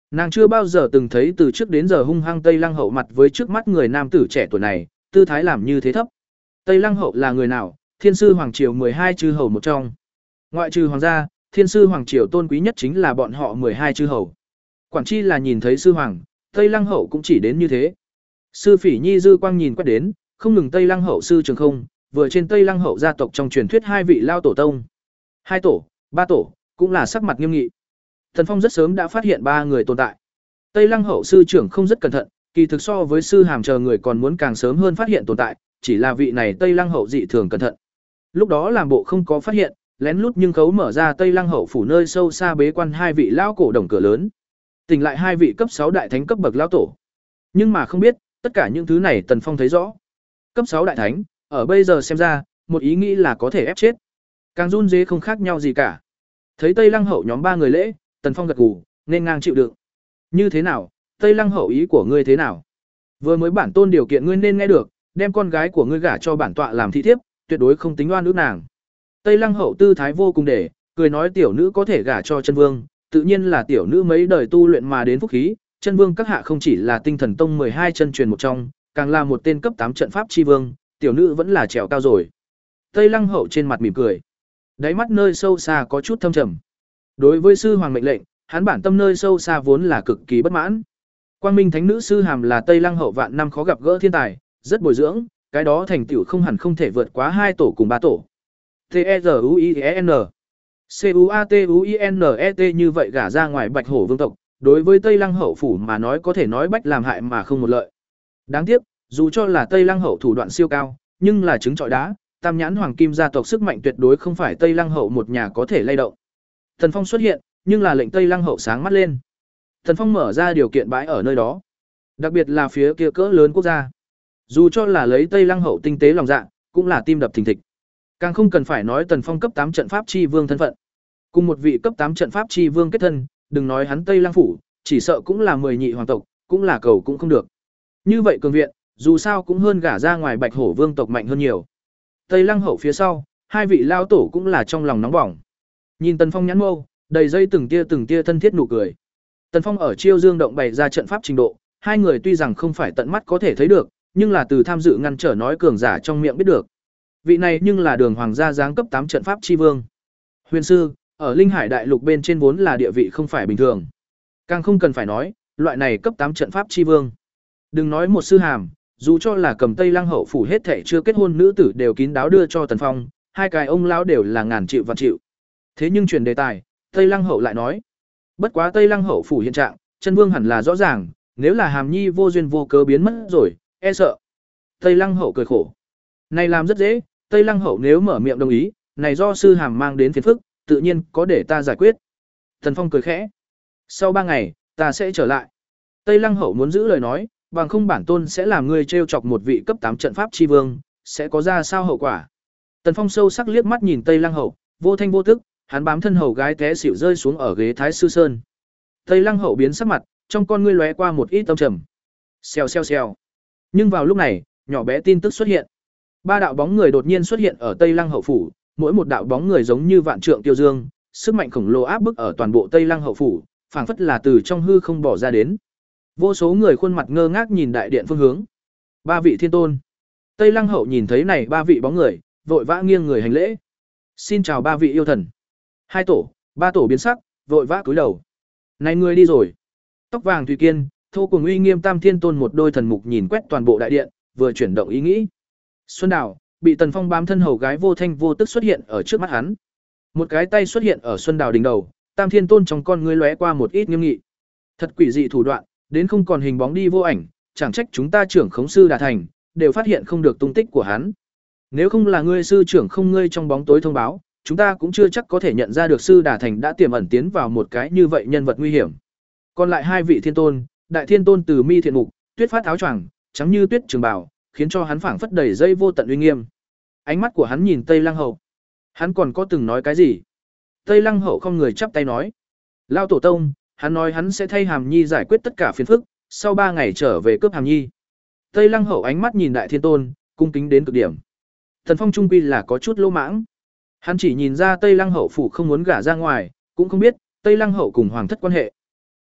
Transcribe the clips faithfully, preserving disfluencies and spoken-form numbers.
Nàng chưa bao giờ từng thấy từ trước đến giờ hung hăng Tây Lăng Hậu mặt với trước mắt người nam tử trẻ tuổi này, tư thái làm như thế thấp. Tây Lăng Hậu là người nào? Thiên sư hoàng triều mười hai chư hầu một trong. Ngoại trừ hoàng gia, thiên sư hoàng triều tôn quý nhất chính là bọn họ mười hai chư hầu. Quản chi là nhìn thấy sư hoàng, Tây Lăng Hậu cũng chỉ đến như thế. Sư Phỉ Nhi dư quang nhìn quét đến, không ngừng Tây Lăng Hậu sư Trường Không, vừa trên Tây Lăng Hậu gia tộc trong truyền thuyết hai vị lao tổ tông. Hai tổ, ba tổ, cũng là sắc mặt nghiêm nghị. Thần Phong rất sớm đã phát hiện ba người tồn tại. Tây Lăng Hậu sư trưởng không rất cẩn thận, kỳ thực so với sư Hàm chờ người còn muốn càng sớm hơn phát hiện tồn tại, chỉ là vị này Tây Lăng Hậu dị thường cẩn thận. Lúc đó làm bộ không có phát hiện, lén lút nhưng khấu mở ra Tây Lăng Hậu phủ nơi sâu xa bế quan hai vị lão cổ đồng cửa lớn. Tỉnh lại hai vị cấp sáu đại thánh cấp bậc lão tổ. Nhưng mà không biết, tất cả những thứ này Tần Phong thấy rõ. Cấp sáu đại thánh, ở bây giờ xem ra, một ý nghĩ là có thể ép chết. Càng run rế không khác nhau gì cả. Thấy Tây Lăng Hậu nhóm ba người lễ, Tần Phong gật gù, nên ngang chịu đựng. Như thế nào, Tây Lăng Hậu ý của ngươi thế nào? Vừa mới bản tôn điều kiện ngươi nên nghe được, đem con gái của ngươi gả cho bản tọa làm thị thiếp, tuyệt đối không tính oan ước nàng. Tây Lăng Hậu tư thái vô cùng để, cười nói tiểu nữ có thể gả cho chân vương, tự nhiên là tiểu nữ mấy đời tu luyện mà đến phúc khí, chân vương các hạ không chỉ là tinh thần tông mười hai chân truyền một trong, càng là một tên cấp tám trận pháp chi vương, tiểu nữ vẫn là trèo cao rồi. Tây Lăng Hậu trên mặt mỉm cười, đáy mắt nơi sâu xa có chút thâm trầm. Đối với sư hoàng mệnh lệnh, hắn bản tâm nơi sâu xa vốn là cực kỳ bất mãn. Quang Minh Thánh nữ sư Hàm là Tây Lăng Hậu vạn năm khó gặp gỡ thiên tài, rất bồi dưỡng, cái đó thành tựu không hẳn không thể vượt quá hai tổ cùng ba tổ. T E R U I E N C U A T U I N E T như vậy gả ra ngoài Bạch Hổ vương tộc, đối với Tây Lăng Hậu phủ mà nói có thể nói bách làm hại mà không một lợi. Đáng tiếc, dù cho là Tây Lăng Hậu thủ đoạn siêu cao, nhưng là trứng trọi đá, Tam nhãn hoàng kim gia tộc sức mạnh tuyệt đối không phải Tây Lăng Hậu một nhà có thể lay động. Thần Phong xuất hiện, nhưng là lệnh Tây Lăng Hậu sáng mắt lên. Thần Phong mở ra điều kiện bãi ở nơi đó, đặc biệt là phía kia cỡ lớn quốc gia. Dù cho là lấy Tây Lăng Hậu tinh tế lòng dạ, cũng là tim đập thình thịch. Càng không cần phải nói Tần Phong cấp tám trận pháp chi vương thân phận. Cùng một vị cấp tám trận pháp chi vương kết thân, đừng nói hắn Tây Lăng phủ, chỉ sợ cũng là mười nhị hoàng tộc, cũng là cầu cũng không được. Như vậy cường viện, dù sao cũng hơn gả ra ngoài Bạch Hổ vương tộc mạnh hơn nhiều. Tây Lăng Hậu phía sau, hai vị lao tổ cũng là trong lòng nóng bỏng. Nhìn Tần Phong nhãn mâu, đầy dây từng tia từng tia thân thiết nụ cười. Tần Phong ở Chiêu Dương động bày ra trận pháp trình độ, hai người tuy rằng không phải tận mắt có thể thấy được, nhưng là từ tham dự ngăn trở nói cường giả trong miệng biết được. Vị này nhưng là Đường Hoàng gia giáng cấp tám trận pháp chi vương. Huyền sư, ở Linh Hải đại lục bên trên vốn là địa vị không phải bình thường. Càng không cần phải nói, loại này cấp tám trận pháp chi vương. Đừng nói một sư Hàm, dù cho là cầm Tây Lăng Hậu phủ hết thảy chưa kết hôn nữ tử đều kín đáo đưa cho Tần Phong, hai cái ông lão đều là ngàn chịu vạn chịu. Thế nhưng chuyển đề tài, Tây Lăng Hậu lại nói, bất quá Tây Lăng Hậu phủ hiện trạng, chân vương hẳn là rõ ràng, nếu là Hàm Nhi vô duyên vô cớ biến mất rồi, e sợ. Tây Lăng Hậu cười khổ. Này làm rất dễ, Tây Lăng Hậu nếu mở miệng đồng ý, này do sư Hàm mang đến phiền phức, tự nhiên có để ta giải quyết. Tần Phong cười khẽ. Sau ba ngày, ta sẽ trở lại. Tây Lăng Hậu muốn giữ lời nói, bằng không bản tôn sẽ làm ngươi trêu chọc một vị cấp tám trận pháp chi vương, sẽ có ra sao hậu quả. Tần Phong sâu sắc liếc mắt nhìn Tây Lăng Hậu, vô thanh vô tức, hắn bám thân hầu gái té xỉu rơi xuống ở ghế Thái Sư Sơn. Tây Lăng Hậu biến sắc mặt, trong con ngươi lóe qua một ít tâm trầm. Xèo xèo xèo. Nhưng vào lúc này, nhỏ bé tin tức xuất hiện. Ba đạo bóng người đột nhiên xuất hiện ở Tây Lăng Hậu phủ, mỗi một đạo bóng người giống như vạn trượng tiêu dương, sức mạnh khổng lồ áp bức ở toàn bộ Tây Lăng Hậu phủ, phảng phất là từ trong hư không bỏ ra đến. Vô số người khuôn mặt ngơ ngác nhìn đại điện phương hướng. Ba vị thiên tôn. Tây Lăng Hậu nhìn thấy này ba vị bóng người, vội vã nghiêng người hành lễ. Xin chào ba vị yêu thần. Hai tổ, ba tổ biến sắc, vội vã cúi đầu. Này người đi rồi. Tóc vàng Thùy Kiên, thô cùng uy nghiêm Tam Thiên Tôn một đôi thần mục nhìn quét toàn bộ đại điện, vừa chuyển động ý nghĩ. Xuân Đào bị Tần Phong bám thân hầu gái vô thanh vô tức xuất hiện ở trước mắt hắn. Một cái tay xuất hiện ở Xuân Đào đỉnh đầu, Tam Thiên Tôn trong con ngươi lóe qua một ít nghiêm nghị. Thật quỷ dị thủ đoạn, đến không còn hình bóng đi vô ảnh, chẳng trách chúng ta trưởng khống sư Đà Thành, đều phát hiện không được tung tích của hắn. Nếu không là ngươi sư trưởng không ngươi trong bóng tối thông báo, chúng ta cũng chưa chắc có thể nhận ra được sư Đà Thành đã tiềm ẩn tiến vào một cái như vậy nhân vật nguy hiểm. Còn lại hai vị thiên tôn, Đại Thiên Tôn Từ Mi Thiện Mục, Tuyết Phát áo choàng, trắng như tuyết trường bào, khiến cho hắn phảng phất đầy dây vô tận uy nghiêm. Ánh mắt của hắn nhìn Tây Lăng Hậu. Hắn còn có từng nói cái gì? Tây Lăng Hậu không người chắp tay nói: "Lao tổ tông, hắn nói hắn sẽ thay Hàm Nhi giải quyết tất cả phiền phức, sau ba ngày trở về cướp Hàm Nhi." Tây Lăng Hậu ánh mắt nhìn Đại Thiên Tôn, cung kính đến cực điểm. Thần Phong trung quy là có chút lỗ mãng. Hắn chỉ nhìn ra Tây Lăng Hậu phủ không muốn gả ra ngoài, cũng không biết Tây Lăng Hậu cùng hoàng thất quan hệ.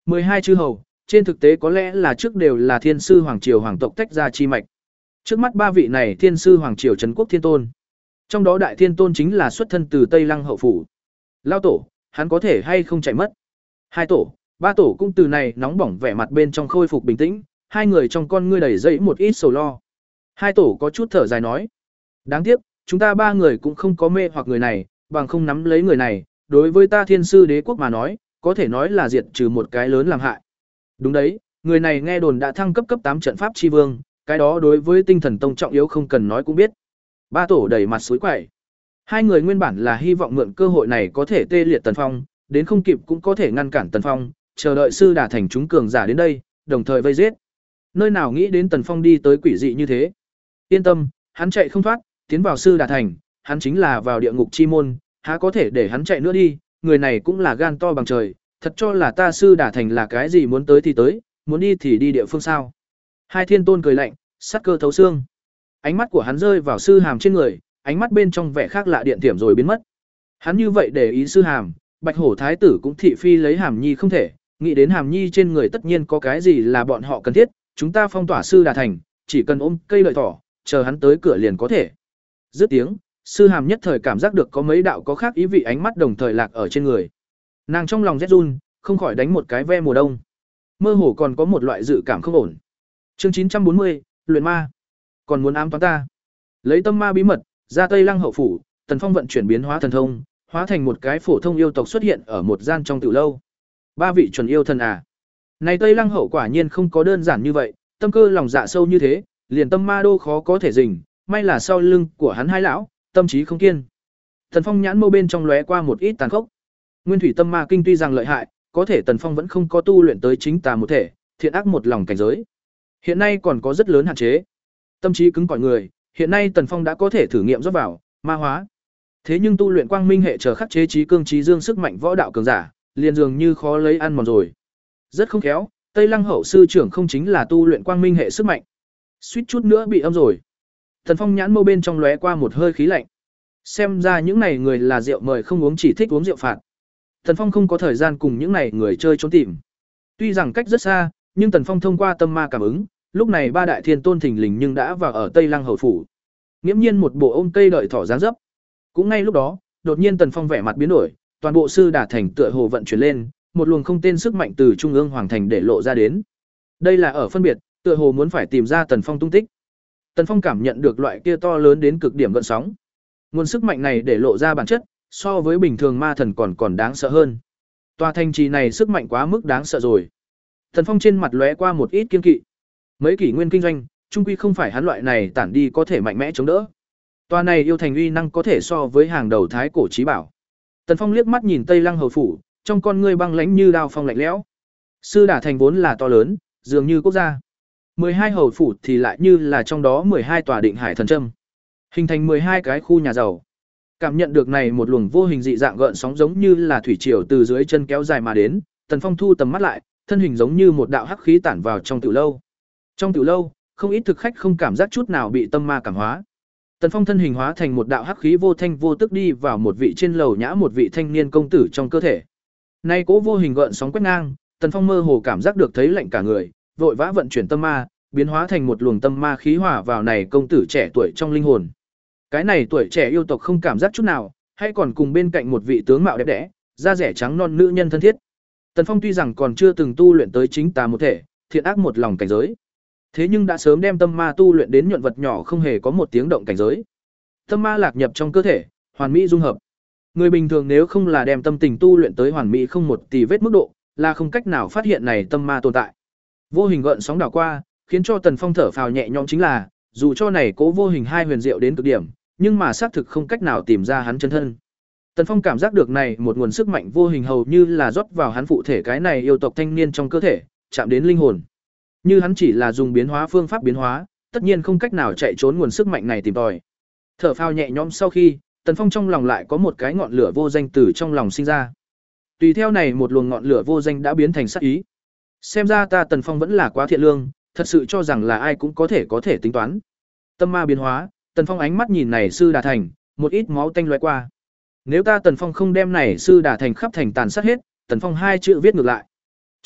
mười hai chư hầu, trên thực tế có lẽ là trước đều là thiên sư hoàng triều hoàng tộc tách ra chi mạch. Trước mắt ba vị này thiên sư hoàng triều trấn quốc thiên tôn. Trong đó đại thiên tôn chính là xuất thân từ Tây Lăng hậu phủ. Lao tổ, hắn có thể hay không chạy mất? Hai tổ, ba tổ cũng từ này nóng bỏng vẻ mặt bên trong khôi phục bình tĩnh, hai người trong con ngươi đầy dẫy một ít sầu lo. Hai tổ có chút thở dài nói: đáng tiếc, chúng ta ba người cũng không có mê hoặc người này, bằng không nắm lấy người này, đối với ta thiên sư đế quốc mà nói, có thể nói là diệt trừ một cái lớn làm hại. Đúng đấy, người này nghe đồn đã thăng cấp cấp tám trận pháp chi vương, cái đó đối với tinh thần tông trọng yếu không cần nói cũng biết. Ba tổ đẩy mặt suối quẩy. Hai người nguyên bản là hy vọng mượn cơ hội này có thể tê liệt Tần Phong, đến không kịp cũng có thể ngăn cản Tần Phong, chờ đợi sư đả thành chúng cường giả đến đây, đồng thời vây giết. Nơi nào nghĩ đến Tần Phong đi tới quỷ dị như thế. Yên tâm, hắn chạy không thoát, tiến vào sư đả thành, hắn chính là vào địa ngục chi môn, há có thể để hắn chạy nữa đi, người này cũng là gan to bằng trời, thật cho là ta sư đả thành là cái gì muốn tới thì tới, muốn đi thì đi địa phương sao. Hai thiên tôn cười lạnh, sát cơ thấu xương. Ánh mắt của hắn rơi vào sư hàm trên người, ánh mắt bên trong vẻ khác lạ điện tiềm rồi biến mất. Hắn như vậy để ý sư hàm, Bạch Hổ thái tử cũng thị phi lấy hàm nhi không thể, nghĩ đến hàm nhi trên người tất nhiên có cái gì là bọn họ cần thiết, chúng ta phong tỏa sư đà thành, chỉ cần ôm cây lợi thỏ, chờ hắn tới cửa liền có thể. Dứt tiếng, sư hàm nhất thời cảm giác được có mấy đạo có khác ý vị ánh mắt đồng thời lạc ở trên người. Nàng trong lòng rét run, không khỏi đánh một cái ve mùa đông. Mơ hồ còn có một loại dự cảm không ổn. Chương chín trăm bốn mươi, luyện ma. Còn muốn ám toán ta? Lấy tâm ma bí mật, ra Tây Lăng hậu phủ, Tần Phong vận chuyển biến hóa thần thông, hóa thành một cái phổ thông yêu tộc xuất hiện ở một gian trong tiểu lâu. Ba vị chuẩn yêu thần à? Này Tây Lăng hậu quả nhiên không có đơn giản như vậy, tâm cơ lòng dạ sâu như thế, liền tâm ma đô khó có thể rình, may là sau lưng của hắn hai lão, tâm trí không kiên. Tần Phong nhãn mâu bên trong lóe qua một ít tàn khốc. Nguyên thủy tâm ma kinh tuy rằng lợi hại, có thể Tần Phong vẫn không có tu luyện tới chính tà một thể, thiện ác một lòng cảnh giới. Hiện nay còn có rất lớn hạn chế. Tâm trí cứng cỏi người, hiện nay Tần Phong đã có thể thử nghiệm rót vào, ma hóa. Thế nhưng tu luyện quang minh hệ chờ khắc chế trí cương trí dương sức mạnh võ đạo cường giả, liền dường như khó lấy ăn mòn rồi. Rất không khéo, Tây Lăng hậu sư trưởng không chính là tu luyện quang minh hệ sức mạnh. Suýt chút nữa bị âm rồi. Tần Phong nhãn mâu bên trong lóe qua một hơi khí lạnh. Xem ra những này người là rượu mời không uống chỉ thích uống rượu phạt. Tần Phong không có thời gian cùng những này người chơi trốn tìm. Tuy rằng cách rất xa, nhưng Tần Phong thông qua tâm ma cảm ứng, lúc này ba đại thiên tôn thình lình nhưng đã vào ở Tây Lăng hậu phủ. Nghiễm nhiên một bộ ôm cây đợi thỏ dáng dấp. Cũng ngay lúc đó, đột nhiên Tần Phong vẻ mặt biến đổi, toàn bộ sư đả thành tựa hồ vận chuyển lên, một luồng không tên sức mạnh từ trung ương hoàng thành để lộ ra đến. Đây là ở phân biệt, tựa hồ muốn phải tìm ra Tần Phong tung tích. Tần Phong cảm nhận được loại kia to lớn đến cực điểm gợn sóng. Nguồn sức mạnh này để lộ ra bản chất, so với bình thường ma thần còn còn đáng sợ hơn. Tòa thành trì này sức mạnh quá mức đáng sợ rồi. Tần Phong trên mặt lóe qua một ít kiên kỵ. Mấy kỷ nguyên kinh doanh, chung quy không phải hắn loại này tản đi có thể mạnh mẽ chống đỡ. Tòa này yêu thành uy năng có thể so với hàng đầu thái cổ chí bảo. Tần Phong liếc mắt nhìn Tây Lăng hầu phủ, trong con ngươi băng lãnh như đao phong lạnh lẽo. Sư đả thành vốn là to lớn, dường như quốc gia. mười hai hầu phủ thì lại như là trong đó mười hai tòa định hải thần châm, hình thành mười hai cái khu nhà giàu. Cảm nhận được này một luồng vô hình dị dạng gợn sóng giống như là thủy triều từ dưới chân kéo dài mà đến, Tần Phong thu tầm mắt lại, thân hình giống như một đạo hắc khí tản vào trong tiểu lâu. Trong tiểu lâu, không ít thực khách không cảm giác chút nào bị tâm ma cảm hóa. Tần Phong thân hình hóa thành một đạo hắc khí vô thanh vô tức đi vào một vị trên lầu nhã một vị thanh niên công tử trong cơ thể. Nay cố vô hình gợn sóng quét ngang, Tần Phong mơ hồ cảm giác được thấy lạnh cả người, vội vã vận chuyển tâm ma, biến hóa thành một luồng tâm ma khí hòa vào này công tử trẻ tuổi trong linh hồn. Cái này tuổi trẻ yêu tộc không cảm giác chút nào, hay còn cùng bên cạnh một vị tướng mạo đẹp đẽ, da rẻ trắng non nữ nhân thân thiết. Tần Phong tuy rằng còn chưa từng tu luyện tới chính tà một thể, thiện ác một lòng cảnh giới, thế nhưng đã sớm đem tâm ma tu luyện đến nhuận vật nhỏ không hề có một tiếng động cảnh giới. Tâm ma lạc nhập trong cơ thể, hoàn mỹ dung hợp. Người bình thường nếu không là đem tâm tình tu luyện tới hoàn mỹ không một tì vết mức độ, là không cách nào phát hiện này tâm ma tồn tại. Vô hình gợn sóng đảo qua, khiến cho Tần Phong thở phào nhẹ nhõm chính là, dù cho này cố vô hình hai huyền diệu đến cực điểm, nhưng mà xác thực không cách nào tìm ra hắn chân thân. Tần Phong cảm giác được này một nguồn sức mạnh vô hình hầu như là rót vào hắn phụ thể cái này yêu tộc thanh niên trong cơ thể, chạm đến linh hồn. Như hắn chỉ là dùng biến hóa phương pháp biến hóa, tất nhiên không cách nào chạy trốn nguồn sức mạnh này tìm tòi. Thở phào nhẹ nhõm sau khi, Tần Phong trong lòng lại có một cái ngọn lửa vô danh từ trong lòng sinh ra. Tùy theo này một luồng ngọn lửa vô danh đã biến thành sát ý. Xem ra ta Tần Phong vẫn là quá thiện lương, thật sự cho rằng là ai cũng có thể có thể tính toán. Tâm ma biến hóa, Tần Phong ánh mắt nhìn này sư đà thành, một ít máu tanh lóe qua. Nếu ta Tần Phong không đem này sư đà thành khắp thành tàn sát hết, Tần Phong hai chữ viết ngược lại.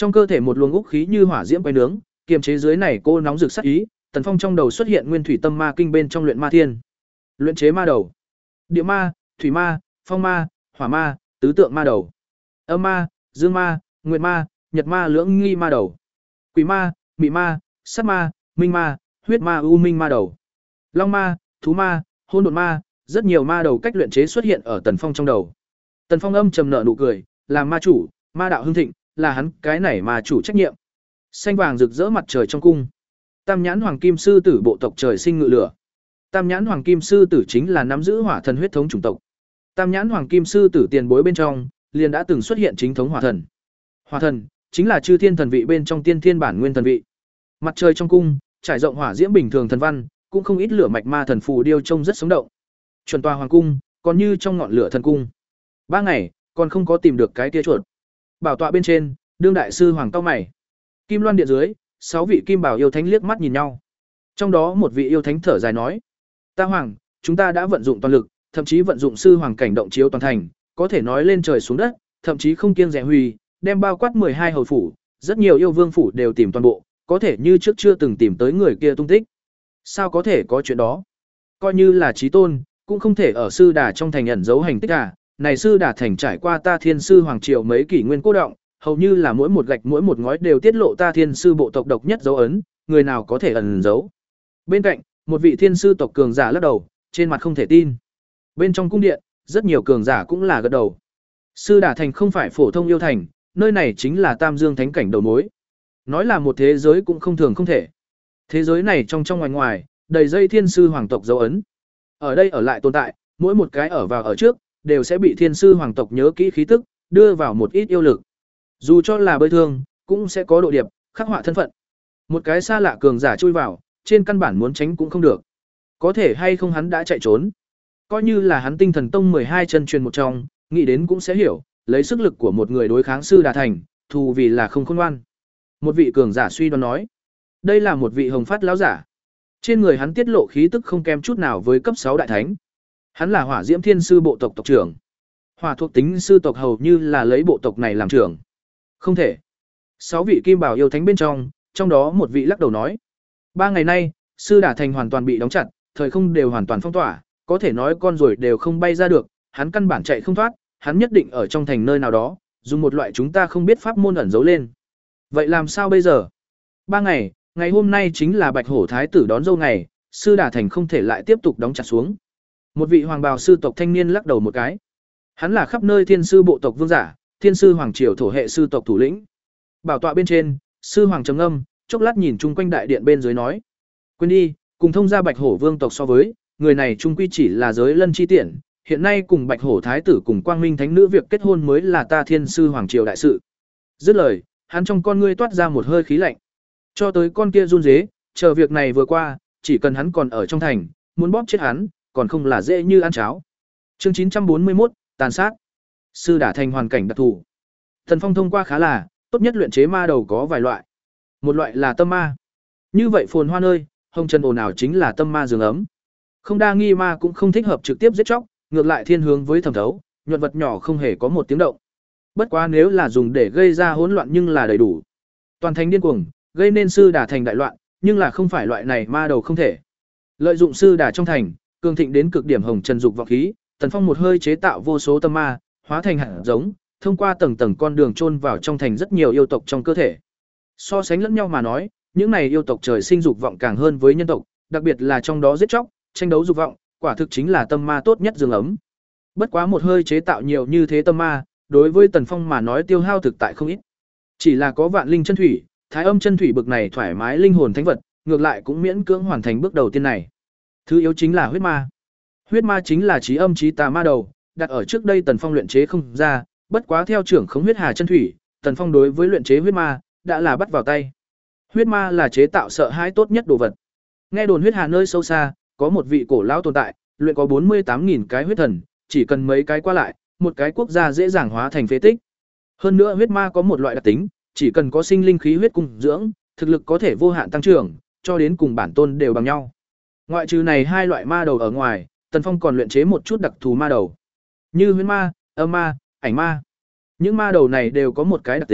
Trong cơ thể một luồng úc khí như hỏa diễm quay nướng, kiềm chế dưới này cô nóng rực sát ý, Tần Phong trong đầu xuất hiện Nguyên Thủy Tâm Ma Kinh bên trong luyện ma thiên. Luyện chế ma đầu. Địa ma, thủy ma, phong ma, hỏa ma, tứ tượng ma đầu. Âm ma, dương ma, nguyệt ma, nhật ma lưỡng nghi ma đầu. Quỷ ma, mị ma, sát ma, minh ma, huyết ma u minh ma đầu. Long ma, thú ma, hôn độn ma, rất nhiều ma đầu cách luyện chế xuất hiện ở Tần Phong trong đầu. Tần Phong âm trầm nợ nụ cười, làm ma chủ, ma đạo hưng thịnh, là hắn cái này mà chủ trách nhiệm. Xanh vàng rực rỡ mặt trời trong cung. Tam nhãn hoàng kim sư tử bộ tộc trời sinh ngự lửa. Tam nhãn hoàng kim sư tử chính là nắm giữ hỏa thần huyết thống chủng tộc. Tam nhãn hoàng kim sư tử tiền bối bên trong, liền đã từng xuất hiện chính thống hỏa thần. Hỏa thần chính là chư thiên thần vị bên trong tiên thiên bản nguyên thần vị. Mặt trời trong cung, trải rộng hỏa diễm bình thường thần văn, cũng không ít lửa mạch ma thần phù điêu trông rất sống động. Chuẩn tòa hoàng cung, còn như trong ngọn lửa thần cung. Ba ngày, còn không có tìm được cái tia chuột. Bảo tọa bên trên, đương đại sư hoàng cao mày. Kim loan điện dưới, sáu vị kim bảo yêu thánh liếc mắt nhìn nhau. Trong đó một vị yêu thánh thở dài nói: "Ta hoàng, chúng ta đã vận dụng toàn lực, thậm chí vận dụng sư hoàng cảnh động chiếu toàn thành, có thể nói lên trời xuống đất, thậm chí không kiêng dè huy, đem bao quát mười hai hầu phủ, rất nhiều yêu vương phủ đều tìm toàn bộ, có thể như trước chưa từng tìm tới người kia tung tích. Sao có thể có chuyện đó? Coi như là chí tôn, cũng không thể ở sư đà trong thành ẩn giấu hành tích à? Này sư đà thành trải qua ta Thiên sư hoàng triều mấy kỷ nguyên cố động, hầu như là mỗi một gạch mỗi một ngói đều tiết lộ ta Thiên sư bộ tộc độc nhất dấu ấn, người nào có thể ẩn giấu?" Bên cạnh, một vị Thiên sư tộc cường giả lắc đầu, trên mặt không thể tin. Bên trong cung điện, rất nhiều cường giả cũng là gật đầu. Sư đà thành không phải phổ thông yêu thành, nơi này chính là Tam Dương thánh cảnh đầu mối. Nói là một thế giới cũng không thường không thể. Thế giới này trong trong ngoài ngoài, đầy dây Thiên sư hoàng tộc dấu ấn. Ở đây ở lại tồn tại, mỗi một cái ở vào ở trước, đều sẽ bị Thiên sư hoàng tộc nhớ kỹ khí tức, đưa vào một ít yêu lực. Dù cho là bơi thương, cũng sẽ có độ điệp, khắc họa thân phận. Một cái xa lạ cường giả chui vào, trên căn bản muốn tránh cũng không được. Có thể hay không hắn đã chạy trốn. Coi như là hắn Tinh Thần Tông mười hai chân truyền một trong, nghĩ đến cũng sẽ hiểu, lấy sức lực của một người đối kháng sư đà thành, thù vì là không khôn ngoan. Một vị cường giả suy đoán nói, đây là một vị hồng phát lão giả. Trên người hắn tiết lộ khí tức không kém chút nào với cấp sáu đại thánh. Hắn là Hỏa Diễm Thiên sư bộ tộc tộc trưởng. Hỏa thuộc tính sư tộc hầu như là lấy bộ tộc này làm trưởng. Không thể. Sáu vị kim bảo yêu thánh bên trong, trong đó một vị lắc đầu nói, ba ngày nay, sư đà thành hoàn toàn bị đóng chặt, thời không đều hoàn toàn phong tỏa, có thể nói con rồi đều không bay ra được, hắn căn bản chạy không thoát, hắn nhất định ở trong thành nơi nào đó, dùng một loại chúng ta không biết pháp môn ẩn giấu lên. Vậy làm sao bây giờ? Ba ngày, ngày hôm nay chính là Bạch Hổ Thái tử đón dâu ngày, sư đà thành không thể lại tiếp tục đóng chặt xuống. Một vị hoàng bào sư tộc thanh niên lắc đầu một cái. Hắn là khắp nơi Thiên sư bộ tộc vương giả, Thiên sư hoàng triều thổ hệ sư tộc thủ lĩnh. Bảo tọa bên trên, sư hoàng trầm ngâm, chốc lát nhìn chung quanh đại điện bên dưới nói: "Quên đi, cùng thông gia Bạch Hổ vương tộc so với, người này trung quy chỉ là giới lân chi tiện, hiện nay cùng Bạch Hổ thái tử cùng Quang Minh thánh nữ việc kết hôn mới là ta Thiên sư hoàng triều đại sự." Dứt lời, hắn trong con ngươi toát ra một hơi khí lạnh. Cho tới con kia run rế, chờ việc này vừa qua, chỉ cần hắn còn ở trong thành, muốn bóp chết hắn, còn không là dễ như ăn cháo. Chương chín trăm bốn mươi mốt, tàn sát. Sư đả thành hoàn cảnh đặc thù. Thần Phong thông qua khá là, tốt nhất luyện chế ma đầu có vài loại. Một loại là tâm ma. Như vậy phồn hoa nơi, hồng trần ồn ào chính là tâm ma giường ấm. Không đa nghi ma cũng không thích hợp trực tiếp giết chóc, ngược lại thiên hướng với thẩm thấu, nhuận vật nhỏ không hề có một tiếng động. Bất quá nếu là dùng để gây ra hỗn loạn nhưng là đầy đủ. Toàn thành điên cuồng, gây nên sư đả thành đại loạn, nhưng là không phải loại này ma đầu không thể. Lợi dụng sư đả trong thành, cường thịnh đến cực điểm hồng trần dục vọng khí, Tần Phong một hơi chế tạo vô số tâm ma, hóa thành hạt giống, thông qua tầng tầng con đường chôn vào trong thành rất nhiều yêu tộc trong cơ thể. So sánh lẫn nhau mà nói, những này yêu tộc trời sinh dục vọng càng hơn với nhân tộc, đặc biệt là trong đó giết chóc, tranh đấu dục vọng, quả thực chính là tâm ma tốt nhất giường ấm. Bất quá một hơi chế tạo nhiều như thế tâm ma, đối với Tần Phong mà nói tiêu hao thực tại không ít. Chỉ là có vạn linh chân thủy, thái âm chân thủy bực này thoải mái linh hồn thánh vật, ngược lại cũng miễn cưỡng hoàn thành bước đầu tiên này. Thứ yếu chính là huyết ma. Huyết ma chính là trí âm trí tà ma đầu, đặt ở trước đây Tần Phong luyện chế không ra, bất quá theo trưởng khống huyết hà chân thủy, Tần Phong đối với luyện chế huyết ma đã là bắt vào tay. Huyết ma là chế tạo sợ hãi tốt nhất đồ vật. Nghe đồn huyết hà nơi sâu xa, có một vị cổ lão tồn tại, luyện có bốn mươi tám nghìn cái huyết thần, chỉ cần mấy cái qua lại, một cái quốc gia dễ dàng hóa thành phế tích. Hơn nữa huyết ma có một loại đặc tính, chỉ cần có sinh linh khí huyết cung dưỡng, thực lực có thể vô hạn tăng trưởng, cho đến cùng bản tôn đều bằng nhau. Ngoại trừ này hai loại ma đầu ở ngoài, Tần Phong còn luyện chế một chút đặc thù ma đầu, như huyết ma, âm ma, ảnh ma. Những ma đầu này đều có một cái đặc tính,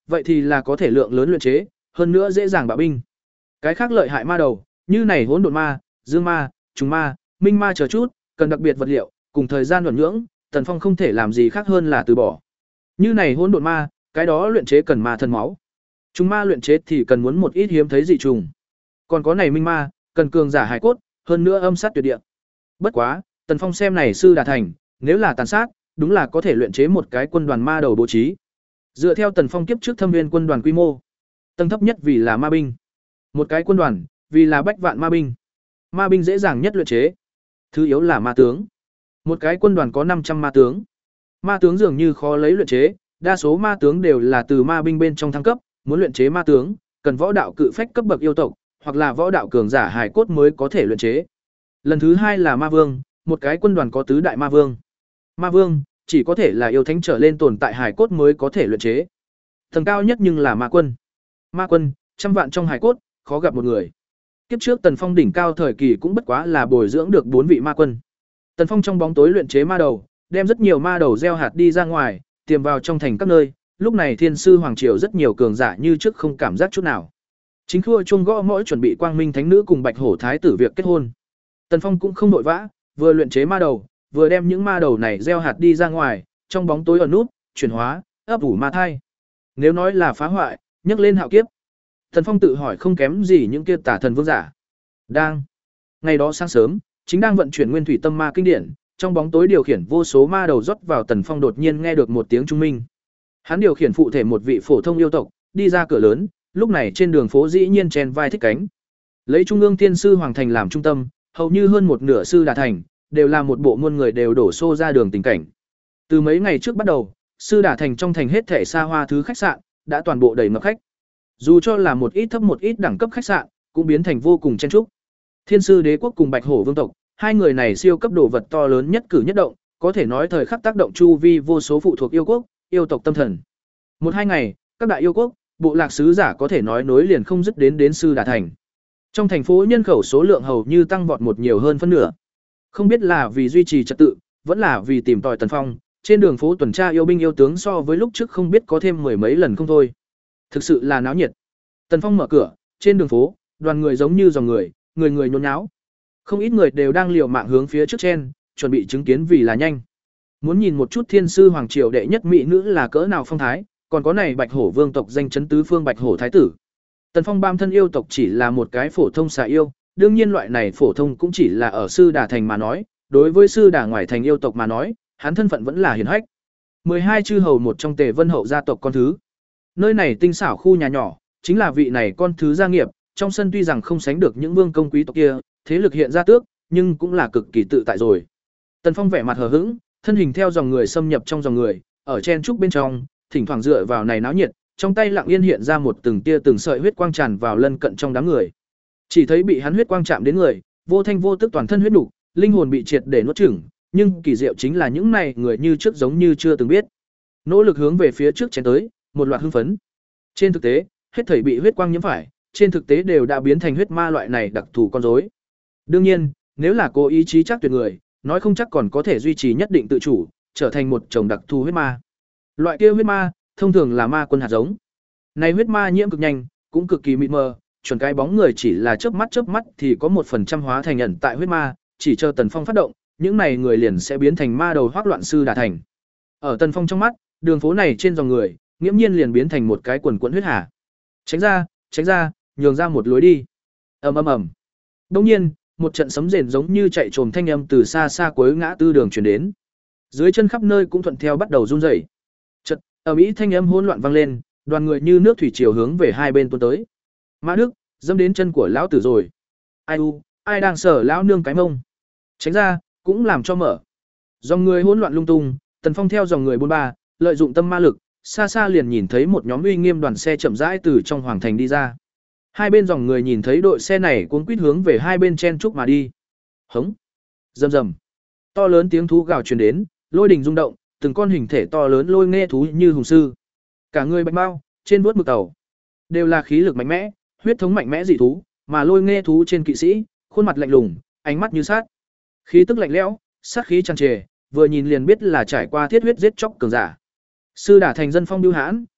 vậy thì là có thể lượng lớn luyện chế, hơn nữa dễ dàng bạo binh. Cái khác lợi hại ma đầu, như này hỗn độn ma, dương ma, trùng ma, minh ma chờ chút, cần đặc biệt vật liệu, cùng thời gian luận nhưỡng, Tần Phong không thể làm gì khác hơn là từ bỏ. Như này hỗn độn ma, cái đó luyện chế cần ma thần máu. Trùng ma luyện chế thì cần muốn một ít hiếm thấy dị trùng. Còn có này minh ma, cần cường giả hải cốt, hơn nữa âm sát tuyệt địa. Bất quá, Tần Phong xem này sư đà thành, nếu là tàn sát, đúng là có thể luyện chế một cái quân đoàn ma đầu bố trí. Dựa theo Tần Phong kiếp trước thâm viên quân đoàn quy mô, tầng thấp nhất vì là ma binh. Một cái quân đoàn, vì là bách vạn ma binh. Ma binh dễ dàng nhất luyện chế. Thứ yếu là ma tướng. Một cái quân đoàn có năm trăm ma tướng. Ma tướng dường như khó lấy luyện chế, đa số ma tướng đều là từ ma binh bên trong thăng cấp, muốn luyện chế ma tướng, cần võ đạo cự phách cấp bậc yêu tộc, hoặc là võ đạo cường giả hải cốt mới có thể luyện chế. Lần thứ hai là ma vương, một cái quân đoàn có tứ đại ma vương. Ma vương chỉ có thể là yêu thánh trở lên tồn tại hải cốt mới có thể luyện chế. Tầng cao nhất nhưng là ma quân. Ma quân, trăm vạn trong hải cốt, khó gặp một người. Kiếp trước Tần Phong đỉnh cao thời kỳ cũng bất quá là bồi dưỡng được bốn vị ma quân. Tần Phong trong bóng tối luyện chế ma đầu, đem rất nhiều ma đầu gieo hạt đi ra ngoài, tiềm vào trong thành các nơi. Lúc này Thiên sư hoàng triều rất nhiều cường giả như trước không cảm giác chút nào. Chính khua chuông gõ mỗi chuẩn bị Quang Minh Thánh nữ cùng Bạch Hổ thái tử việc kết hôn. Tần Phong cũng không vội vã, vừa luyện chế ma đầu, vừa đem những ma đầu này gieo hạt đi ra ngoài, trong bóng tối ẩn nút, chuyển hóa, ấp ủ ma thai. Nếu nói là phá hoại, nhấc lên hạo kiếp. Tần Phong tự hỏi không kém gì những kia tả thần vương giả. Đang ngày đó sáng sớm, chính đang vận chuyển Nguyên Thủy Tâm Ma kinh điển, trong bóng tối điều khiển vô số ma đầu rót vào, Tần Phong đột nhiên nghe được một tiếng trung minh. Hắn điều khiển phụ thể một vị phổ thông yêu tộc, đi ra cửa lớn, lúc này trên đường phố dĩ nhiên chen vai thích cánh. Lấy Trung ương Thiên sư hoàng thành làm trung tâm, hầu như hơn một nửa sư đà thành đều là một bộ muôn người đều đổ xô ra đường tình cảnh. Từ mấy ngày trước bắt đầu, sư đà thành trong thành hết thảy xa hoa thứ khách sạn đã toàn bộ đầy ngập khách. Dù cho là một ít thấp một ít đẳng cấp khách sạn, cũng biến thành vô cùng chen chúc. Thiên sư đế quốc cùng Bạch Hổ vương tộc, hai người này siêu cấp đồ vật to lớn nhất cử nhất động, có thể nói thời khắc tác động chu vi vô số phụ thuộc yêu quốc, yêu tộc tâm thần. Một hai ngày, các đại yêu quốc, bộ lạc sứ giả có thể nói nối liền không dứt đến đến sư đà thành. Trong thành phố nhân khẩu số lượng hầu như tăng vọt một nhiều hơn phân nửa. Không biết là vì duy trì trật tự, vẫn là vì tìm tòi Tần Phong, trên đường phố tuần tra yêu binh yêu tướng so với lúc trước không biết có thêm mười mấy lần không thôi. Thực sự là náo nhiệt. Tần Phong mở cửa, trên đường phố, đoàn người giống như dòng người, người người nhốn nháo. Không ít người đều đang liều mạng hướng phía trước chen, chuẩn bị chứng kiến vì là nhanh. Muốn nhìn một chút Thiên sư hoàng triều đệ nhất mỹ nữ là cỡ nào phong thái, còn có này Bạch Hổ vương tộc danh chấn tứ phương Bạch Hổ thái tử. Tần Phong bam thân yêu tộc chỉ là một cái phổ thông xà yêu, đương nhiên loại này phổ thông cũng chỉ là ở sư đà thành mà nói, đối với sư đà ngoài thành yêu tộc mà nói, hắn thân phận vẫn là hiển hách. mười hai chư hầu một trong Tề Vân hậu gia tộc con thứ. Nơi này tinh xảo khu nhà nhỏ, chính là vị này con thứ gia nghiệp, trong sân tuy rằng không sánh được những vương công quý tộc kia, thế lực hiện ra tước, nhưng cũng là cực kỳ tự tại rồi. Tần Phong vẻ mặt hờ hững, thân hình theo dòng người xâm nhập trong dòng người, ở chen trúc bên trong, thỉnh thoảng dựa vào này náo nhiệt, trong tay lặng yên hiện ra một từng tia từng sợi huyết quang tràn vào lân cận trong đám người. Chỉ thấy bị hắn huyết quang chạm đến người, vô thanh vô tức toàn thân huyết nục, linh hồn bị triệt để nuốt chửng, nhưng kỳ diệu chính là những này người như trước giống như chưa từng biết. Nỗ lực hướng về phía trước chén tới, một loạt hưng phấn. Trên thực tế, hết thảy bị huyết quang nhiễm phải, trên thực tế đều đã biến thành huyết ma loại này đặc thù con rối. Đương nhiên, nếu là cố ý chí chắc tuyệt người, nói không chắc còn có thể duy trì nhất định tự chủ, trở thành một chồng đặc thù huyết ma. Loại kia huyết ma, thông thường là ma quân hạt giống. Này huyết ma nhiễm cực nhanh, cũng cực kỳ mịt mờ, chuẩn cái bóng người chỉ là chớp mắt chớp mắt thì có một phần trăm hóa thành ẩn tại huyết ma, chỉ chờ Tần Phong phát động, những này người liền sẽ biến thành ma đầu hoắc loạn sư đà thành. Ở Tần Phong trong mắt, đường phố này trên dòng người, nghiễm nhiên liền biến thành một cái quần quần huyết hà. Tránh ra, tránh ra, nhường ra một lối đi. Ầm ầm ầm. Đột nhiên, một trận sấm rền giống như chạy trồm thanh âm từ xa xa cuối ngã tư đường truyền đến. Dưới chân khắp nơi cũng thuận theo bắt đầu run rẩy. Chợt, ầm ĩ thanh âm hỗn loạn vang lên, đoàn người như nước thủy triều hướng về hai bên tuôn tới. Mã Đức, dẫm đến chân của lão tử rồi. Ai u, ai đang sở lão nương cái mông. Tránh ra, cũng làm cho mở. Dòng người hỗn loạn lung tung, Tần Phong theo dòng người buôn ba, lợi dụng tâm ma lực, xa xa liền nhìn thấy một nhóm uy nghiêm đoàn xe chậm rãi từ trong hoàng thành đi ra. Hai bên dòng người nhìn thấy đội xe này cuống quýt hướng về hai bên chen trúc mà đi. Hống, rầm rầm. To lớn tiếng thú gào truyền đến, lôi đình rung động, từng con hình thể to lớn lôi nghe thú như hùng sư. Cả người bạch bao, trên vuốt mực tàu, đều là khí lực mạnh mẽ, huyết thống mạnh mẽ dị thú, mà lôi nghe thú trên kỵ sĩ, khuôn mặt lạnh lùng, ánh mắt như sát. Khí tức lạnh lẽo, sát khí tràn trề, vừa nhìn liền biết là trải qua thiết huyết giết chóc cường giả. Sư đả thành dân phong bưu hãn,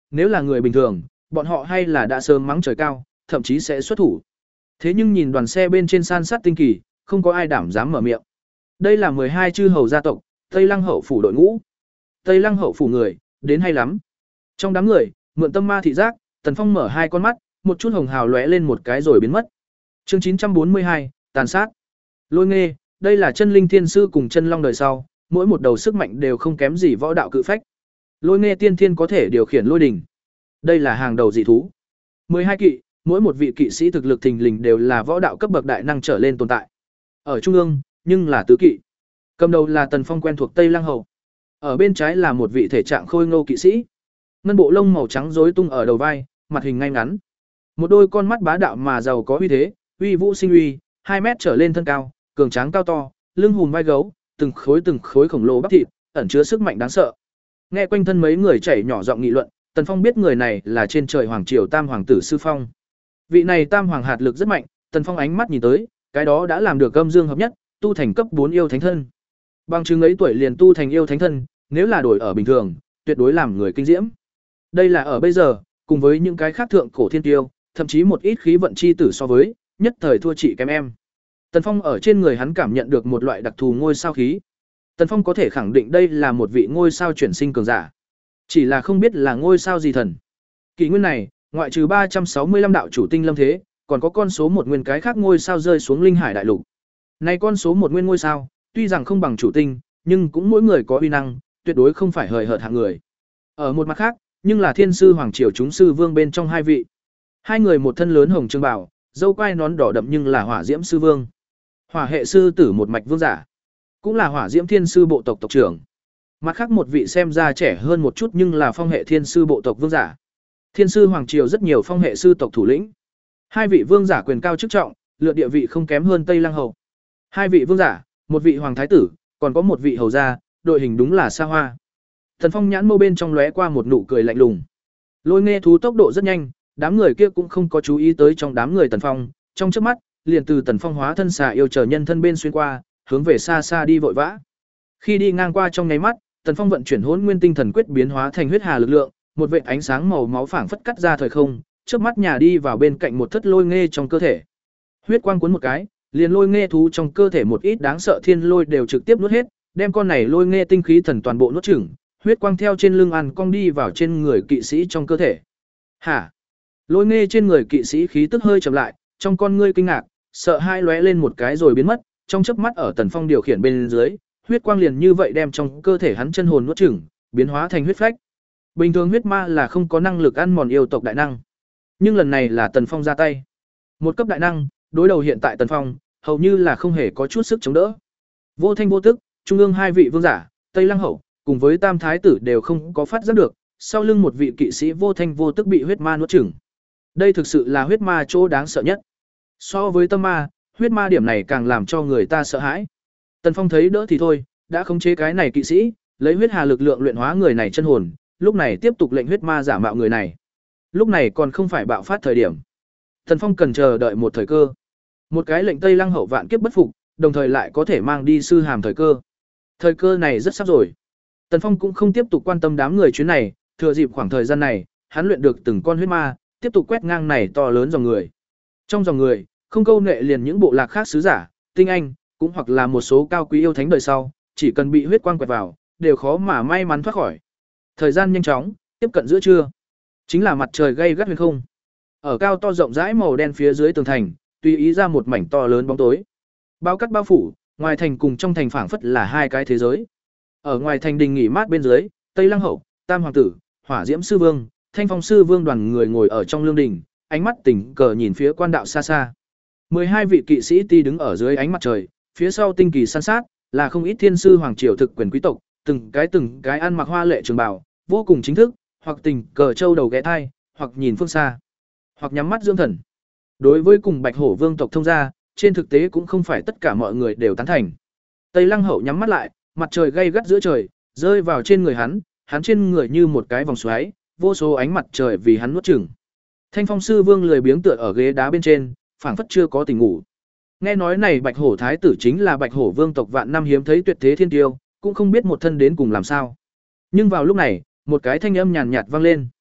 nếu là người bình thường, bọn họ hay là đã sớm mắng trời cao, thậm chí sẽ xuất thủ. Thế nhưng nhìn đoàn xe bên trên san sát tinh kỳ, không có ai đảm dám mở miệng. Đây là mười hai chư hầu gia tộc, Tây Lăng hậu phủ đội ngũ. Tây Lăng hậu phủ người, đến hay lắm. Trong đám người, mượn tâm ma thị giác, Tần Phong mở hai con mắt, một chút hồng hào lóe lên một cái rồi biến mất. Chương chín trăm bốn mươi hai, tàn sát. Lôi Nghê, đây là chân linh thiên sư cùng chân long đời sau, mỗi một đầu sức mạnh đều không kém gì võ đạo cự phách. Lôi Nghê tiên thiên có thể điều khiển lôi đỉnh. Đây là hàng đầu dị thú. mười hai kỵ, mỗi một vị kỵ sĩ thực lực thình lình đều là võ đạo cấp bậc đại năng trở lên tồn tại. Ở trung ương, nhưng là tứ kỵ. Cầm đầu là Tần Phong quen thuộc Tây Lăng hầu. Ở bên trái là một vị thể trạng khôi ngô kỵ sĩ. Ngân bộ lông màu trắng rối tung ở đầu vai, mặt hình ngay ngắn. Một đôi con mắt bá đạo mà giàu có uy thế, uy vũ sinh uy, hai mét trở lên thân cao, cường tráng cao to, lưng hùm vai gấu, từng khối từng khối khổng lồ bắp thịt, ẩn chứa sức mạnh đáng sợ. Nghe quanh thân mấy người chảy nhỏ giọng nghị luận, Tần Phong biết người này là trên trời hoàng triều Tam hoàng tử Sư Phong. Vị này Tam hoàng hạt lực rất mạnh, Tần Phong ánh mắt nhìn tới, cái đó đã làm được âm dương hợp nhất, tu thành cấp bốn yêu thánh thân. Bằng chứng ấy tuổi liền tu thành yêu thánh thân, nếu là đổi ở bình thường, tuyệt đối làm người kinh diễm. Đây là ở bây giờ, cùng với những cái khác thượng cổ thiên tiêu, thậm chí một ít khí vận chi tử so với, nhất thời thua chị kém em. Tần Phong ở trên người hắn cảm nhận được một loại đặc thù ngôi sao khí. Tần Phong có thể khẳng định đây là một vị ngôi sao chuyển sinh cường giả. Chỉ là không biết là ngôi sao gì thần. Kỷ nguyên này, ngoại trừ ba trăm sáu mươi lăm đạo chủ tinh lâm thế, còn có con số một nguyên cái khác ngôi sao rơi xuống linh hải đại lục. Này con số một nguyên ngôi sao, tuy rằng không bằng chủ tinh, nhưng cũng mỗi người có uy năng, tuyệt đối không phải hời hợt hạng người. Ở một mặt khác, nhưng là thiên sư hoàng triều chúng sư vương bên trong hai vị. Hai người một thân lớn hồng trường bào, dâu quai nón đỏ đậm nhưng là hỏa diễm sư vương. Hỏa hệ sư tử một mạch vương giả, cũng là hỏa diễm thiên sư bộ tộc tộc trưởng. Mặt khác một vị xem ra trẻ hơn một chút nhưng là phong hệ thiên sư bộ tộc vương giả. Thiên sư hoàng triều rất nhiều phong hệ sư tộc thủ lĩnh. Hai vị vương giả quyền cao chức trọng, lựa địa vị không kém hơn Tây Lăng hầu. Hai vị vương giả, một vị hoàng thái tử, còn có một vị hầu gia, đội hình đúng là xa hoa. Thần Phong nhãn mâu bên trong lóe qua một nụ cười lạnh lùng. Lôi Nghê thú tốc độ rất nhanh, đám người kia cũng không có chú ý tới trong đám người Tần Phong, trong chớp mắt, liền từ Tần Phong hóa thân xà yêu chờ nhân thân bên xuyên qua, hướng về xa xa đi vội vã. Khi đi ngang qua trong nháy mắt, Tần Phong vận chuyển Hỗn Nguyên Tinh Thần Quyết biến hóa thành huyết hà lực lượng, một vệt ánh sáng màu máu phảng phất cắt ra thời không, chớp mắt nhà đi vào bên cạnh một thất Lôi Nghê trong cơ thể. Huyết quang cuốn một cái, liền Lôi Nghê thú trong cơ thể một ít đáng sợ thiên lôi đều trực tiếp nuốt hết, đem con này Lôi Nghê tinh khí thần toàn bộ nuốt chửng, huyết quang theo trên lưng ăn cong đi vào trên người kỵ sĩ trong cơ thể. Hả? Lôi Nghê trên người kỵ sĩ khí tức hơi chậm lại, trong con ngươi kinh ngạc, sợ hai lóe lên một cái rồi biến mất, trong chớp mắt ở Tần Phong điều khiển bên dưới, huyết quang liền như vậy đem trong cơ thể hắn chân hồn nuốt chửng, biến hóa thành huyết phách. Bình thường huyết ma là không có năng lực ăn mòn yêu tộc đại năng, nhưng lần này là Tần Phong ra tay. Một cấp đại năng, đối đầu hiện tại Tần Phong, hầu như là không hề có chút sức chống đỡ. Vô thanh vô tức, trung ương hai vị vương giả, Tây Lăng hậu, cùng với Tam thái tử đều không có phát giác được, sau lưng một vị kỵ sĩ vô thanh vô tức bị huyết ma nuốt chửng. Đây thực sự là huyết ma chỗ đáng sợ nhất. So với tâm ma, huyết ma điểm này càng làm cho người ta sợ hãi. Tần Phong thấy đỡ thì thôi, đã khống chế cái này kỵ sĩ, lấy huyết hà lực lượng luyện hóa người này chân hồn, lúc này tiếp tục lệnh huyết ma giả mạo người này. Lúc này còn không phải bạo phát thời điểm. Tần Phong cần chờ đợi một thời cơ. Một cái lệnh Tây Lăng hậu vạn kiếp bất phục, đồng thời lại có thể mang đi sư hàm thời cơ. Thời cơ này rất sắp rồi. Tần Phong cũng không tiếp tục quan tâm đám người chuyến này, thừa dịp khoảng thời gian này, hắn luyện được từng con huyết ma, tiếp tục quét ngang này to lớn dòng người. Trong dòng người, không câu nệ liền những bộ lạc khác sứ giả, tinh anh, cũng hoặc là một số cao quý yêu thánh đời sau, chỉ cần bị huyết quang quẹt vào, đều khó mà may mắn thoát khỏi. Thời gian nhanh chóng, tiếp cận giữa trưa. Chính là mặt trời gay gắt huyền không. Ở cao to rộng rãi màu đen phía dưới tường thành, tùy ý ra một mảnh to lớn bóng tối. Bao cắt bao phủ, ngoài thành cùng trong thành phảng phất là hai cái thế giới. Ở ngoài thành đình nghỉ mát bên dưới, Tây Lăng hậu, Tam hoàng tử, Hỏa Diễm sư vương, Thanh Phong sư vương đoàn người ngồi ở trong lương đình, ánh mắt tình cờ nhìn phía quan đạo xa xa. mười hai vị kỵ sĩ ti đứng ở dưới ánh mặt trời, phía sau tinh kỳ san sát, là không ít thiên sư hoàng triều thực quyền quý tộc, từng cái từng cái ăn mặc hoa lệ trường bào, vô cùng chính thức, hoặc tình cờ châu đầu ghé thai, hoặc nhìn phương xa, hoặc nhắm mắt dưỡng thần. Đối với cùng Bạch Hổ vương tộc thông gia, trên thực tế cũng không phải tất cả mọi người đều tán thành. Tây Lăng hậu nhắm mắt lại, mặt trời gay gắt giữa trời, rơi vào trên người hắn, hắn trên người như một cái vòng xoáy, vô số ánh mặt trời vì hắn nuốt chửng. Thanh Phong sư vương lười biếng tựa ở ghế đá bên trên, phảng phất chưa có tỉnh ngủ. Nghe nói này Bạch Hổ thái tử chính là Bạch Hổ vương tộc vạn năm hiếm thấy tuyệt thế thiên tiêu, cũng không biết một thân đến cùng làm sao. Nhưng vào lúc này, một cái thanh âm nhàn nhạt vang lên.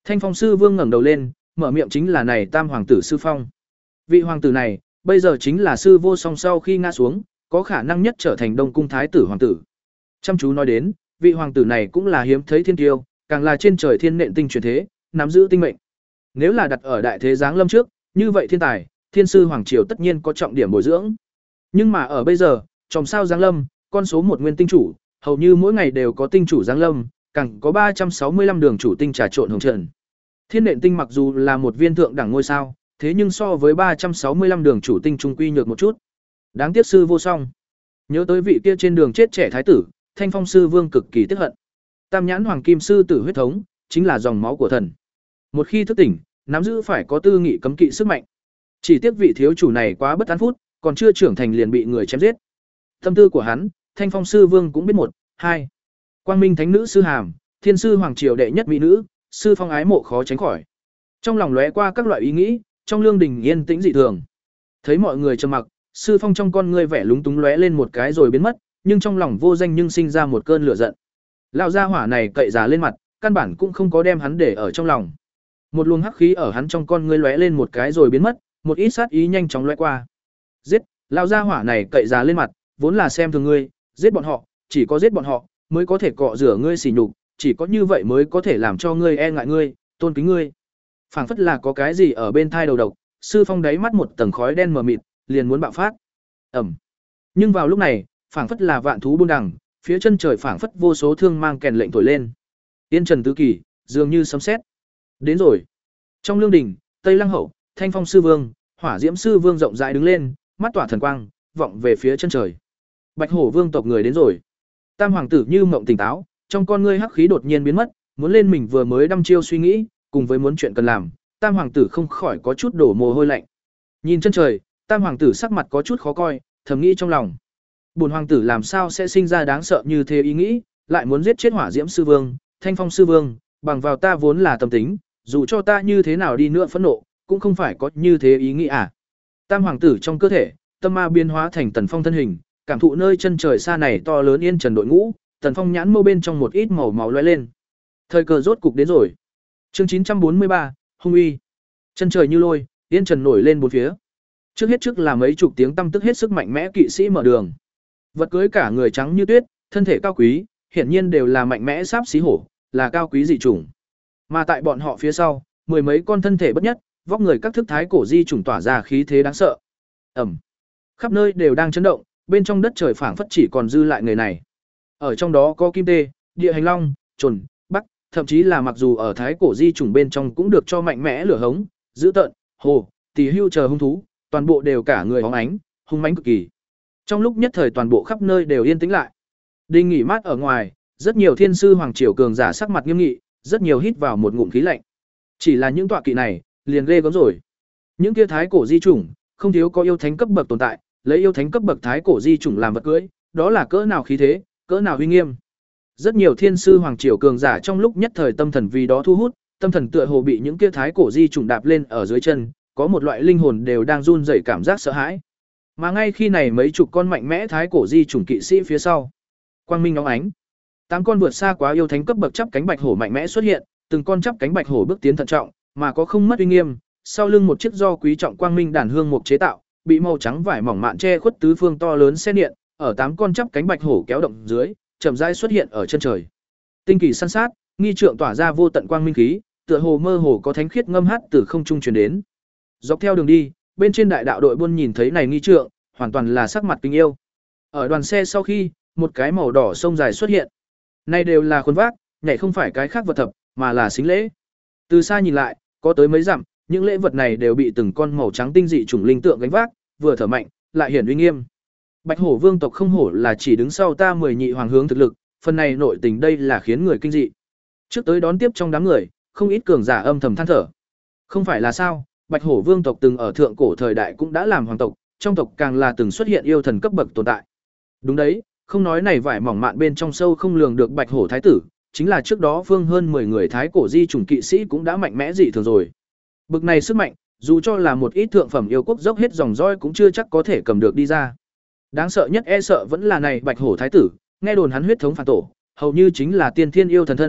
Thanh Phong sư vương ngẩng đầu lên, mở miệng chính là này Tam hoàng tử Sư Phong. Vị hoàng tử này, bây giờ chính là Sư Vô Song sau khi ngã xuống, có khả năng nhất trở thành Đông cung thái tử hoàng tử. Chăm chú nói đến, vị hoàng tử này cũng là hiếm thấy thiên kiêu, càng là trên trời thiên nện tinh truyền thế, nắm giữ tinh mệnh. Nếu là đặt ở đại thế giáng lâm trước, như vậy thiên tài, thiên sư hoàng triều tất nhiên có trọng điểm bồi dưỡng. Nhưng mà ở bây giờ, chòm sao giáng lâm, con số một nguyên tinh chủ, hầu như mỗi ngày đều có tinh chủ giáng lâm, càng có ba trăm sáu mươi lăm đường chủ tinh trà trộn hồng trần. Thiên nện tinh mặc dù là một viên thượng đẳng ngôi sao, thế nhưng so với ba trăm sáu mươi lăm đường chủ tinh trung quy nhược một chút. Đáng tiếc Sư Vô Song. Nhớ tới vị kia trên đường chết trẻ thái tử, Thanh Phong sư vương cực kỳ tức hận. Tam nhãn hoàng kim sư tử huyết thống, chính là dòng máu của thần. Một khi thức tỉnh, nắm giữ phải có tư nghị cấm kỵ sức mạnh. Chỉ tiếc vị thiếu chủ này quá bất an phút, còn chưa trưởng thành liền bị người chém giết. Tâm tư của hắn, Thanh Phong sư vương cũng biết một, hai. Quang Minh thánh nữ sư hàm, thiên sư hoàng triều đệ nhất mỹ nữ, sư phong ái mộ khó tránh khỏi. Trong lòng lóe qua các loại ý nghĩ, trong lương đình yên tĩnh dị thường. Thấy mọi người trầm mặc, sư phong trong con ngươi vẻ lúng túng lóe lên một cái rồi biến mất, nhưng trong lòng vô danh nhưng sinh ra một cơn lửa giận. Lão gia hỏa này cậy già lên mặt, căn bản cũng không có đem hắn để ở trong lòng. Một luồng hắc khí ở hắn trong con ngươi lóe lên một cái rồi biến mất, một ít sát ý nhanh chóng lóe qua. Giết, lão gia hỏa này cậy già lên mặt, vốn là xem thường ngươi, giết bọn họ, chỉ có giết bọn họ mới có thể cọ rửa ngươi sỉ nhục, chỉ có như vậy mới có thể làm cho ngươi e ngại ngươi, tôn kính ngươi. Phảng phất là có cái gì ở bên thai đầu độc, sư phong đáy mắt một tầng khói đen mờ mịt, liền muốn bạo phát. Ầm. Nhưng vào lúc này, phảng phất là vạn thú buôn đằng, phía chân trời phảng phất vô số thương mang kèn lệnh thổi lên. Tiên Trần tứ kỳ, dường như sấm sét. Đến rồi. Trong lương đình, Tây Lăng hậu, Thanh Phong sư vương, Hỏa Diễm sư vương rộng rãi đứng lên, mắt tỏa thần quang, vọng về phía chân trời. Bạch Hổ vương tộc người đến rồi. Tam hoàng tử như mộng tỉnh táo, trong con ngươi hắc khí đột nhiên biến mất, muốn lên mình vừa mới đăm chiêu suy nghĩ, cùng với muốn chuyện cần làm, Tam hoàng tử không khỏi có chút đổ mồ hôi lạnh. Nhìn chân trời, Tam hoàng tử sắc mặt có chút khó coi, thầm nghĩ trong lòng. Bổn hoàng tử làm sao sẽ sinh ra đáng sợ như thế ý nghĩ, lại muốn giết chết Hỏa Diễm sư vương, Thanh Phong sư vương, bằng vào ta vốn là tâm tính, dù cho ta như thế nào đi nữa phẫn nộ, cũng không phải có như thế ý nghĩ à. Tam hoàng tử trong cơ thể, tâm ma biến hóa thành Tần Phong thân hình, cảm thụ nơi chân trời xa này to lớn yên trần đội ngũ, Tần Phong nhãn mâu bên trong một ít màu máu lóe lên. Thời cơ rốt cục đến rồi. Chương chín trăm bốn mươi ba, hung uy. Chân trời như lôi, yên trần nổi lên bốn phía. Trước hết trước là mấy chục tiếng tâm tức hết sức mạnh mẽ kỵ sĩ mở đường. Vật cưới cả người trắng như tuyết, thân thể cao quý, hiển nhiên đều là mạnh mẽ sáp xí hổ, là cao quý dị chủng. Mà tại bọn họ phía sau, mười mấy con thân thể bất nhất, vóc người các thức thái cổ di chủng tỏa ra khí thế đáng sợ. Ầm. Khắp nơi đều đang chấn động, bên trong đất trời phảng phất chỉ còn dư lại người này. Ở trong đó có kim tê, địa hành long, trồn, bắc, thậm chí là mặc dù ở thái cổ di chủng bên trong cũng được cho mạnh mẽ lửa hống, dữ tợn, hồ, tỳ hưu chờ hung thú, toàn bộ đều cả người hóng ánh, hung mãnh cực kỳ. Trong lúc nhất thời toàn bộ khắp nơi đều yên tĩnh lại. Đinh nghỉ mát ở ngoài, rất nhiều thiên sư hoàng triều cường giả sắc mặt nghiêm nghị, rất nhiều hít vào một ngụm khí lạnh. Chỉ là những tọa kỵ này, liền ghê gớm rồi. Những kia thái cổ di chủng, không thiếu có yêu thánh cấp bậc tồn tại, lấy yêu thánh cấp bậc thái cổ di chủng làm vật cưỡi, đó là cỡ nào khí thế, cỡ nào uy nghiêm. Rất nhiều thiên sư hoàng triều cường giả trong lúc nhất thời tâm thần vì đó thu hút, tâm thần tựa hồ bị những kia thái cổ di chủng đạp lên ở dưới chân, có một loại linh hồn đều đang run rẩy cảm giác sợ hãi. Mà ngay khi này mấy chục con mạnh mẽ thái cổ di chủng kỵ sĩ phía sau, quang minh óng ánh, tám con vượt xa quá yêu thánh cấp bậc chắp cánh bạch hổ mạnh mẽ xuất hiện, từng con chắp cánh bạch hổ bước tiến thận trọng, mà có không mất uy nghiêm, sau lưng một chiếc do quý trọng quang minh đàn hương mục chế tạo, bị màu trắng vải mỏng mạn che khuất tứ phương to lớn xe điện, ở tám con chắp cánh bạch hổ kéo động dưới, chậm rãi xuất hiện ở chân trời. Tinh kỳ săn sát, nghi trượng tỏa ra vô tận quang minh khí, tựa hồ mơ hồ có thánh khiết ngâm hát từ không trung truyền đến. Dọc theo đường đi, bên trên đại đạo đội buôn nhìn thấy này nghi trượng, hoàn toàn là sắc mặt kính yêu. Ở đoàn xe sau khi, một cái màu đỏ sông dài xuất hiện. Này đều là khuôn vác, nhảy không phải cái khác vật thập, mà là xính lễ. Từ xa nhìn lại, có tới mấy dặm, những lễ vật này đều bị từng con màu trắng tinh dị chủng linh tượng gánh vác, vừa thở mạnh, lại hiển uy nghiêm. Bạch Hổ vương tộc không hổ là chỉ đứng sau ta mười nhị hoàng hướng thực lực, phần này nội tình đây là khiến người kinh dị. Trước tới đón tiếp trong đám người, không ít cường giả âm thầm than thở. Không phải là sao, Bạch Hổ vương tộc từng ở thượng cổ thời đại cũng đã làm hoàng tộc, trong tộc càng là từng xuất hiện yêu thần cấp bậc tồn tại. Đúng đấy, không nói này vải mỏng mạn bên trong sâu không lường được Bạch Hổ thái tử, chính là trước đó phương hơn mười người thái cổ di chủng kỵ sĩ cũng đã mạnh mẽ dị thường rồi. Bực này sức mạnh, dù cho là một ít thượng phẩm yêu quốc dốc hết dòng roi cũng chưa chắc có thể cầm được đi ra. Đáng sợ nhất e sợ vẫn là này Bạch Hổ thái tử, nghe đồn hắn huyết thống phản tổ, hầu như chính là tiên thiên yêu thần thân,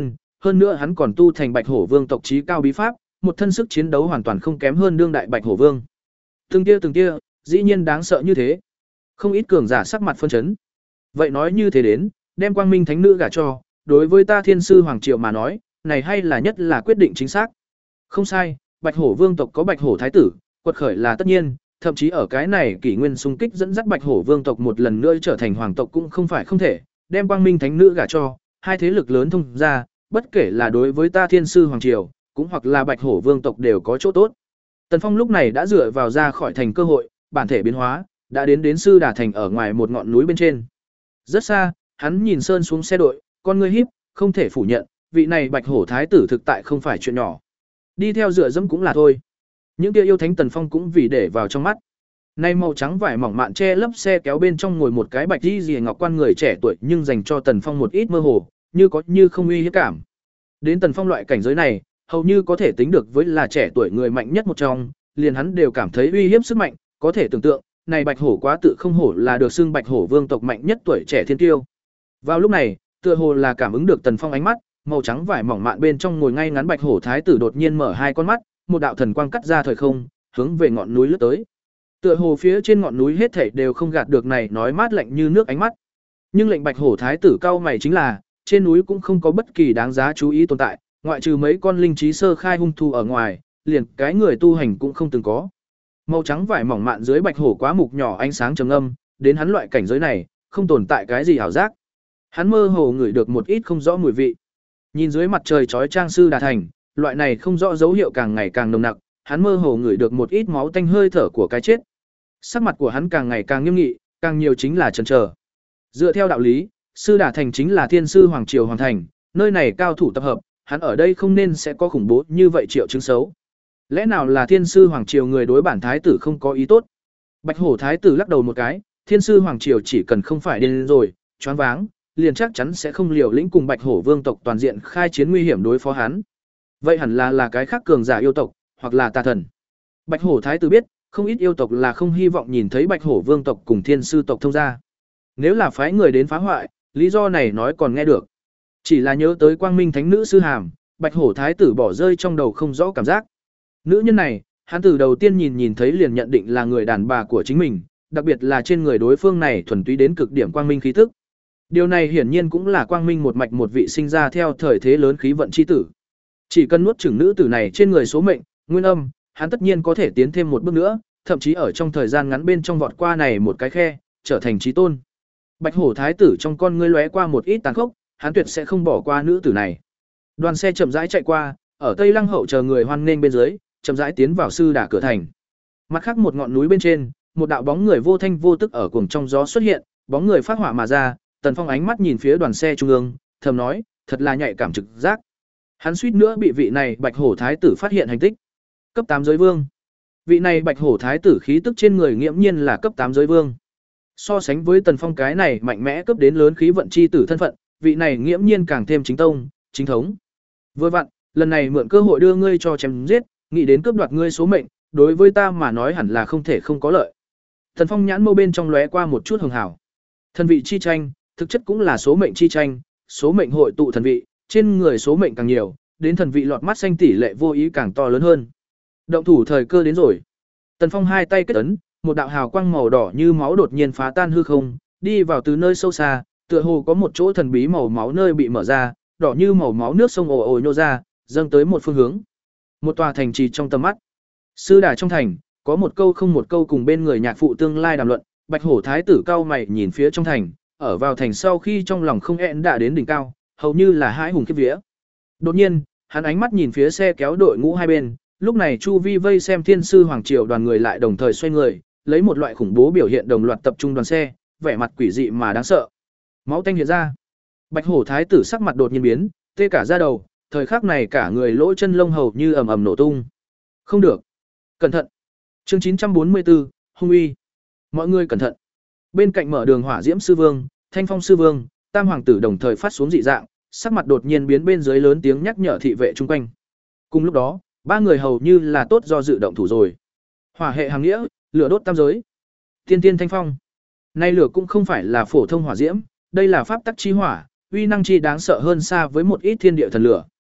hơn nữa hắn còn tu thành Bạch Hổ Vương tộc chí cao bí pháp, một thân sức chiến đấu hoàn toàn không kém hơn đương đại Bạch Hổ Vương. Từng tia từng tia, dĩ nhiên đáng sợ như thế. Không ít cường giả sắc mặt phân chấn. Vậy nói như thế đến, đem Quang Minh Thánh nữ gả cho, đối với ta Thiên sư hoàng triều mà nói, này hay là nhất là quyết định chính xác. Không sai, Bạch Hổ Vương tộc có Bạch Hổ thái tử, quật khởi là tất nhiên, thậm chí ở cái này kỷ nguyên xung kích dẫn dắt Bạch Hổ Vương tộc một lần nữa trở thành hoàng tộc cũng không phải không thể, đem Quang Minh Thánh nữ gả cho, hai thế lực lớn thông ra, bất kể là đối với ta Thiên sư hoàng triều, cũng hoặc là Bạch Hổ Vương tộc đều có chỗ tốt. Tần Phong lúc này đã dựa vào ra khỏi thành cơ hội, bản thể biến hóa, đã đến đến Sư Đà thành ở ngoài một ngọn núi bên trên. Rất xa, hắn nhìn sơn xuống xe đội, con ngươi híp, không thể phủ nhận, vị này Bạch Hổ thái tử thực tại không phải chuyện nhỏ. Đi theo dựa dẫm cũng là thôi. Những kia yêu thánh Tần Phong cũng vì để vào trong mắt. Nay màu trắng vải mỏng mạn che lấp xe kéo bên trong ngồi một cái bạch y rìa ngọc quan người trẻ tuổi, nhưng dành cho Tần Phong một ít mơ hồ, như có như không uy hiếp cảm. Đến Tần Phong loại cảnh giới này, hầu như có thể tính được với là trẻ tuổi người mạnh nhất một trong, liền hắn đều cảm thấy uy hiếp sức mạnh, có thể tưởng tượng, này Bạch Hổ quá tự không hổ là được xưng Bạch Hổ Vương tộc mạnh nhất tuổi trẻ thiên tiêu. Vào lúc này, tựa hồ là cảm ứng được Tần Phong ánh mắt, màu trắng vải mỏng mạn bên trong ngồi ngay ngắn Bạch Hổ thái tử đột nhiên mở hai con mắt, một đạo thần quang cắt ra thời không, hướng về ngọn núi lướt tới. Tựa hồ phía trên ngọn núi hết thảy đều không gạt được này nói mát lạnh như nước ánh mắt. Nhưng lệnh Bạch Hổ thái tử cao mày chính là, trên núi cũng không có bất kỳ đáng giá chú ý tồn tại, ngoại trừ mấy con linh trí sơ khai hung thú ở ngoài, liền cái người tu hành cũng không từng có. Màu trắng vải mỏng mạn dưới Bạch Hổ quá mục nhỏ ánh sáng trầm âm, đến hắn loại cảnh giới này, không tồn tại cái gì ảo giác. Hắn mơ hồ ngửi được một ít không rõ mùi vị. Nhìn dưới mặt trời chói chang Sư Đà thành, loại này không rõ dấu hiệu càng ngày càng nồng nặc, hắn mơ hồ ngửi được một ít máu tanh hơi thở của cái chết. Sắc mặt của hắn càng ngày càng nghiêm nghị, càng nhiều chính là chần chờ. Dựa theo đạo lý, Sư Đà thành chính là Thiên sư hoàng triều hoàng thành, nơi này cao thủ tập hợp, hắn ở đây không nên sẽ có khủng bố như vậy triệu chứng xấu. Lẽ nào là Thiên sư hoàng triều người đối bản thái tử không có ý tốt? Bạch Hổ thái tử lắc đầu một cái, Thiên sư hoàng triều chỉ cần không phải điên rồi, choáng váng, liền chắc chắn sẽ không liều lĩnh cùng Bạch Hổ vương tộc toàn diện khai chiến nguy hiểm đối phó hắn. Vậy hẳn là là cái khác cường giả yêu tộc, hoặc là tà thần. Bạch Hổ thái tử biết, không ít yêu tộc là không hy vọng nhìn thấy Bạch Hổ vương tộc cùng Thiên sư tộc thông gia. Nếu là phái người đến phá hoại, lý do này nói còn nghe được. Chỉ là nhớ tới Quang Minh Thánh nữ sư hàm, Bạch Hổ thái tử bỏ rơi trong đầu không rõ cảm giác. Nữ nhân này, hắn từ đầu tiên nhìn nhìn thấy liền nhận định là người đàn bà của chính mình, đặc biệt là trên người đối phương này thuần túy đến cực điểm quang minh khí tức. Điều này hiển nhiên cũng là quang minh một mạch một vị sinh ra theo thời thế lớn khí vận chi tử. Chỉ cần nuốt chửng nữ tử này trên người số mệnh, nguyên âm, hắn tất nhiên có thể tiến thêm một bước nữa, thậm chí ở trong thời gian ngắn bên trong vọt qua này một cái khe, trở thành chí tôn. Bạch Hổ thái tử trong con ngươi lóe qua một ít tàn khốc, hắn tuyệt sẽ không bỏ qua nữ tử này. Đoàn xe chậm rãi chạy qua, ở Tây Lăng hậu chờ người hoan nghênh bên dưới, chậm rãi tiến vào Sư Đà cửa thành. Mặt khác một ngọn núi bên trên, một đạo bóng người vô thanh vô tức ở cuồng trong gió xuất hiện, bóng người phát hỏa mà ra, Tần Phong ánh mắt nhìn phía đoàn xe trung ương, thầm nói, thật là nhạy cảm trực giác. Hắn suýt nữa bị vị này Bạch Hổ thái tử phát hiện hành tích. Cấp tám giới vương. Vị này Bạch Hổ thái tử khí tức trên người nghiễm nhiên là cấp tám giới vương. So sánh với Tần Phong cái này mạnh mẽ cấp đến lớn khí vận chi tử thân phận, vị này nghiễm nhiên càng thêm chính tông, chính thống. Vừa vặn, lần này mượn cơ hội đưa ngươi cho chém giết, nghĩ đến cướp đoạt ngươi số mệnh, đối với ta mà nói hẳn là không thể không có lợi. Tần Phong nhãn mâu bên trong lóe qua một chút hường hảo. Thần vị chi tranh, thực chất cũng là số mệnh chi tranh, số mệnh hội tụ thần vị, trên người số mệnh càng nhiều, đến thần vị lọt mắt xanh tỷ lệ vô ý càng to lớn hơn. Động thủ thời cơ đến rồi. Tần Phong hai tay kết ấn, một đạo hào quang màu đỏ như máu đột nhiên phá tan hư không, đi vào từ nơi sâu xa, tựa hồ có một chỗ thần bí màu máu nơi bị mở ra, đỏ như màu máu nước sông ồ ồ nhô ra, dâng tới một phương hướng. Một tòa thành trì trong tầm mắt. Sư Đà trong thành, có một câu không một câu cùng bên người nhạc phụ tương lai đàm luận, Bạch Hổ thái tử cao mày nhìn phía trong thành, ở vào thành sau khi trong lòng không hẹn đã đến đỉnh cao, hầu như là hãi hùng khiếp vía. Đột nhiên, hắn ánh mắt nhìn phía xe kéo đội ngũ hai bên, lúc này chu vi vây xem Thiên sư hoàng triều đoàn người lại đồng thời xoay người, lấy một loại khủng bố biểu hiện đồng loạt tập trung đoàn xe, vẻ mặt quỷ dị mà đáng sợ. Máu tanh hiện ra. Bạch Hổ thái tử sắc mặt đột nhiên biến, tê cả da đầu, thời khắc này cả người lỗ chân lông hầu như ầm ầm nổ tung. Không được. Cẩn thận. Chương chín trăm bốn mươi tư, hung uy. Mọi người cẩn thận. Bên cạnh mở đường Hỏa Diễm sư vương, Thanh Phong sư vương, Tam hoàng tử đồng thời phát xuống dị dạng, sắc mặt đột nhiên biến bên dưới lớn tiếng nhắc nhở thị vệ chung quanh. Cùng lúc đó, ba người hầu như là tốt do dự động thủ rồi. Hỏa hệ hàng nghĩa, lửa đốt tam giới. Tiên tiên Thanh Phong. Nay lửa cũng không phải là phổ thông hỏa diễm, đây là pháp tắc chi hỏa, uy năng chi đáng sợ hơn xa với một ít thiên địa thần lửa.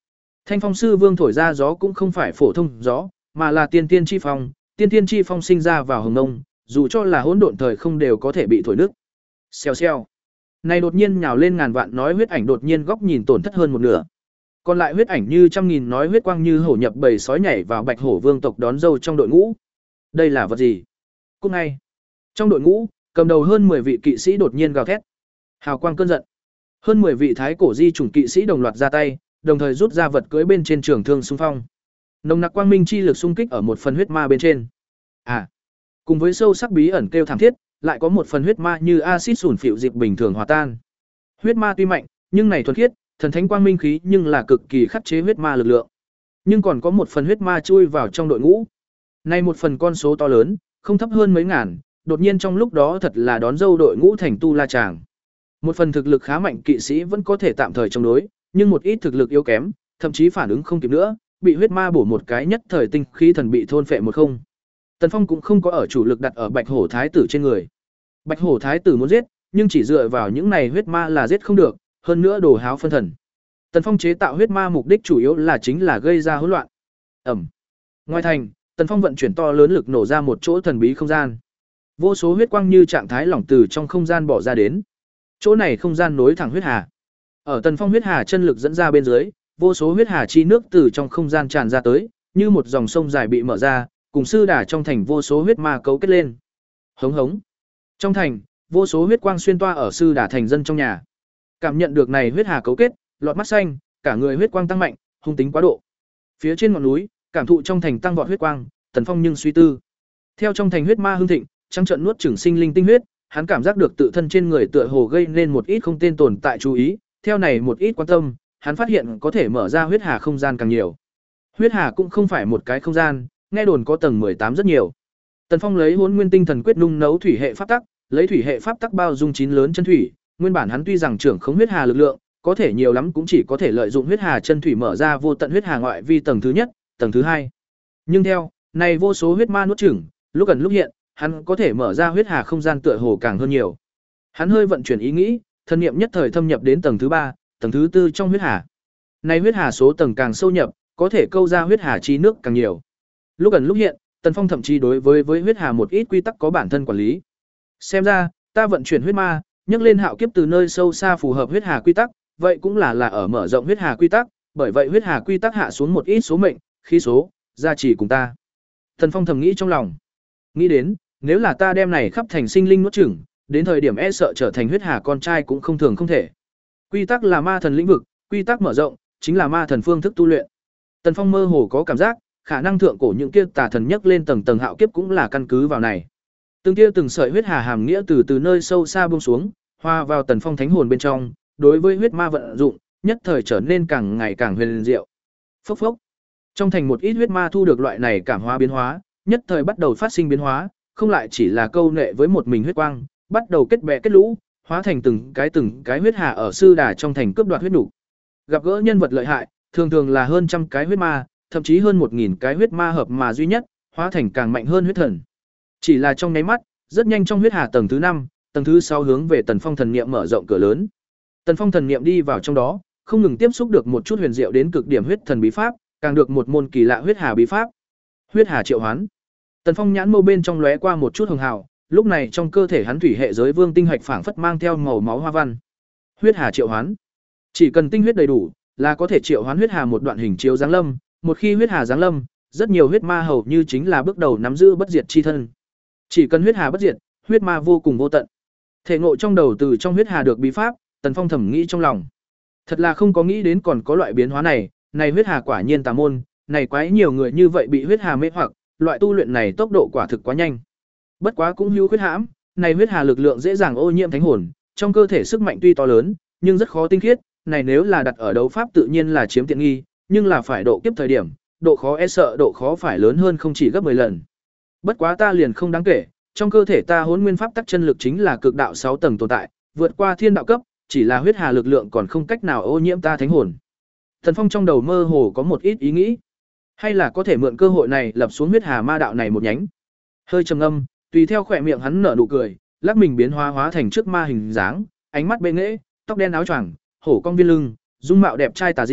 Thanh phong sư vương thổi ra gió cũng không phải phổ thông gió, mà là tiên tiên chi phong, tiên tiên chi phong sinh ra vào hồng nông, dù cho là hỗn độn thời không đều có thể bị thổi nứt. Xèo xèo. Này đột nhiên nhào lên ngàn vạn nói huyết ảnh đột nhiên góc nhìn tổn thất hơn một nửa. Còn lại huyết ảnh như trăm nghìn nói huyết quang như hổ nhập bầy sói nhảy vào Bạch Hổ Vương tộc đón dâu trong đội ngũ. Đây là vật gì? Cũng ngay. Trong đội ngũ, cầm đầu hơn mười vị kỵ sĩ đột nhiên gào thét. Hào quang cơn giận. Hơn mười vị thái cổ di chủng kỵ sĩ đồng loạt ra tay, đồng thời rút ra vật cưỡi bên trên trường thương xung phong. Nồng nặc quang minh chi lực xung kích ở một phần huyết ma bên trên. À, cùng với sâu sắc bí ẩn kêu thảm thiết, lại có một phần huyết ma như axit sủn phịu dịp bình thường hòa tan. Huyết ma tuy mạnh, nhưng này thuần khiết, thần thánh quang minh khí nhưng là cực kỳ khắc chế huyết ma lực lượng. Nhưng còn có một phần huyết ma chui vào trong đội ngũ. Này một phần con số to lớn, không thấp hơn mấy ngàn, đột nhiên trong lúc đó thật là đón dâu đội ngũ thành tu la chàng. Một phần thực lực khá mạnh kỵ sĩ vẫn có thể tạm thời chống đối, nhưng một ít thực lực yếu kém, thậm chí phản ứng không kịp nữa, bị huyết ma bổ một cái nhất thời tinh khí thần bị thôn phệ một không. Tần Phong cũng không có ở chủ lực đặt ở Bạch Hổ thái tử trên người. Bạch Hổ thái tử muốn giết, nhưng chỉ dựa vào những này huyết ma là giết không được, hơn nữa đồ háo phân thần. Tần Phong chế tạo huyết ma mục đích chủ yếu là chính là gây ra hỗn loạn. Ẩm. Ngoài thành, Tần Phong vận chuyển to lớn lực nổ ra một chỗ thần bí không gian. Vô số huyết quang như trạng thái lỏng từ trong không gian bỏ ra đến. Chỗ này không gian nối thẳng huyết hà. Ở Tần Phong huyết hà chân lực dẫn ra bên dưới, vô số huyết hà chi nước từ trong không gian tràn ra tới, như một dòng sông dài bị mở ra, cùng sư đà trong thành vô số huyết ma cấu kết lên. Hống hống. Trong thành, vô số huyết quang xuyên toa ở sư đà thành dân trong nhà. Cảm nhận được này huyết hà cấu kết, lọt mắt xanh, cả người huyết quang tăng mạnh, hung tính quá độ. Phía trên ngọn núi, cảm thụ trong thành tăng vọt huyết quang, Tần Phong nhưng suy tư. Theo trong thành huyết ma hưng thịnh, trắng trận nuốt chửng sinh linh tinh huyết, hắn cảm giác được tự thân trên người tựa hồ gây nên một ít không tên tồn tại chú ý, theo này một ít quan tâm, hắn phát hiện có thể mở ra huyết hà không gian càng nhiều. Huyết hà cũng không phải một cái không gian, nghe đồn có tầng mười tám rất nhiều. Tần Phong lấy Hỗn Nguyên Tinh Thần Quyết nung nấu thủy hệ pháp tắc, lấy thủy hệ pháp tắc bao dung chín lớn chân thủy, nguyên bản hắn tuy rằng trưởng khống huyết hà lực lượng, có thể nhiều lắm cũng chỉ có thể lợi dụng huyết hà chân thủy mở ra vô tận huyết hà ngoại vi tầng thứ nhất, tầng thứ hai. Nhưng theo, này vô số huyết ma nuốt chửng, lúc gần lúc hiện, hắn có thể mở ra huyết hà không gian tựa hồ càng hơn nhiều. Hắn hơi vận chuyển ý nghĩ, thân niệm nhất thời thâm nhập đến tầng thứ ba, tầng thứ tư trong huyết hà. Này huyết hà số tầng càng sâu nhập, có thể câu ra huyết hà chi nước càng nhiều. Lúc gần lúc hiện, Tần Phong thậm chí đối với với huyết hà một ít quy tắc có bản thân quản lý. Xem ra, ta vận chuyển huyết ma, nhấc lên hạo kiếp từ nơi sâu xa phù hợp huyết hà quy tắc, vậy cũng là là ở mở rộng huyết hà quy tắc, bởi vậy huyết hà quy tắc hạ xuống một ít số mệnh, khí số, gia trì cùng ta. Tần Phong thầm nghĩ trong lòng. Nghĩ đến, nếu là ta đem này khắp thành sinh linh nuốt chửng, đến thời điểm e sợ trở thành huyết hà con trai cũng không thường không thể. Quy tắc là ma thần lĩnh vực, quy tắc mở rộng chính là ma thần phương thức tu luyện. Tần Phong mơ hồ có cảm giác, khả năng thượng cổ những kia tà thần nhấc lên tầng tầng hạo kiếp cũng là căn cứ vào này. Từng kia từng sợi huyết hà hàm nghĩa từ từ nơi sâu xa buông xuống, hòa vào Tần Phong thánh hồn bên trong, đối với huyết ma vận dụng, nhất thời trở nên càng ngày càng huyền diệu. Phốc phốc. Trong thành một ít huyết ma thu được loại này cảm hóa biến hóa, nhất thời bắt đầu phát sinh biến hóa, không lại chỉ là câu nệ với một mình huyết quang, bắt đầu kết bè kết lũ, hóa thành từng cái từng cái huyết hà ở sư đà trong thành cướp đoạt huyết đủ. Gặp gỡ nhân vật lợi hại, thường thường là hơn trăm cái huyết ma, thậm chí hơn một nghìn cái huyết ma hợp mà duy nhất, hóa thành càng mạnh hơn huyết thần. Chỉ là trong nháy mắt, rất nhanh trong huyết hà tầng thứ năm, tầng thứ sáu hướng về Tần Phong thần niệm mở rộng cửa lớn. Tần Phong thần niệm đi vào trong đó, không ngừng tiếp xúc được một chút huyền diệu đến cực điểm huyết thần bí pháp, càng được một môn kỳ lạ huyết hà bí pháp. Huyết hà triệu hoán. Tần Phong nhãn mâu bên trong lóe qua một chút hường hào, lúc này trong cơ thể hắn thủy hệ giới vương tinh hạch phảng phất mang theo màu máu hoa văn. Huyết hà triệu hoán. Chỉ cần tinh huyết đầy đủ, là có thể triệu hoán huyết hà một đoạn hình chiếu giáng lâm, một khi huyết hà giáng lâm, rất nhiều huyết ma hầu như chính là bước đầu nắm giữ bất diệt chi thân. Chỉ cần huyết hà bất diệt, huyết ma vô cùng vô tận. Thể ngộ trong đầu từ trong huyết hà được bí pháp, Tần Phong thầm nghĩ trong lòng. Thật là không có nghĩ đến còn có loại biến hóa này, này huyết hà quả nhiên tà môn, này quái nhiều người như vậy bị huyết hà mê hoặc, loại tu luyện này tốc độ quả thực quá nhanh. Bất quá cũng hữu khuyết hãm, này huyết hà lực lượng dễ dàng ô nhiễm thánh hồn, trong cơ thể sức mạnh tuy to lớn, nhưng rất khó tinh khiết, này nếu là đặt ở đấu pháp tự nhiên là chiếm tiện nghi, nhưng là phải độ kiếp thời điểm, độ khó e sợ độ khó phải lớn hơn không chỉ gấp mười lần. Bất quá ta liền không đáng kể, trong cơ thể ta Hỗn Nguyên pháp tắc chân lực chính là cực đạo sáu tầng tồn tại, vượt qua thiên đạo cấp, chỉ là huyết hà lực lượng còn không cách nào ô nhiễm ta thánh hồn. Thần Phong trong đầu mơ hồ có một ít ý nghĩ, hay là có thể mượn cơ hội này lập xuống huyết hà ma đạo này một nhánh. Hơi trầm ngâm, tùy theo khỏe miệng hắn nở nụ cười, lắc mình biến hóa hóa thành trước ma hình dáng, ánh mắt bệ nghệ, tóc đen áo choàng, hổ cong viên lưng, dung mạo đẹp trai tà dị,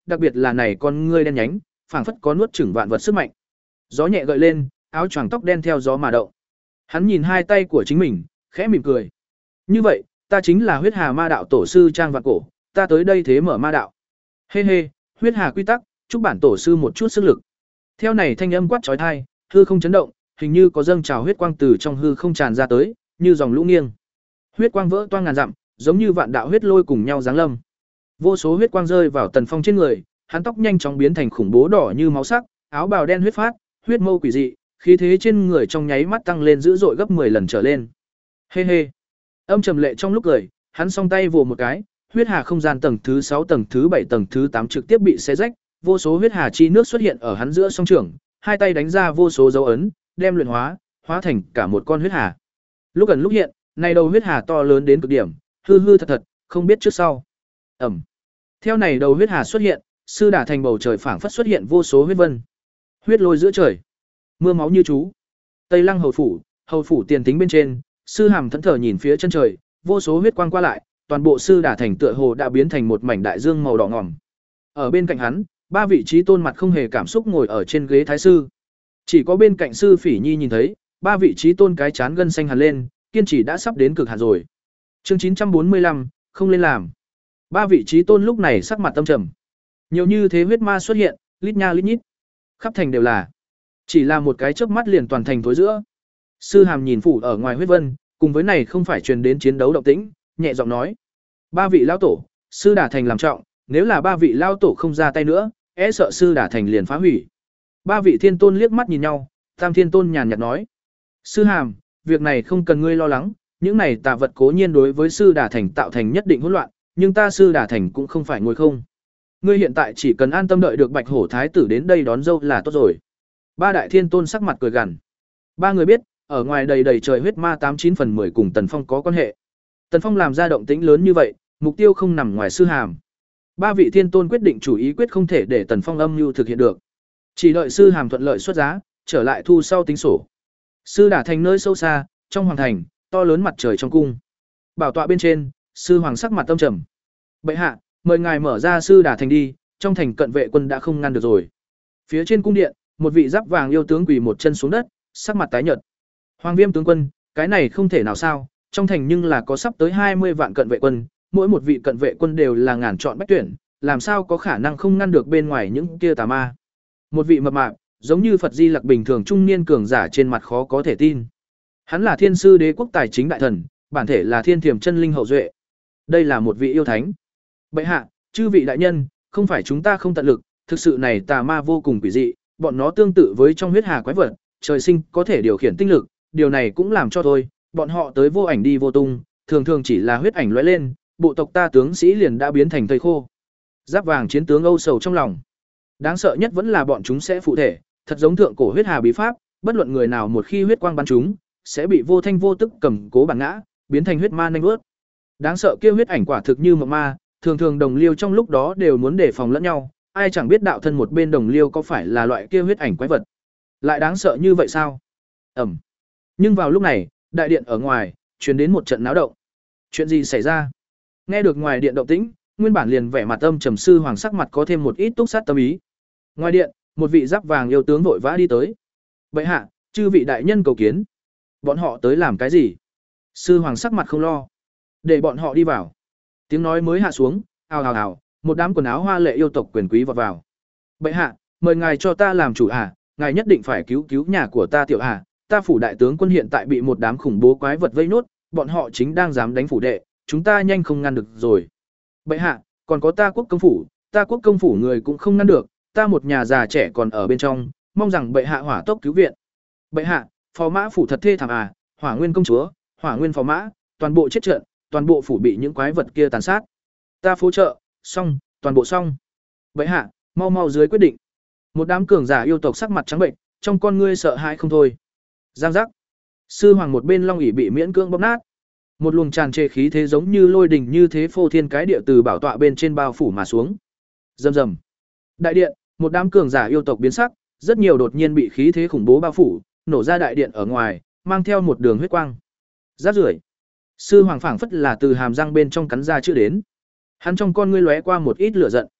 đặc biệt là này con ngươi đen nhánh, phảng phất có nuốt chửng vạn vật sức mạnh. Gió nhẹ gợi lên, áo choàng tóc đen theo gió mà động. Hắn nhìn hai tay của chính mình, khẽ mỉm cười. Như vậy, ta chính là Huyết Hà Ma đạo tổ sư Trang Vạn Cổ, ta tới đây thế mở ma đạo. Hê hê, Huyết Hà quy tắc, chúc bản tổ sư một chút sức lực. Theo này thanh âm quát chói tai, hư không chấn động, hình như có dâng trào huyết quang từ trong hư không tràn ra tới, như dòng lũ nghiêng. Huyết quang vỡ toang ngàn dặm, giống như vạn đạo huyết lôi cùng nhau giáng lâm. Vô số huyết quang rơi vào Tần Phong trên người, hắn tóc nhanh chóng biến thành khủng bố đỏ như máu sắc, áo bào đen huyết phát, huyết mâu quỷ dị, khí thế trên người trong nháy mắt tăng lên dữ dội gấp mười lần trở lên. Hê hê. Âm trầm lệ trong lúc cười, hắn song tay vồ một cái, huyết hà không gian tầng thứ sáu, tầng thứ bảy, tầng thứ tám trực tiếp bị xé rách, vô số huyết hà chi nước xuất hiện ở hắn giữa song trường, hai tay đánh ra vô số dấu ấn, đem luyện hóa, hóa thành cả một con huyết hà. Lúc gần lúc hiện, này đầu huyết hà to lớn đến cực điểm, hư hư thật thật, không biết trước sau. Ẩm. Theo này đầu huyết hà xuất hiện, sư đả thành bầu trời phảng phất xuất hiện vô số huyết vân. Huyết lôi giữa trời, mưa máu như chú. Tây Lăng hầu phủ, hầu phủ tiền tính bên trên, sư hàm thẫn thờ nhìn phía chân trời, vô số huyết quang qua lại, toàn bộ sư đả thành tựa hồ đã biến thành một mảnh đại dương màu đỏ ngòm. Ở bên cạnh hắn, ba vị trí tôn mặt không hề cảm xúc ngồi ở trên ghế thái sư. Chỉ có bên cạnh sư Phỉ Nhi nhìn thấy, ba vị trí tôn cái chán gân xanh hẳn lên, kiên trì đã sắp đến cực hạn rồi. Chương chín trăm bốn mươi lăm, không lên làm. Ba vị trí tôn lúc này sắc mặt tâm trầm. Nhiều như thế huyết ma xuất hiện, lít nha lít nhít. Khắp thành đều là. Chỉ là một cái chớp mắt liền toàn thành tối giữa. Sư Hàm nhìn phủ ở ngoài huyết vân, cùng với này không phải truyền đến chiến đấu động tĩnh, nhẹ giọng nói: "Ba vị lão tổ, sư đả thành làm trọng, nếu là ba vị lão tổ không ra tay nữa, e sợ sư đả thành liền phá hủy." Ba vị thiên tôn liếc mắt nhìn nhau, Tam Thiên Tôn nhàn nhạt nói: "Sư Hàm, việc này không cần ngươi lo lắng, những này tà vật cố nhiên đối với sư đả thành tạo thành nhất định hỗn loạn, nhưng ta sư đả thành cũng không phải ngồi không. Ngươi hiện tại chỉ cần an tâm đợi được Bạch Hổ thái tử đến đây đón dâu là tốt rồi." Ba đại thiên tôn sắc mặt cười gằn. Ba người biết, ở ngoài đầy đầy trời huyết ma tám chín phần mười cùng Tần Phong có quan hệ. Tần Phong làm ra động tĩnh lớn như vậy, mục tiêu không nằm ngoài sư Hàm. Ba vị thiên tôn quyết định chủ ý quyết không thể để Tần Phong âm mưu thực hiện được. Chỉ đợi sư Hàm thuận lợi xuất giá, trở lại thu sau tính sổ. Sư đả thành nơi sâu xa, trong hoàng thành, to lớn mặt trời trong cung. Bảo tọa bên trên, sư hoàng sắc mặt tâm trầm. "Bệ hạ, mời ngài mở ra sư đả thành đi, trong thành cận vệ quân đã không ngăn được rồi." Phía trên cung điện, một vị giáp vàng yêu tướng quỳ một chân xuống đất, sắc mặt tái nhợt. "Hoàng Viêm tướng quân, cái này không thể nào sao, trong thành nhưng là có sắp tới hai mươi vạn cận vệ quân, mỗi một vị cận vệ quân đều là ngàn chọn bách tuyển, làm sao có khả năng không ngăn được bên ngoài những kia tà ma?" Một vị mập mạp, giống như Phật Di Lặc bình thường trung niên cường giả trên mặt khó có thể tin. Hắn là Thiên sư đế quốc tài chính đại thần, bản thể là Thiên Thiểm chân linh hậu duệ. Đây là một vị yêu thánh. "Bệ hạ, chư vị đại nhân, không phải chúng ta không tận lực, thực sự này tà ma vô cùng quỷ dị, bọn nó tương tự với trong huyết hà quái vật, trời sinh có thể điều khiển tinh lực, điều này cũng làm cho thôi, bọn họ tới vô ảnh đi vô tung, thường thường chỉ là huyết ảnh lóe lên, bộ tộc ta tướng sĩ liền đã biến thành thây khô." Giáp vàng chiến tướng âu sầu trong lòng. Đáng sợ nhất vẫn là bọn chúng sẽ phụ thể, thật giống thượng cổ huyết hà bí pháp, bất luận người nào một khi huyết quang bắn chúng, sẽ bị vô thanh vô tức cầm cố bản ngã, biến thành huyết ma nhanh vớt. Đáng sợ kia huyết ảnh quả thực như mộng ma, thường thường đồng liêu trong lúc đó đều muốn đề phòng lẫn nhau, ai chẳng biết đạo thân một bên đồng liêu có phải là loại kia huyết ảnh quái vật. Lại đáng sợ như vậy sao? Ẩm. Nhưng vào lúc này, đại điện ở ngoài truyền đến một trận náo động. Chuyện gì xảy ra? Nghe được ngoài điện động tĩnh, nguyên bản liền vẻ mặt âm trầm sư hoàng sắc mặt có thêm một ít túc sát tâm ý. Ngoài điện, một vị giáp vàng yêu tướng vội vã đi tới. "Bệ hạ, chư vị đại nhân cầu kiến." "Bọn họ tới làm cái gì?" Sư hoàng sắc mặt không lo. "Để bọn họ đi vào." Tiếng nói mới hạ xuống, ào ào ào, một đám quần áo hoa lệ yêu tộc quyền quý vọt vào. "Bệ hạ, mời ngài cho ta làm chủ à, ngài nhất định phải cứu cứu nhà của ta tiểu à, ta phủ đại tướng quân hiện tại bị một đám khủng bố quái vật vây nốt, bọn họ chính đang dám đánh phủ đệ, chúng ta nhanh không ngăn được rồi." "Bệ hạ, còn có ta quốc công phủ, ta quốc công phủ người cũng không ngăn được, ta một nhà già trẻ còn ở bên trong, mong rằng bệ hạ hỏa tốc cứu viện." "Bệ hạ, phò mã phủ thật thê thảm à, Hỏa Nguyên công chúa, Hỏa Nguyên phò mã, toàn bộ chết trận, toàn bộ phủ bị những quái vật kia tàn sát. Ta phối trợ, xong, toàn bộ xong." "Bệ hạ, mau mau dưới quyết định." Một đám cường giả yêu tộc sắc mặt trắng bệnh, trong con ngươi sợ hãi không thôi. Giang giác. Sư hoàng một bên long ỷ bị miễn cưỡng bóp nát. Một luồng tràn trề khí thế giống như lôi đình như thế phô thiên cái địa từ bảo tọa bên trên bao phủ mà xuống. Rầm rầm. Đại điện, một đám cường giả yêu tộc biến sắc, rất nhiều đột nhiên bị khí thế khủng bố bao phủ, nổ ra đại điện ở ngoài, mang theo một đường huyết quang. Rát rưởi. Sư hoàng phảng phất là từ hàm răng bên trong cắn ra chữ đến. Hắn trong con ngươi lóe qua một ít lửa giận.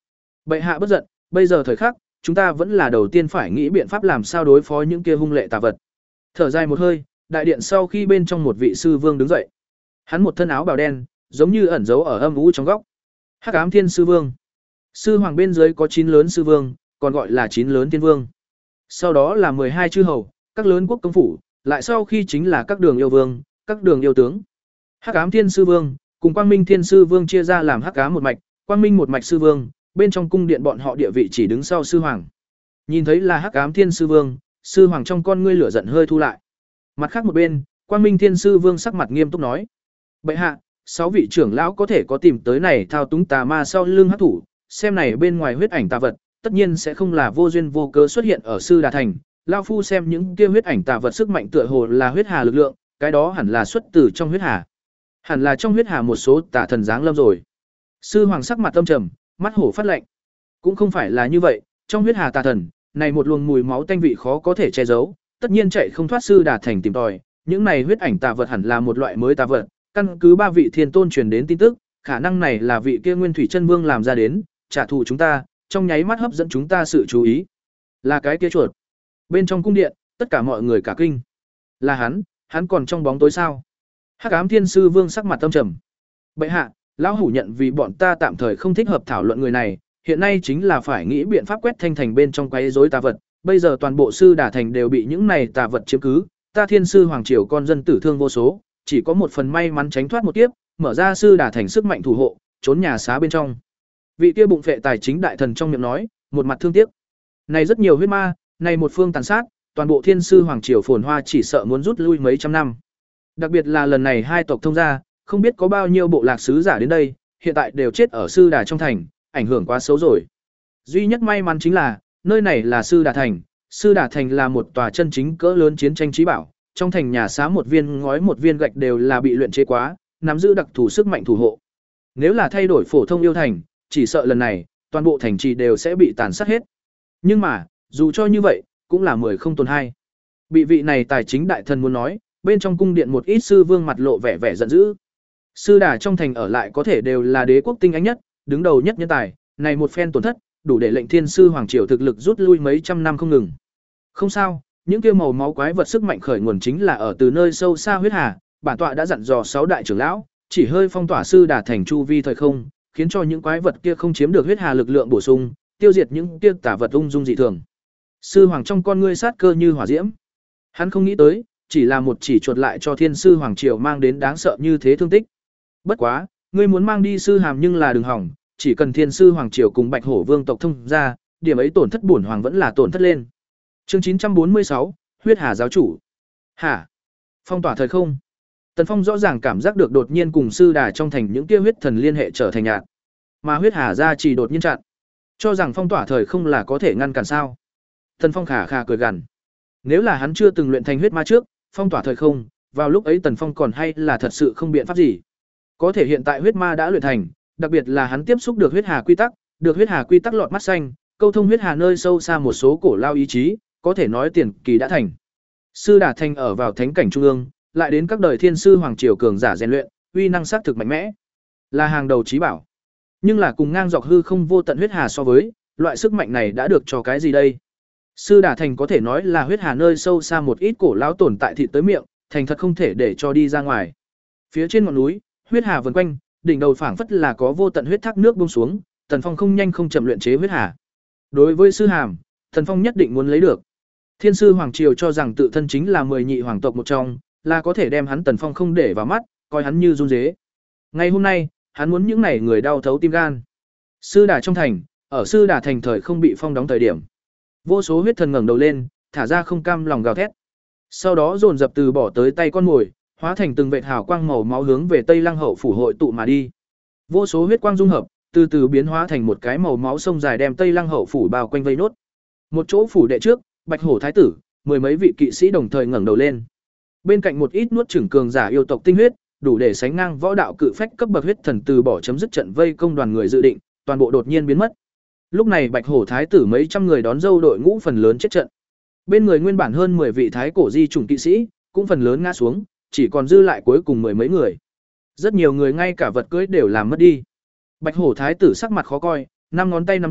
Bệ hạ bất giận, bây giờ thời khắc, chúng ta vẫn là đầu tiên phải nghĩ biện pháp làm sao đối phó những kia hung lệ tà vật. Thở dài một hơi, đại điện sau khi bên trong một vị sư vương đứng dậy. Hắn một thân áo bào đen, giống như ẩn giấu ở âm u trong góc. Hắc Ám Thiên Sư Vương. Sư hoàng bên dưới có chín lớn sư vương, còn gọi là chín lớn tiên vương. Sau đó là mười hai chư hầu, các lớn quốc công phủ, lại sau khi chính là các đường yêu vương, các đường yêu tướng. Hắc Ám Thiên Sư Vương cùng Quang Minh Thiên Sư Vương chia ra làm Hắc Ám một mạch, Quang Minh một mạch sư vương, bên trong cung điện bọn họ địa vị chỉ đứng sau sư hoàng. Nhìn thấy là Hắc Ám Thiên Sư Vương, sư hoàng trong con ngươi lửa giận hơi thu lại. Mặt khác một bên, Quang Minh Thiên Sư Vương sắc mặt nghiêm túc nói: "Bệ hạ, sáu vị trưởng lão có thể có tìm tới này thao túng tà ma sau lưng hắc thủ, xem này bên ngoài huyết ảnh tà vật, tất nhiên sẽ không là vô duyên vô cớ xuất hiện ở Sư Đà thành, lão phu xem những kia huyết ảnh tà vật sức mạnh tựa hồ là huyết hà lực lượng, cái đó hẳn là xuất từ trong huyết hà. Hẳn là trong huyết hà một số tà thần giáng lâm rồi." Sư hoàng sắc mặt âm trầm, mắt hổ phát lạnh. Cũng không phải là như vậy, trong huyết hà tà thần, này một luồng mùi máu tanh vị khó có thể che giấu, tất nhiên chạy không thoát Sư Đà thành tìm tòi, những này huyết ảnh tà vật hẳn là một loại mới tà vật, căn cứ ba vị thiên tôn truyền đến tin tức, khả năng này là vị kia Nguyên Thủy Chân Vương làm ra đến, trả thù chúng ta, trong nháy mắt hấp dẫn chúng ta sự chú ý. Là cái kia chuột. Bên trong cung điện, tất cả mọi người cả kinh. Là hắn, hắn còn trong bóng tối sao? Hắc Ám Thiên Sư Vương sắc mặt âm trầm. Bệ hạ, lão hủ nhận vì bọn ta tạm thời không thích hợp thảo luận người này, hiện nay chính là phải nghĩ biện pháp quét thanh thành bên trong quấy rối tà vật, bây giờ toàn bộ Sư Đà thành đều bị những này tà vật chiếm cứ, ta Thiên sư hoàng triều con dân tử thương vô số, chỉ có một phần may mắn tránh thoát một kiếp, mở ra Sư Đà thành sức mạnh thủ hộ, trốn nhà xá bên trong. Vị kia bụng phệ tài chính đại thần trong miệng nói, một mặt thương tiếc. Này rất nhiều huyết ma, này một phương tàn sát, toàn bộ Thiên sư hoàng triều phồn hoa chỉ sợ muốn rút lui mấy trăm năm. Đặc biệt là lần này hai tộc thông gia, không biết có bao nhiêu bộ lạc sứ giả đến đây, hiện tại đều chết ở Sư Đà trong thành, ảnh hưởng quá xấu rồi. Duy nhất may mắn chính là, nơi này là Sư Đà thành, Sư Đà thành là một tòa chân chính cỡ lớn chiến tranh trí bảo, trong thành nhà xá một viên ngói một viên gạch đều là bị luyện chế quá, nắm giữ đặc thù sức mạnh thủ hộ. Nếu là thay đổi phổ thông yêu thành, chỉ sợ lần này, toàn bộ thành trì đều sẽ bị tàn sát hết. Nhưng mà, dù cho như vậy, cũng là mười không tồn hai. Bị vị này tài chính đại thần muốn nói, bên trong cung điện một ít sư vương mặt lộ vẻ vẻ giận dữ. Sư Đà trong thành ở lại có thể đều là đế quốc tinh anh nhất, đứng đầu nhất nhân tài, này một phen tổn thất, đủ để lệnh Thiên sư hoàng triều thực lực rút lui mấy trăm năm không ngừng. Không sao, những kia màu máu quái vật sức mạnh khởi nguồn chính là ở từ nơi sâu xa huyết hà, bản tọa đã dặn dò sáu đại trưởng lão, chỉ hơi phong tỏa Sư Đà thành chu vi thời không, khiến cho những quái vật kia không chiếm được huyết hà lực lượng bổ sung, tiêu diệt những kia tà vật ung dung dị thường. Sư hoàng trong con ngươi sát cơ như hỏa diễm. Hắn không nghĩ tới, chỉ là một chỉ chuột lại cho Thiên sư hoàng triều mang đến đáng sợ như thế thương tích. Bất quá, ngươi muốn mang đi sư hàm nhưng là đừng hỏng, chỉ cần Thiên sư hoàng triều cùng Bạch Hổ vương tộc thông ra, điểm ấy tổn thất bổn hoàng vẫn là tổn thất lên. Chương chín trăm bốn mươi sáu, huyết hà giáo chủ. Hả? Phong tỏa thời không. Tần Phong rõ ràng cảm giác được đột nhiên cùng Sư Đà trong thành những kia huyết thần liên hệ trở thành nhạt, mà huyết hà gia chỉ đột nhiên chặn, cho rằng phong tỏa thời không là có thể ngăn cản sao? Tần Phong khà khà cười gằn. Nếu là hắn chưa từng luyện thành huyết ma trước, phong tỏa thời không, vào lúc ấy Tần Phong còn hay là thật sự không biện pháp gì. Có thể hiện tại huyết ma đã luyện thành, đặc biệt là hắn tiếp xúc được huyết hà quy tắc, được huyết hà quy tắc lọt mắt xanh, câu thông huyết hà nơi sâu xa một số cổ lao ý chí, có thể nói tiền kỳ đã thành. Sư Đà thành ở vào thánh cảnh trung ương, lại đến các đời Thiên sư hoàng triều cường giả rèn luyện, uy năng sát thực mạnh mẽ, là hàng đầu chí bảo. Nhưng là cùng ngang dọc hư không vô tận huyết hà so với, loại sức mạnh này đã được cho cái gì đây? Sư Đà thành có thể nói là huyết hà nơi sâu xa một ít cổ lão tồn tại thịt tới miệng, thành thật không thể để cho đi ra ngoài. Phía trên ngọn núi, huyết hà vần quanh, đỉnh đầu phảng phất là có vô tận huyết thác nước buông xuống, Tần Phong không nhanh không chậm luyện chế huyết hà. Đối với sư hàm, Tần Phong nhất định muốn lấy được. Thiên sư hoàng triều cho rằng tự thân chính là mười nhị hoàng tộc một trong, là có thể đem hắn Tần Phong không để vào mắt, coi hắn như run rế. Ngày hôm nay, hắn muốn những này người đau thấu tim gan. Sư Đà trong thành, ở Sư Đà thành thời không bị phong đóng thời điểm, vô số huyết thần ngẩng đầu lên, thả ra không cam lòng gào thét. Sau đó dồn dập từ bỏ tới tay con mồi, hóa thành từng vệt hào quang màu máu hướng về Tây Lăng hậu phủ hội tụ mà đi. Vô số huyết quang dung hợp, từ từ biến hóa thành một cái màu máu sông dài đem Tây Lăng hậu phủ bao quanh vây nốt. Một chỗ phủ đệ trước, Bạch Hổ thái tử, mười mấy vị kỵ sĩ đồng thời ngẩng đầu lên. Bên cạnh một ít nuốt chửng cường giả yêu tộc tinh huyết, đủ để sánh ngang võ đạo cự phách cấp bậc huyết thần từ bỏ chấm dứt trận vây công đoàn người dự định, toàn bộ đột nhiên biến mất. Lúc này Bạch Hổ thái tử mấy trăm người đón dâu đội ngũ phần lớn chết trận. Bên người nguyên bản hơn mười vị thái cổ di chủng kỵ sĩ, cũng phần lớn ngã xuống, chỉ còn dư lại cuối cùng mười mấy người. Rất nhiều người ngay cả vật cưỡi đều làm mất đi. Bạch Hổ thái tử sắc mặt khó coi, năm ngón tay nắm chặt,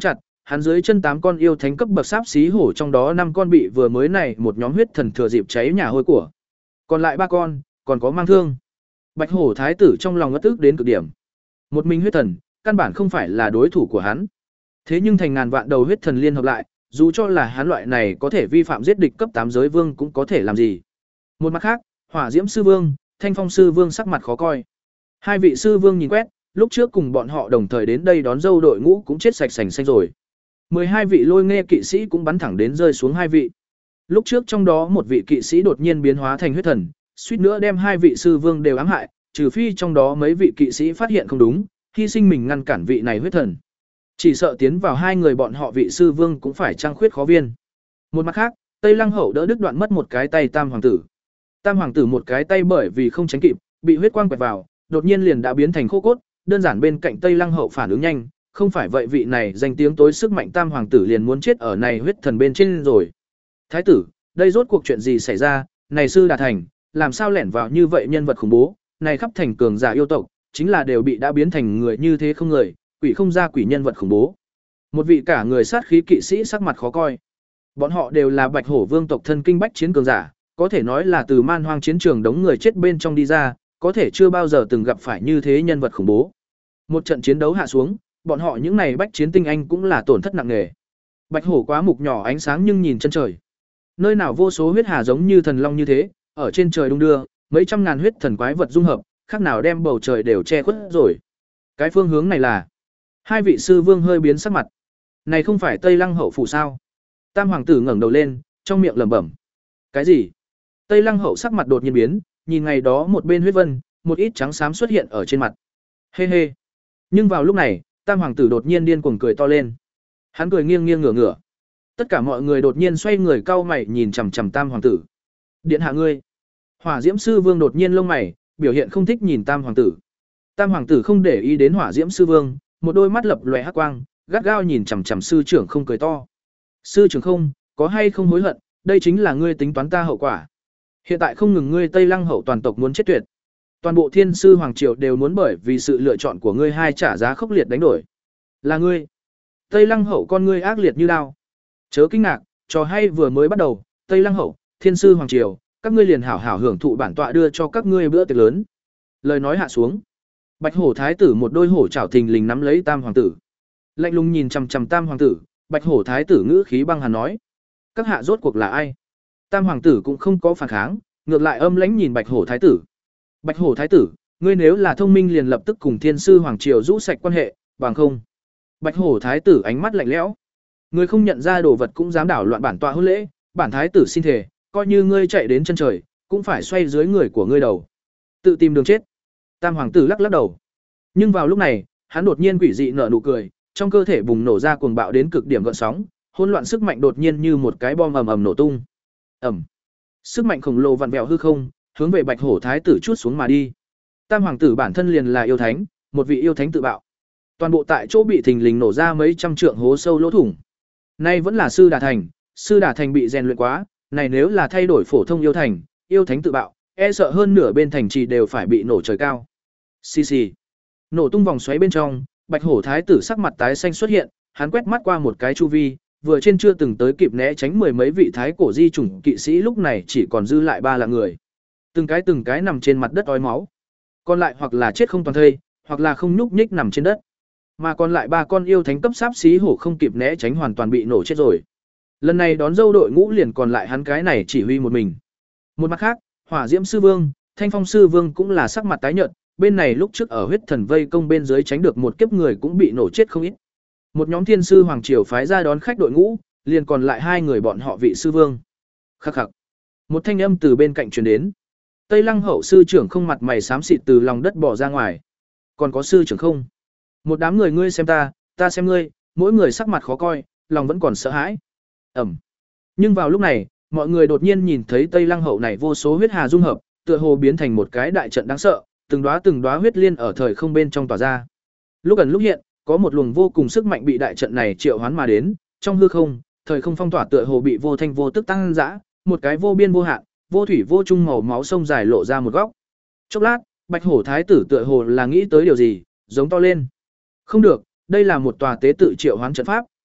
hắn dưới chân tám con yêu thánh cấp bậc sáp xí hổ trong đó năm con bị vừa mới này một nhóm huyết thần thừa dịp cháy nhà hôi của. Còn lại ba con, còn có mang thương. Bạch hổ thái tử trong lòng ngất ức đến cực điểm. Một mình huyết thần, căn bản không phải là đối thủ của hắn. Thế nhưng thành ngàn vạn đầu huyết thần liên hợp lại, dù cho là hắn loại này có thể vi phạm giết địch cấp tám giới vương cũng có thể làm gì. Một mặt khác, Hỏa Diễm sư vương, Thanh Phong sư vương sắc mặt khó coi. Hai vị sư vương nhìn quét, lúc trước cùng bọn họ đồng thời đến đây đón dâu đội ngũ cũng chết sạch sành xanh rồi. mười hai vị lôi nghe kỵ sĩ cũng bắn thẳng đến rơi xuống hai vị. Lúc trước trong đó một vị kỵ sĩ đột nhiên biến hóa thành huyết thần, suýt nữa đem hai vị sư vương đều ám hại, trừ phi trong đó mấy vị kỵ sĩ phát hiện không đúng, hy sinh mình ngăn cản vị này huyết thần. Chỉ sợ tiến vào hai người bọn họ vị sư vương cũng phải trăng khuyết khó viên. Một mặt khác, Tây Lăng Hậu đỡ đứt đoạn mất một cái tay Tam hoàng tử. Tam hoàng tử một cái tay bởi vì không tránh kịp, bị huyết quang quẹt vào, đột nhiên liền đã biến thành khô cốt, đơn giản bên cạnh Tây Lăng Hậu phản ứng nhanh, không phải vậy vị này danh tiếng tối sức mạnh Tam hoàng tử liền muốn chết ở này huyết thần bên trên rồi. Thái tử, đây rốt cuộc chuyện gì xảy ra, này sư Đà Thành, làm sao lẻn vào như vậy nhân vật khủng bố, này khắp thành cường giả yêu tộc, chính là đều bị đã biến thành người như thế không người, quỷ không ra quỷ nhân vật khủng bố. Một vị cả người sát khí kỵ sĩ sắc mặt khó coi. Bọn họ đều là Bạch Hổ Vương tộc thân kinh bách chiến cường giả, có thể nói là từ man hoang chiến trường đống người chết bên trong đi ra, có thể chưa bao giờ từng gặp phải như thế nhân vật khủng bố. Một trận chiến đấu hạ xuống, bọn họ những này bách chiến tinh anh cũng là tổn thất nặng nề. Bạch Hổ quá mục nhỏ ánh sáng nhưng nhìn chân trời. Nơi nào vô số huyết hà giống như thần long như thế, ở trên trời đung đưa, mấy trăm ngàn huyết thần quái vật dung hợp, khác nào đem bầu trời đều che khuất rồi. Cái phương hướng này là hai vị sư vương hơi biến sắc mặt. Này không phải Tây Lăng Hậu phủ sao? Tam hoàng tử ngẩng đầu lên, trong miệng lẩm bẩm. Cái gì? Tây Lăng Hậu sắc mặt đột nhiên biến, nhìn ngày đó một bên huyết vân, một ít trắng xám xuất hiện ở trên mặt. Hê hê. Nhưng vào lúc này, Tam hoàng tử đột nhiên điên cuồng cười to lên. Hắn cười nghiêng nghiêng ngửa ngửa. Tất cả mọi người đột nhiên xoay người cau mày nhìn chằm chằm Tam hoàng tử. Điện hạ ngươi. Hỏa Diễm sư vương đột nhiên lông mày, biểu hiện không thích nhìn Tam hoàng tử. Tam hoàng tử không để ý đến Hỏa Diễm sư vương, một đôi mắt lập lòe hắc quang, gắt gao nhìn chằm chằm sư trưởng không cười to. Sư trưởng không, có hay không hối hận, đây chính là ngươi tính toán ta hậu quả. Hiện tại không ngừng ngươi Tây Lăng Hậu toàn tộc muốn chết tuyệt. Toàn bộ Thiên sư hoàng triều đều muốn bởi vì sự lựa chọn của ngươi hai trả giá khốc liệt đánh đổi. Là ngươi. Tây Lăng Hậu con ngươi ác liệt như đao. Chớ kinh ngạc, trò hay vừa mới bắt đầu, Tây Lăng Hậu, Thiên sư hoàng triều, các ngươi liền hảo hảo hưởng thụ bản tọa đưa cho các ngươi bữa tiệc lớn. Lời nói hạ xuống. Bạch Hổ thái tử một đôi hổ chảo thình lình nắm lấy Tam hoàng tử. Lạnh lùng nhìn chằm chằm Tam hoàng tử, Bạch Hổ thái tử ngữ khí băng hàn nói: "Các hạ rốt cuộc là ai?" Tam hoàng tử cũng không có phản kháng, ngược lại âm lãnh nhìn Bạch Hổ thái tử. "Bạch Hổ thái tử, ngươi nếu là thông minh liền lập tức cùng Thiên sư hoàng triều rũ sạch quan hệ, bằng không." Bạch Hổ thái tử ánh mắt lạnh lẽo. "Ngươi không nhận ra đồ vật cũng dám đảo loạn bản tọa hôn lễ, bản thái tử xin thề, coi như ngươi chạy đến chân trời, cũng phải xoay dưới người của ngươi đầu. Tự tìm đường chết." Tam hoàng tử lắc lắc đầu. Nhưng vào lúc này, hắn đột nhiên quỷ dị nở nụ cười, trong cơ thể bùng nổ ra cuồng bạo đến cực điểm gợn sóng, hỗn loạn sức mạnh đột nhiên như một cái bom ầm ầm nổ tung. Ầm. Sức mạnh khổng lồ vặn vẹo hư không, hướng về Bạch Hổ thái tử chuốt xuống mà đi. Tam hoàng tử bản thân liền là yêu thánh, một vị yêu thánh tự bạo. Toàn bộ tại chỗ bị thình lình nổ ra mấy trăm trượng hố sâu lỗ thủng. Nay vẫn là sư Đà Thành, sư Đà Thành bị rèn luyện quá, này nếu là thay đổi phổ thông yêu thành, yêu thánh tự bạo, e sợ hơn nửa bên thành trì đều phải bị nổ trời cao. Xì xì. Nổ tung vòng xoáy bên trong, Bạch Hổ thái tử sắc mặt tái xanh xuất hiện, hắn quét mắt qua một cái chu vi, vừa trên chưa từng tới kịp né tránh mười mấy vị thái cổ di chủng kỵ sĩ lúc này chỉ còn dư lại ba là người. Từng cái từng cái nằm trên mặt đất ói máu. Còn lại hoặc là chết không toàn thây, hoặc là không nhúc nhích nằm trên đất. Mà còn lại ba con yêu thánh cấp sáp xí hổ không kịp né tránh hoàn toàn bị nổ chết rồi. Lần này đón dâu đội ngũ liền còn lại hắn cái này chỉ huy một mình. Một mặt khác, Hỏa Diễm sư vương, Thanh Phong sư vương cũng là sắc mặt tái nhợt, bên này lúc trước ở huyết thần vây công bên dưới tránh được một kiếp người cũng bị nổ chết không ít. Một nhóm Thiên sư hoàng triều phái ra đón khách đội ngũ, liền còn lại hai người bọn họ vị sư vương. Khắc khắc. Một thanh âm từ bên cạnh truyền đến. Tây Lăng Hậu sư trưởng không mặt mày xám xịt từ lòng đất bỏ ra ngoài. Còn có sư trưởng không? Một đám người ngươi xem ta, ta xem ngươi, mỗi người sắc mặt khó coi, lòng vẫn còn sợ hãi. Ẩm. Nhưng vào lúc này, mọi người đột nhiên nhìn thấy Tây Lăng Hậu này vô số huyết hà dung hợp, tựa hồ biến thành một cái đại trận đáng sợ, từng đóa từng đóa huyết liên ở thời không bên trong tỏa ra. Lúc gần lúc hiện, có một luồng vô cùng sức mạnh bị đại trận này triệu hoán mà đến, trong hư không, thời không phong tỏa tựa hồ bị vô thanh vô tức tăng dã, một cái vô biên vô hạn, vô thủy vô chung màu máu sông dài lộ ra một góc. Chốc lát, Bạch Hổ thái tử tựa hồ là nghĩ tới điều gì, giống to lên. Không được, đây là một tòa tế tự triệu hoán trận pháp,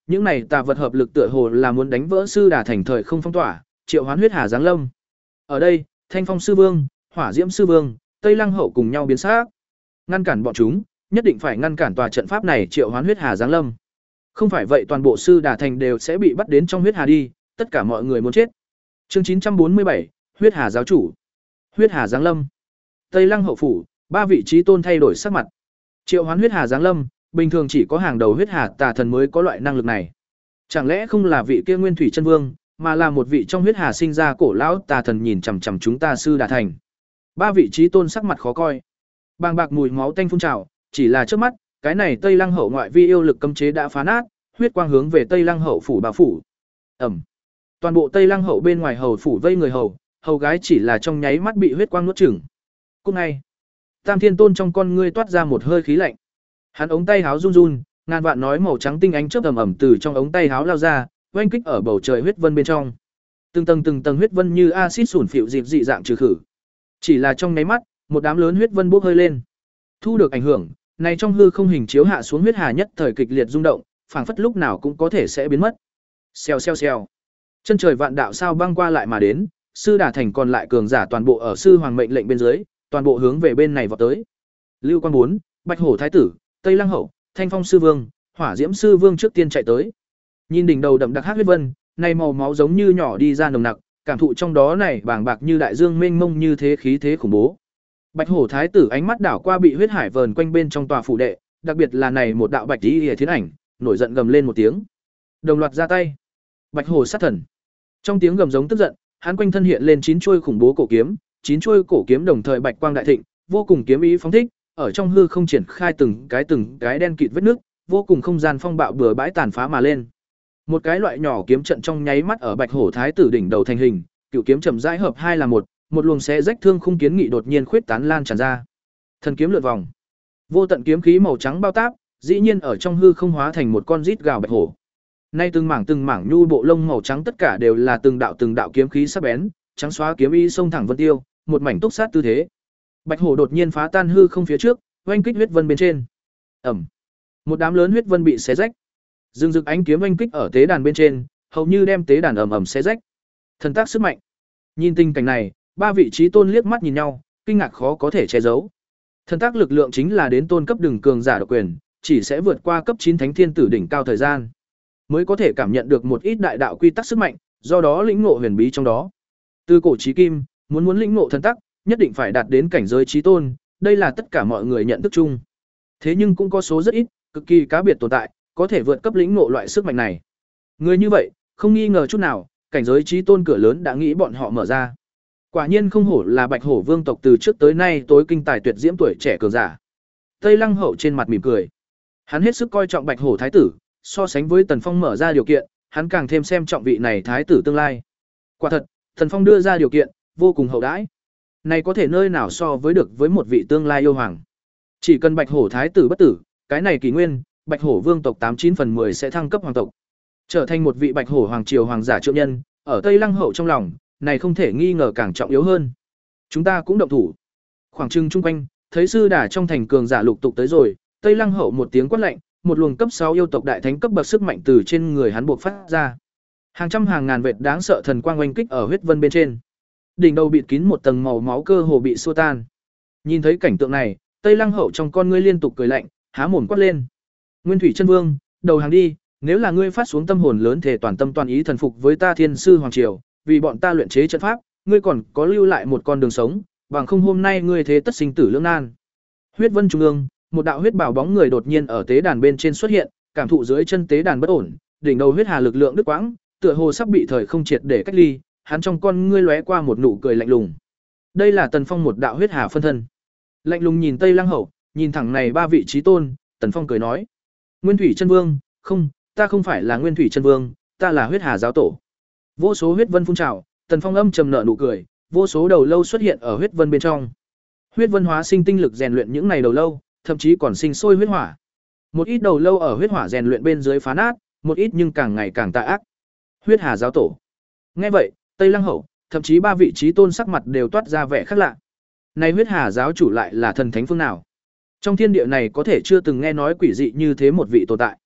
những này tà vật hợp lực tựa hồ là muốn đánh vỡ sư đà thành thời không phong tỏa, triệu hoán huyết hà giáng lâm. Ở đây, Thanh Phong sư vương, Hỏa Diễm sư vương, Tây Lăng hậu cùng nhau biến sắc. Ngăn cản bọn chúng, nhất định phải ngăn cản tòa trận pháp này triệu hoán huyết hà giáng lâm. Không phải vậy toàn bộ sư đà thành đều sẽ bị bắt đến trong huyết hà đi, tất cả mọi người muốn chết. Chương chín trăm bốn mươi bảy, huyết hà giáo chủ. Huyết hà giáng lâm. Tây Lăng hậu phủ, ba vị trí tôn thay đổi sắc mặt. Triệu hoán huyết hà giáng lâm, bình thường chỉ có hàng đầu huyết hà tà thần mới có loại năng lực này. Chẳng lẽ không là vị kia Nguyên Thủy Chân Vương, mà là một vị trong huyết hà sinh ra cổ lão tà thần nhìn chằm chằm chúng ta sư đà thành. Ba vị trí tôn sắc mặt khó coi. Bàng bạc mùi máu tanh phun trào, chỉ là trước mắt, cái này Tây Lăng hậu ngoại vi yêu lực cấm chế đã phá nát, huyết quang hướng về Tây Lăng hậu phủ bao phủ. Ầm. Toàn bộ Tây Lăng hậu bên ngoài hầu phủ vây người hầu, hầu gái chỉ là trong nháy mắt bị huyết quang nuốt chửng. Cút ngay. Tam Thiên Tôn trong con ngươi toát ra một hơi khí lạnh. Hắn ống tay háo run run, ngàn vạn nói màu trắng tinh ánh chớp ầm ầm từ trong ống tay háo lao ra, oanh kích ở bầu trời huyết vân bên trong. Từng tầng từng tầng huyết vân như axit sủn phịu dịp dị dạng trừ khử. Chỉ là trong nháy mắt, một đám lớn huyết vân bốc hơi lên. Thu được ảnh hưởng, này trong hư không hình chiếu hạ xuống huyết hà nhất thời kịch liệt rung động, phảng phất lúc nào cũng có thể sẽ biến mất. Xèo xèo xèo. Chân trời vạn đạo sao băng qua lại mà đến, sư đà thành còn lại cường giả toàn bộ ở sư hoàng mệnh lệnh bên dưới, toàn bộ hướng về bên này vọt tới. Lưu Quang bốn, Bạch Hổ thái tử, Tây Lăng hậu, Thanh Phong sư vương, Hỏa Diễm sư vương trước tiên chạy tới. Nhìn đỉnh đầu đậm đặc hắc huyết vân, này màu máu giống như nhỏ đi ra nồng nặc, cảm thụ trong đó này bàng bạc như đại dương mênh mông như thế khí thế khủng bố. Bạch Hổ thái tử ánh mắt đảo qua bị huyết hải vờn quanh bên trong tòa phủ đệ, đặc biệt là này một đạo bạch y liễu thiên ảnh, nổi giận gầm lên một tiếng. Đồng loạt ra tay. Bạch Hổ sát thần. Trong tiếng gầm giống tức giận, hắn quanh thân hiện lên chín chuôi khủng bố cổ kiếm, chín chuôi cổ kiếm đồng thời bạch quang đại thịnh, vô cùng kiếm ý phóng thích, ở trong hư không triển khai từng cái từng cái đen kịt vết nước, vô cùng không gian phong bạo bừa bãi tàn phá mà lên. Một cái loại nhỏ kiếm trận trong nháy mắt ở Bạch Hổ thái tử đỉnh đầu thành hình, cựu kiếm chậm rãi hợp hai là một, một luồng xé rách thương khung kiến nghị đột nhiên khuyết tán lan tràn ra. Thần kiếm lượn vòng, vô tận kiếm khí màu trắng bao táp, dĩ nhiên ở trong hư không hóa thành một con rít gào bạch hổ. Nay từng mảng từng mảng nhu bộ lông màu trắng tất cả đều là từng đạo từng đạo kiếm khí sắc bén, trắng xóa kiếm ý xông thẳng vân tiêu, một mảnh túc sát tư thế. Bạch hổ đột nhiên phá tan hư không phía trước, oanh kích huyết vân bên trên. Ầm. Một đám lớn huyết vân bị xé rách. Dương rực ánh kiếm oanh kích ở tế đàn bên trên, hầu như đem tế đàn ầm ầm xé rách. Thần tác sức mạnh. Nhìn tình cảnh này, ba vị trí tôn liếc mắt nhìn nhau, kinh ngạc khó có thể che giấu. Thần tác lực lượng chính là đến tôn cấp đường cường giả độc quyền, chỉ sẽ vượt qua cấp chín thánh thiên tử đỉnh cao thời gian, mới có thể cảm nhận được một ít đại đạo quy tắc sức mạnh, do đó lĩnh ngộ huyền bí trong đó. Từ cổ chí kim, muốn muốn lĩnh ngộ thần tắc, nhất định phải đạt đến cảnh giới chí tôn, đây là tất cả mọi người nhận thức chung. Thế nhưng cũng có số rất ít, cực kỳ cá biệt tồn tại, có thể vượt cấp lĩnh ngộ loại sức mạnh này. Người như vậy, không nghi ngờ chút nào, cảnh giới chí tôn cửa lớn đã nghĩ bọn họ mở ra. Quả nhiên không hổ là Bạch Hổ vương tộc từ trước tới nay tối kinh tài tuyệt diễm tuổi trẻ cường giả. Tây Lăng Hậu trên mặt mỉm cười. Hắn hết sức coi trọng Bạch Hổ thái tử, so sánh với Tần Phong mở ra điều kiện, hắn càng thêm xem trọng vị này thái tử tương lai. Quả thật, Tần Phong đưa ra điều kiện, vô cùng hậu đãi. Này có thể nơi nào so với được với một vị tương lai yêu hoàng. Chỉ cần Bạch Hổ thái tử bất tử, cái này kỷ nguyên, Bạch Hổ vương tộc tám chín phần mười sẽ thăng cấp hoàng tộc, trở thành một vị Bạch Hổ hoàng triều hoàng giả trượng nhân, ở Tây Lăng Hậu trong lòng, này không thể nghi ngờ càng trọng yếu hơn. Chúng ta cũng động thủ. Khoảng trưng chung quanh, thấy sư đả trong thành cường giả lục tục tới rồi, Tây Lăng Hậu một tiếng quát lạnh, một luồng cấp sáu yêu tộc đại thánh cấp bậc sức mạnh từ trên người hắn buộc phát ra. Hàng trăm hàng ngàn vệt đáng sợ thần quang oanh kích ở huyết vân bên trên. Đỉnh đầu bịt kín một tầng màu máu cơ hồ bị xua tan. Nhìn thấy cảnh tượng này, Tây Lăng Hậu trong con ngươi liên tục cười lạnh, há mồm quát lên. Nguyên Thủy Chân Vương, đầu hàng đi, nếu là ngươi phát xuống tâm hồn lớn thể toàn tâm toàn ý thần phục với ta Thiên sư hoàng triều, vì bọn ta luyện chế trận pháp, ngươi còn có lưu lại một con đường sống, bằng không hôm nay ngươi thế tất sinh tử lưỡng nan. Huyết vân trung ương, một đạo huyết bảo bóng người đột nhiên ở tế đàn bên trên xuất hiện, cảm thụ dưới chân tế đàn bất ổn, đỉnh đầu huyết hà lực lượng đứt quãng, tựa hồ sắp bị thời không triệt để cách ly, hắn trong con ngươi lóe qua một nụ cười lạnh lùng. Đây là Tần Phong một đạo huyết hà phân thân. Lạnh lùng nhìn Tây Lăng Hậu, nhìn thẳng này ba vị chí tôn, Tần Phong cười nói: "Nguyên Thủy Chân Vương, không, ta không phải là Nguyên Thủy Chân Vương, ta là huyết hà giáo tổ." Vô số huyết vân phun trào, Tần Phong âm trầm nở nụ cười, vô số đầu lâu xuất hiện ở huyết vân bên trong. Huyết vân hóa sinh tinh lực rèn luyện những này đầu lâu, thậm chí còn sinh sôi huyết hỏa. Một ít đầu lâu ở huyết hỏa rèn luyện bên dưới phá nát, một ít nhưng càng ngày càng tà ác. Huyết hà giáo tổ. Nghe vậy, Tây Lăng Hậu, thậm chí ba vị trí tôn sắc mặt đều toát ra vẻ khác lạ. Này huyết hà giáo chủ lại là thần thánh phương nào? Trong thiên địa này có thể chưa từng nghe nói quỷ dị như thế một vị tồn tại.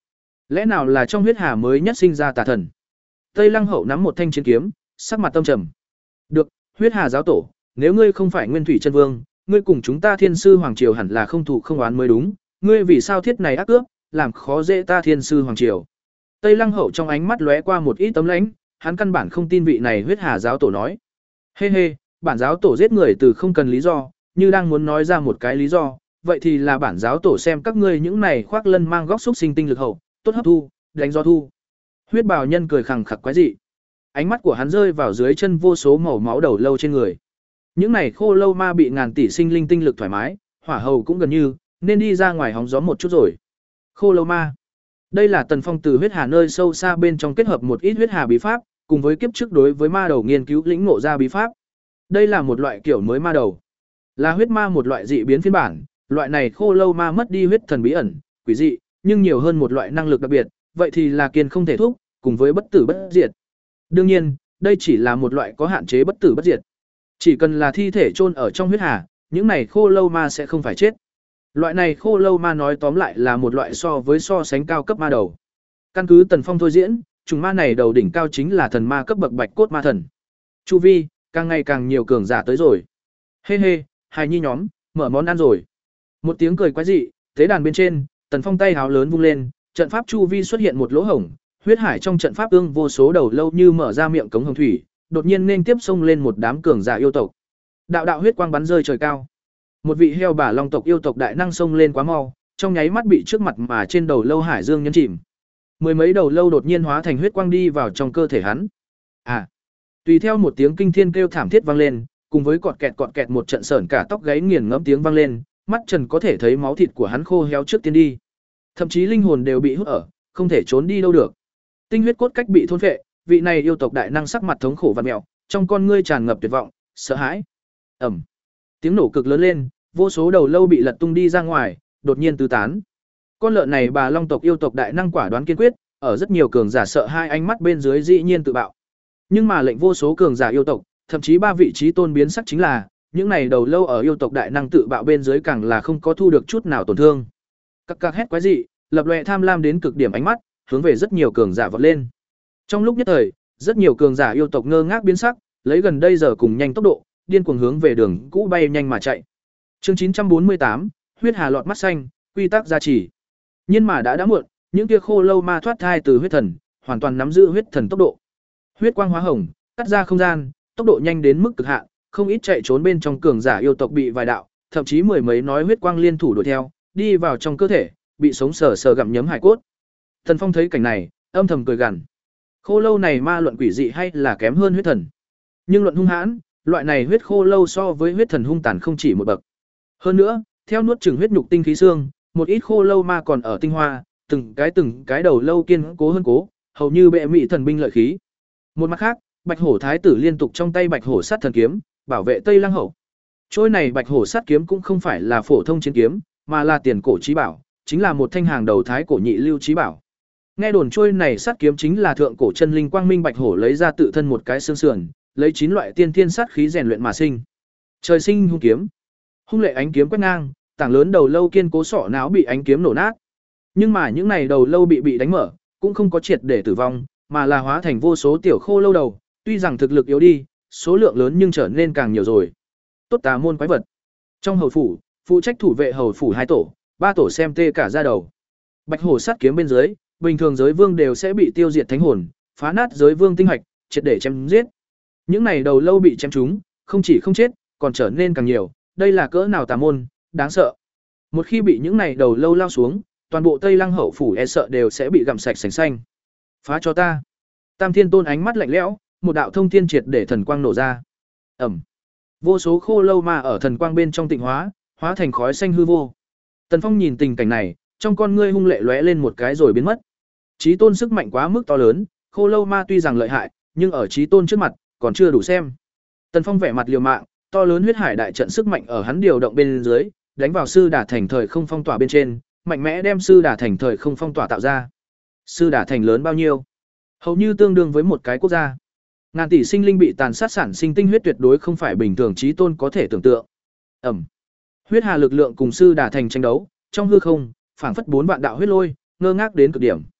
Lẽ nào là trong huyết hà mới nhất sinh ra tà thần? Tây Lăng Hậu nắm một thanh chiến kiếm, sắc mặt tâm trầm. Được, huyết hà giáo tổ, nếu ngươi không phải Nguyên Thủy Chân Vương, ngươi cùng chúng ta Thiên sư hoàng triều hẳn là không thù không oán mới đúng, ngươi vì sao thiết này ác cướp, làm khó dễ ta Thiên sư hoàng triều? Tây Lăng Hậu trong ánh mắt lóe qua một ít tấm lãnh, hắn căn bản không tin vị này huyết hà giáo tổ nói. Hê hê, bản giáo tổ giết người từ không cần lý do, như đang muốn nói ra một cái lý do, vậy thì là bản giáo tổ xem các ngươi những này khoác lân mang góc xúc sinh tinh lực hậu, tốt hấp thu, đánh gió thu. Huyết bào nhân cười khẳng khặc quái dị. Ánh mắt của hắn rơi vào dưới chân vô số màu máu đầu lâu trên người. Những này khô lâu ma bị ngàn tỷ sinh linh tinh lực thoải mái, hỏa hầu cũng gần như, nên đi ra ngoài hóng gió một chút rồi. Khô lâu ma. Đây là Tần Phong từ huyết hà nơi sâu xa bên trong kết hợp một ít huyết hà bí pháp, cùng với kiếp trước đối với ma đầu nghiên cứu lĩnh ngộ ra bí pháp. Đây là một loại kiểu mới ma đầu. Là huyết ma một loại dị biến phiên bản, loại này khô lâu ma mất đi huyết thần bí ẩn, quỷ dị, nhưng nhiều hơn một loại năng lực đặc biệt, vậy thì là kiên không thể thúc, cùng với bất tử bất diệt. Đương nhiên, đây chỉ là một loại có hạn chế bất tử bất diệt. Chỉ cần là thi thể chôn ở trong huyết hà, những này khô lâu ma sẽ không phải chết. Loại này khô lâu ma nói tóm lại là một loại so với so sánh cao cấp ma đầu. Căn cứ Tần Phong thôi diễn, trùng ma này đầu đỉnh cao chính là thần ma cấp bậc bạch cốt ma thần. Chu vi, càng ngày càng nhiều cường giả tới rồi. Hê hê, hài nhi nhóm, mở món ăn rồi. Một tiếng cười quái dị, tế đàn bên trên, Tần Phong tay háo lớn vung lên, trận pháp chu vi xuất hiện một lỗ hổng, huyết hải trong trận pháp ương vô số đầu lâu như mở ra miệng cống hồng thủy, đột nhiên nên tiếp xông lên một đám cường giả yêu tộc. Đạo đạo huyết quang bắn rơi trời cao. Một vị heo bà long tộc yêu tộc đại năng xông lên quá mau, trong nháy mắt bị trước mặt mà trên đầu lâu hải dương nhấn chìm. Mười mấy đầu lâu đột nhiên hóa thành huyết quang đi vào trong cơ thể hắn. À, tùy theo một tiếng kinh thiên kêu thảm thiết vang lên, cùng với cọt kẹt cọt kẹt một trận sởn cả tóc gáy nghiền ngẫm tiếng vang lên, mắt Trần có thể thấy máu thịt của hắn khô héo trước tiên đi. Thậm chí linh hồn đều bị hút ở, không thể trốn đi đâu được. Tinh huyết cốt cách bị thôn phệ, vị này yêu tộc đại năng sắc mặt thống khổ vặn mèo, trong con ngươi tràn ngập tuyệt vọng, sợ hãi. Ầm. Tiếng nổ cực lớn lên, vô số đầu lâu bị lật tung đi ra ngoài, đột nhiên tứ tán. Con lợn này bà long tộc yêu tộc đại năng quả đoán kiên quyết, ở rất nhiều cường giả sợ hai ánh mắt bên dưới dĩ nhiên tự bạo. Nhưng mà lệnh vô số cường giả yêu tộc, thậm chí ba vị trí tôn biến sắc chính là, những này đầu lâu ở yêu tộc đại năng tự bạo bên dưới càng là không có thu được chút nào tổn thương. Các các hét quái dị, lập loè tham lam đến cực điểm ánh mắt, hướng về rất nhiều cường giả vọt lên. Trong lúc nhất thời, rất nhiều cường giả yêu tộc ngơ ngác biến sắc, lấy gần đây giờ cùng nhanh tốc độ, điên cuồng hướng về đường cũ bay nhanh mà chạy. Chương chín trăm bốn mươi tám, huyết hà lọt mắt xanh, quy tắc gia trì. Nhưng mà đã đã muộn, những kia khô lâu ma thoát thai từ huyết thần, hoàn toàn nắm giữ huyết thần tốc độ. Huyết quang hóa hồng, cắt ra không gian, tốc độ nhanh đến mức cực hạn, không ít chạy trốn bên trong cường giả yêu tộc bị vài đạo, thậm chí mười mấy nói huyết quang liên thủ đuổi theo, đi vào trong cơ thể, bị sống sờ sờ gặm nhấm hải cốt. Thần Phong thấy cảnh này, âm thầm cười gằn. Khô lâu này ma luận quỷ dị hay là kém hơn huyết thần? Nhưng luận hung hãn, loại này huyết khô lâu so với huyết thần hung tàn không chỉ một bậc. Hơn nữa, theo nuốt chửng huyết nhục tinh khí xương, một ít khô lâu ma còn ở tinh hoa, từng cái từng cái đầu lâu kiên cố hơn cố, hầu như bệ mị thần binh lợi khí. Một mặt khác, Bạch Hổ thái tử liên tục trong tay Bạch Hổ sát thần kiếm, bảo vệ Tây Lăng Hậu. Trôi này Bạch Hổ sát kiếm cũng không phải là phổ thông chiến kiếm, mà là tiền cổ chí bảo, chính là một thanh hàng đầu thái cổ nhị lưu chí bảo. Nghe đồn trôi này sát kiếm chính là thượng cổ chân linh quang minh Bạch Hổ lấy ra tự thân một cái xương sườn, lấy chín loại tiên thiên sát khí rèn luyện mà sinh. Trời sinh hung kiếm. Hung lệ ánh kiếm quét ngang, tảng lớn đầu lâu kiên cố sọ não bị ánh kiếm nổ nát. Nhưng mà những này đầu lâu bị bị đánh mở, cũng không có triệt để tử vong, mà là hóa thành vô số tiểu khô lâu đầu, tuy rằng thực lực yếu đi, số lượng lớn nhưng trở nên càng nhiều rồi. Tốt tà môn quái vật. Trong hầu phủ, phụ trách thủ vệ hầu phủ hai tổ, ba tổ xem tê cả da đầu. Bạch Hổ sát kiếm bên dưới, bình thường giới vương đều sẽ bị tiêu diệt thánh hồn, phá nát giới vương tinh hạch, triệt để chém giết. Những này đầu lâu bị chém trúng, không chỉ không chết, còn trở nên càng nhiều, đây là cỡ nào tà môn, đáng sợ. Một khi bị những này đầu lâu lao xuống, toàn bộ Tây Lăng hậu phủ e sợ đều sẽ bị gặm sạch sành xanh. Phá cho ta. Tam Thiên Tôn ánh mắt lạnh lẽo, một đạo thông thiên triệt để thần quang nổ ra. Ầm. Vô số khô lâu ma ở thần quang bên trong tịnh hóa, hóa thành khói xanh hư vô. Tần Phong nhìn tình cảnh này, trong con ngươi hung lệ lóe lên một cái rồi biến mất. Chí Tôn sức mạnh quá mức to lớn, khô lâu ma tuy rằng lợi hại, nhưng ở Chí Tôn trước mặt, còn chưa đủ xem. Tần Phong vẻ mặt liều mạng, to lớn huyết hải đại trận sức mạnh ở hắn điều động bên dưới, đánh vào sư đả thành thời không phong tỏa bên trên, mạnh mẽ đem sư đả thành thời không phong tỏa tạo ra. Sư đả thành lớn bao nhiêu? Hầu như tương đương với một cái quốc gia. Ngàn tỷ sinh linh bị tàn sát sản sinh tinh huyết tuyệt đối không phải bình thường Chí Tôn có thể tưởng tượng. Ẩm. Huyết hà lực lượng cùng sư đả thành tranh đấu, trong hư không, phảng phất bốn vạn đạo huyết lôi, ngơ ngác đến cực điểm.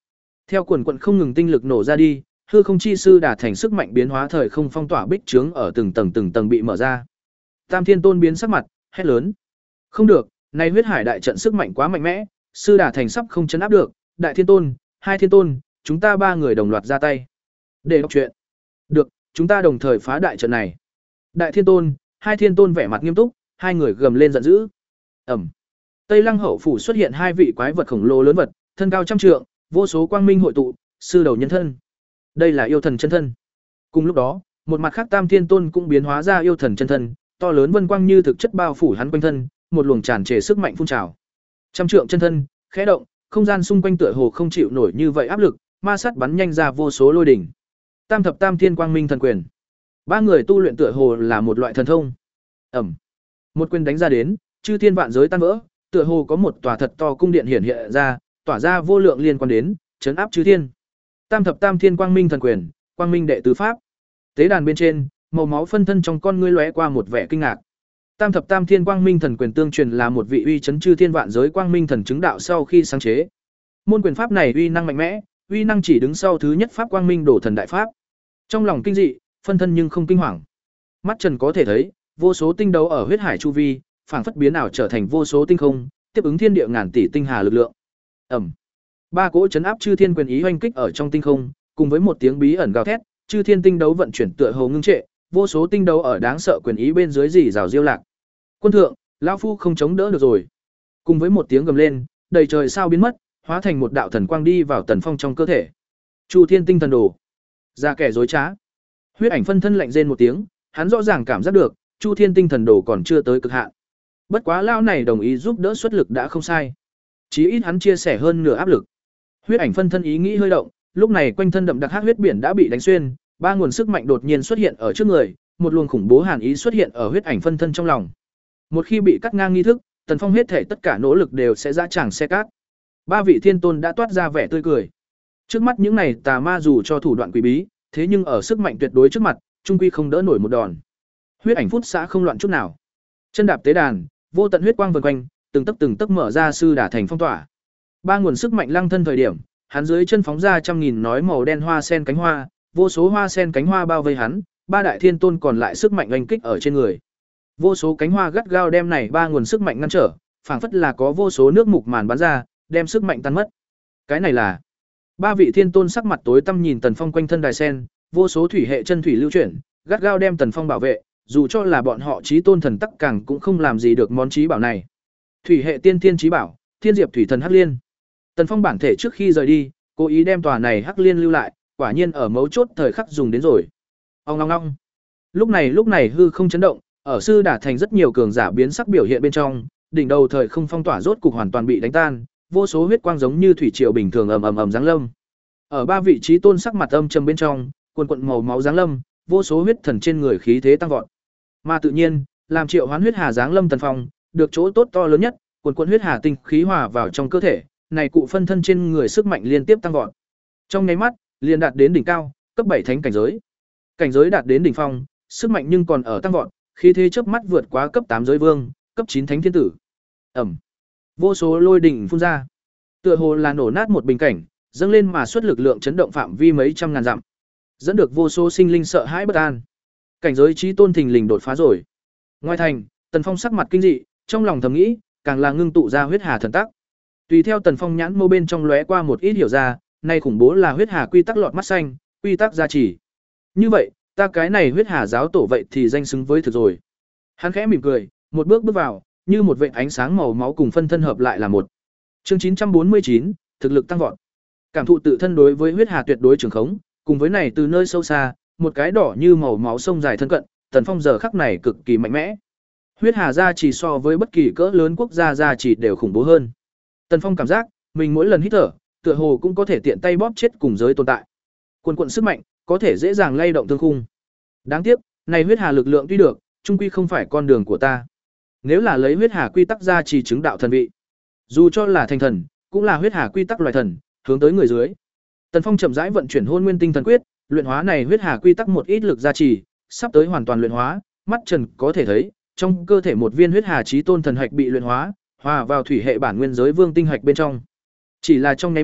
Theo quần quần không ngừng tinh lực nổ ra đi, hư không chi sư đả thành sức mạnh biến hóa thời không phong tỏa bích trướng ở từng tầng từng tầng bị mở ra. Tam Thiên Tôn biến sắc mặt, hét lớn: "Không được, này huyết hải đại trận sức mạnh quá mạnh mẽ, sư đả thành sắp không chấn áp được, Đại Thiên Tôn, Hai Thiên Tôn, chúng ta ba người đồng loạt ra tay." Để đọc chuyện. Được, chúng ta đồng thời phá đại trận này. Đại Thiên Tôn, Hai Thiên Tôn vẻ mặt nghiêm túc, hai người gầm lên giận dữ. Ầm. Tây Lăng hậu phủ xuất hiện hai vị quái vật khổng lồ lớn vật, thân cao trăm trượng, vô số quang minh hội tụ, sư đầu nhân thân. Đây là yêu thần chân thân. Cùng lúc đó, một mặt khác Tam Thiên Tôn cũng biến hóa ra yêu thần chân thân, to lớn vân quang như thực chất bao phủ hắn quanh thân, một luồng tràn trề sức mạnh phun trào. Trăm trượng chân thân, khẽ động, không gian xung quanh tựa hồ không chịu nổi như vậy áp lực, ma sát bắn nhanh ra vô số lôi đỉnh. Tam thập Tam Thiên Quang Minh thần quyền. Ba người tu luyện tựa hồ là một loại thần thông. Ẩm. Một quyền đánh ra đến, chư thiên vạn giới tan vỡ, tựa hồ có một tòa thật to cung điện hiển hiện ra, tỏa ra vô lượng liên quan đến, chấn áp chư thiên. Tam thập Tam Thiên Quang Minh thần quyền, Quang Minh đệ tứ pháp. Tế đàn bên trên, màu máu phân thân trong con ngươi lóe qua một vẻ kinh ngạc. Tam thập Tam Thiên Quang Minh thần quyền tương truyền là một vị uy chấn chư thiên vạn giới Quang Minh thần chứng đạo sau khi sáng chế. Môn quyền pháp này uy năng mạnh mẽ, uy năng chỉ đứng sau thứ nhất pháp Quang Minh đổ thần đại pháp. Trong lòng kinh dị, phân thân nhưng không kinh hoàng. Mắt Trần có thể thấy, vô số tinh đấu ở huyết hải chu vi, phảng phất biến ảo trở thành vô số tinh không, tiếp ứng thiên địa ngàn tỷ tinh hà lực lượng. Ầm. Ba cỗ chấn áp chư thiên quyền ý hoành kích ở trong tinh không, cùng với một tiếng bí ẩn gào thét, chư thiên tinh đấu vận chuyển tựa hồ ngưng trệ, vô số tinh đấu ở đáng sợ quyền ý bên dưới rỉ rào diêu lạc. Quân thượng, lão phu không chống đỡ được rồi. Cùng với một tiếng gầm lên, đầy trời sao biến mất, hóa thành một đạo thần quang đi vào Tần Phong trong cơ thể. Chu Thiên Tinh Thần Đồ. Ra kẻ dối trá. Huyết ảnh phân thân lạnh rên một tiếng, hắn rõ ràng cảm giác được, Chu Thiên Tinh Thần Đồ còn chưa tới cực hạn. Bất quá lão này đồng ý giúp đỡ xuất lực đã không sai. Chí ít hắn chia sẻ hơn nửa áp lực. Huyết ảnh phân thân ý nghĩ hơi động, lúc này quanh thân đậm đặc hắc huyết biển đã bị đánh xuyên, ba nguồn sức mạnh đột nhiên xuất hiện ở trước người, một luồng khủng bố hàn ý xuất hiện ở huyết ảnh phân thân trong lòng. Một khi bị cắt ngang nghi thức, Tần Phong hết thể tất cả nỗ lực đều sẽ dã tràng xe cát. Ba vị thiên tôn đã toát ra vẻ tươi cười. Trước mắt những này tà ma dù cho thủ đoạn quỷ bí, thế nhưng ở sức mạnh tuyệt đối trước mặt, trung quy không đỡ nổi một đòn. Huyết ảnh phút xã không loạn chút nào. Chân đạp tế đàn, vô tận huyết quang vần quanh, từng tấc từng tấc mở ra sư đả thành phong tỏa. Ba nguồn sức mạnh lăng thân thời điểm, hắn dưới chân phóng ra trăm nghìn nói màu đen hoa sen cánh hoa, vô số hoa sen cánh hoa bao vây hắn, ba đại thiên tôn còn lại sức mạnh oanh kích ở trên người. Vô số cánh hoa gắt gao đem này ba nguồn sức mạnh ngăn trở, phảng phất là có vô số nước mục màn bắn ra, đem sức mạnh tan mất. Cái này là ba vị thiên tôn sắc mặt tối tăm nhìn Tần Phong quanh thân đài sen, vô số thủy hệ chân thủy lưu chuyển, gắt gao đem Tần Phong bảo vệ, dù cho là bọn họ chí tôn thần tắc càng cũng không làm gì được món chí bảo này. Thủy hệ tiên thiên chí bảo, Thiên Diệp thủy thần hắc liên. Tần Phong bản thể trước khi rời đi, cố ý đem tòa này hắc liên lưu lại, quả nhiên ở mấu chốt thời khắc dùng đến rồi. Ong ong ong. Lúc này lúc này hư không chấn động, ở sư đả thành rất nhiều cường giả biến sắc biểu hiện bên trong, đỉnh đầu thời không phong tỏa rốt cục hoàn toàn bị đánh tan, vô số huyết quang giống như thủy triều bình thường ầm ầm ầm giáng lâm. Ở ba vị trí tôn sắc mặt âm trầm bên trong, quần quần màu máu giáng lâm, vô số huyết thần trên người khí thế tăng vọt. Mà tự nhiên, làm triệu hoán huyết hà giáng lâm Tần Phong, được chỗ tốt to lớn nhất, quần quần huyết hà tinh khí hòa vào trong cơ thể, này cụ phân thân trên người sức mạnh liên tiếp tăng vọt. Trong nháy mắt, liền đạt đến đỉnh cao, cấp bảy thánh cảnh giới. Cảnh giới đạt đến đỉnh phong, sức mạnh nhưng còn ở tăng vọt, khí thế chớp mắt vượt quá cấp tám giới vương, cấp chín thánh thiên tử. Ầm. Vô số lôi đỉnh phun ra, tựa hồ là nổ nát một bình cảnh, dâng lên mà xuất lực lượng chấn động phạm vi mấy trăm ngàn dặm, dẫn được vô số sinh linh sợ hãi bất an. Cảnh giới chí tôn thình lình đột phá rồi. Ngoài thành, Tần Phong sắc mặt kinh dị, trong lòng thầm nghĩ, càng là ngưng tụ ra huyết hà thần tắc. Tùy theo Tần Phong nhãn mâu bên trong lóe qua một ít hiểu ra, nay khủng bố là huyết hà quy tắc lọt mắt xanh, quy tắc gia trì. Như vậy, ta cái này huyết hà giáo tổ vậy thì danh xứng với thực rồi. Hắn khẽ mỉm cười, một bước bước vào, như một vệt ánh sáng màu máu cùng phân thân hợp lại là một. Chương chín trăm bốn mươi chín, thực lực tăng vọt. Cảm thụ tự thân đối với huyết hà tuyệt đối trường khống, cùng với này từ nơi sâu xa, một cái đỏ như màu máu sông dài thân cận, Tần Phong giờ khắc này cực kỳ mạnh mẽ. Huyết hà gia chỉ so với bất kỳ cỡ lớn quốc gia gia chỉ đều khủng bố hơn. Tần Phong cảm giác, mình mỗi lần hít thở, tựa hồ cũng có thể tiện tay bóp chết cùng giới tồn tại. Quần quần sức mạnh, có thể dễ dàng lay động thương khung. Đáng tiếc, này huyết hà lực lượng tuy được, chung quy không phải con đường của ta. Nếu là lấy huyết hà quy tắc ra chỉ chứng đạo thần vị, dù cho là thành thần, cũng là huyết hà quy tắc loài thần, hướng tới người dưới. Tần Phong chậm rãi vận chuyển Hôn Nguyên Tinh Thần Quyết, luyện hóa này huyết hà quy tắc một ít lực gia trì, sắp tới hoàn toàn luyện hóa, mắt Trần có thể thấy, trong cơ thể một viên huyết hà chí tôn thần hạch bị luyện hóa, hòa vào thủy hệ bản nguyên giới vương tinh hạch bên trong. Chỉ là trong nháy mắt,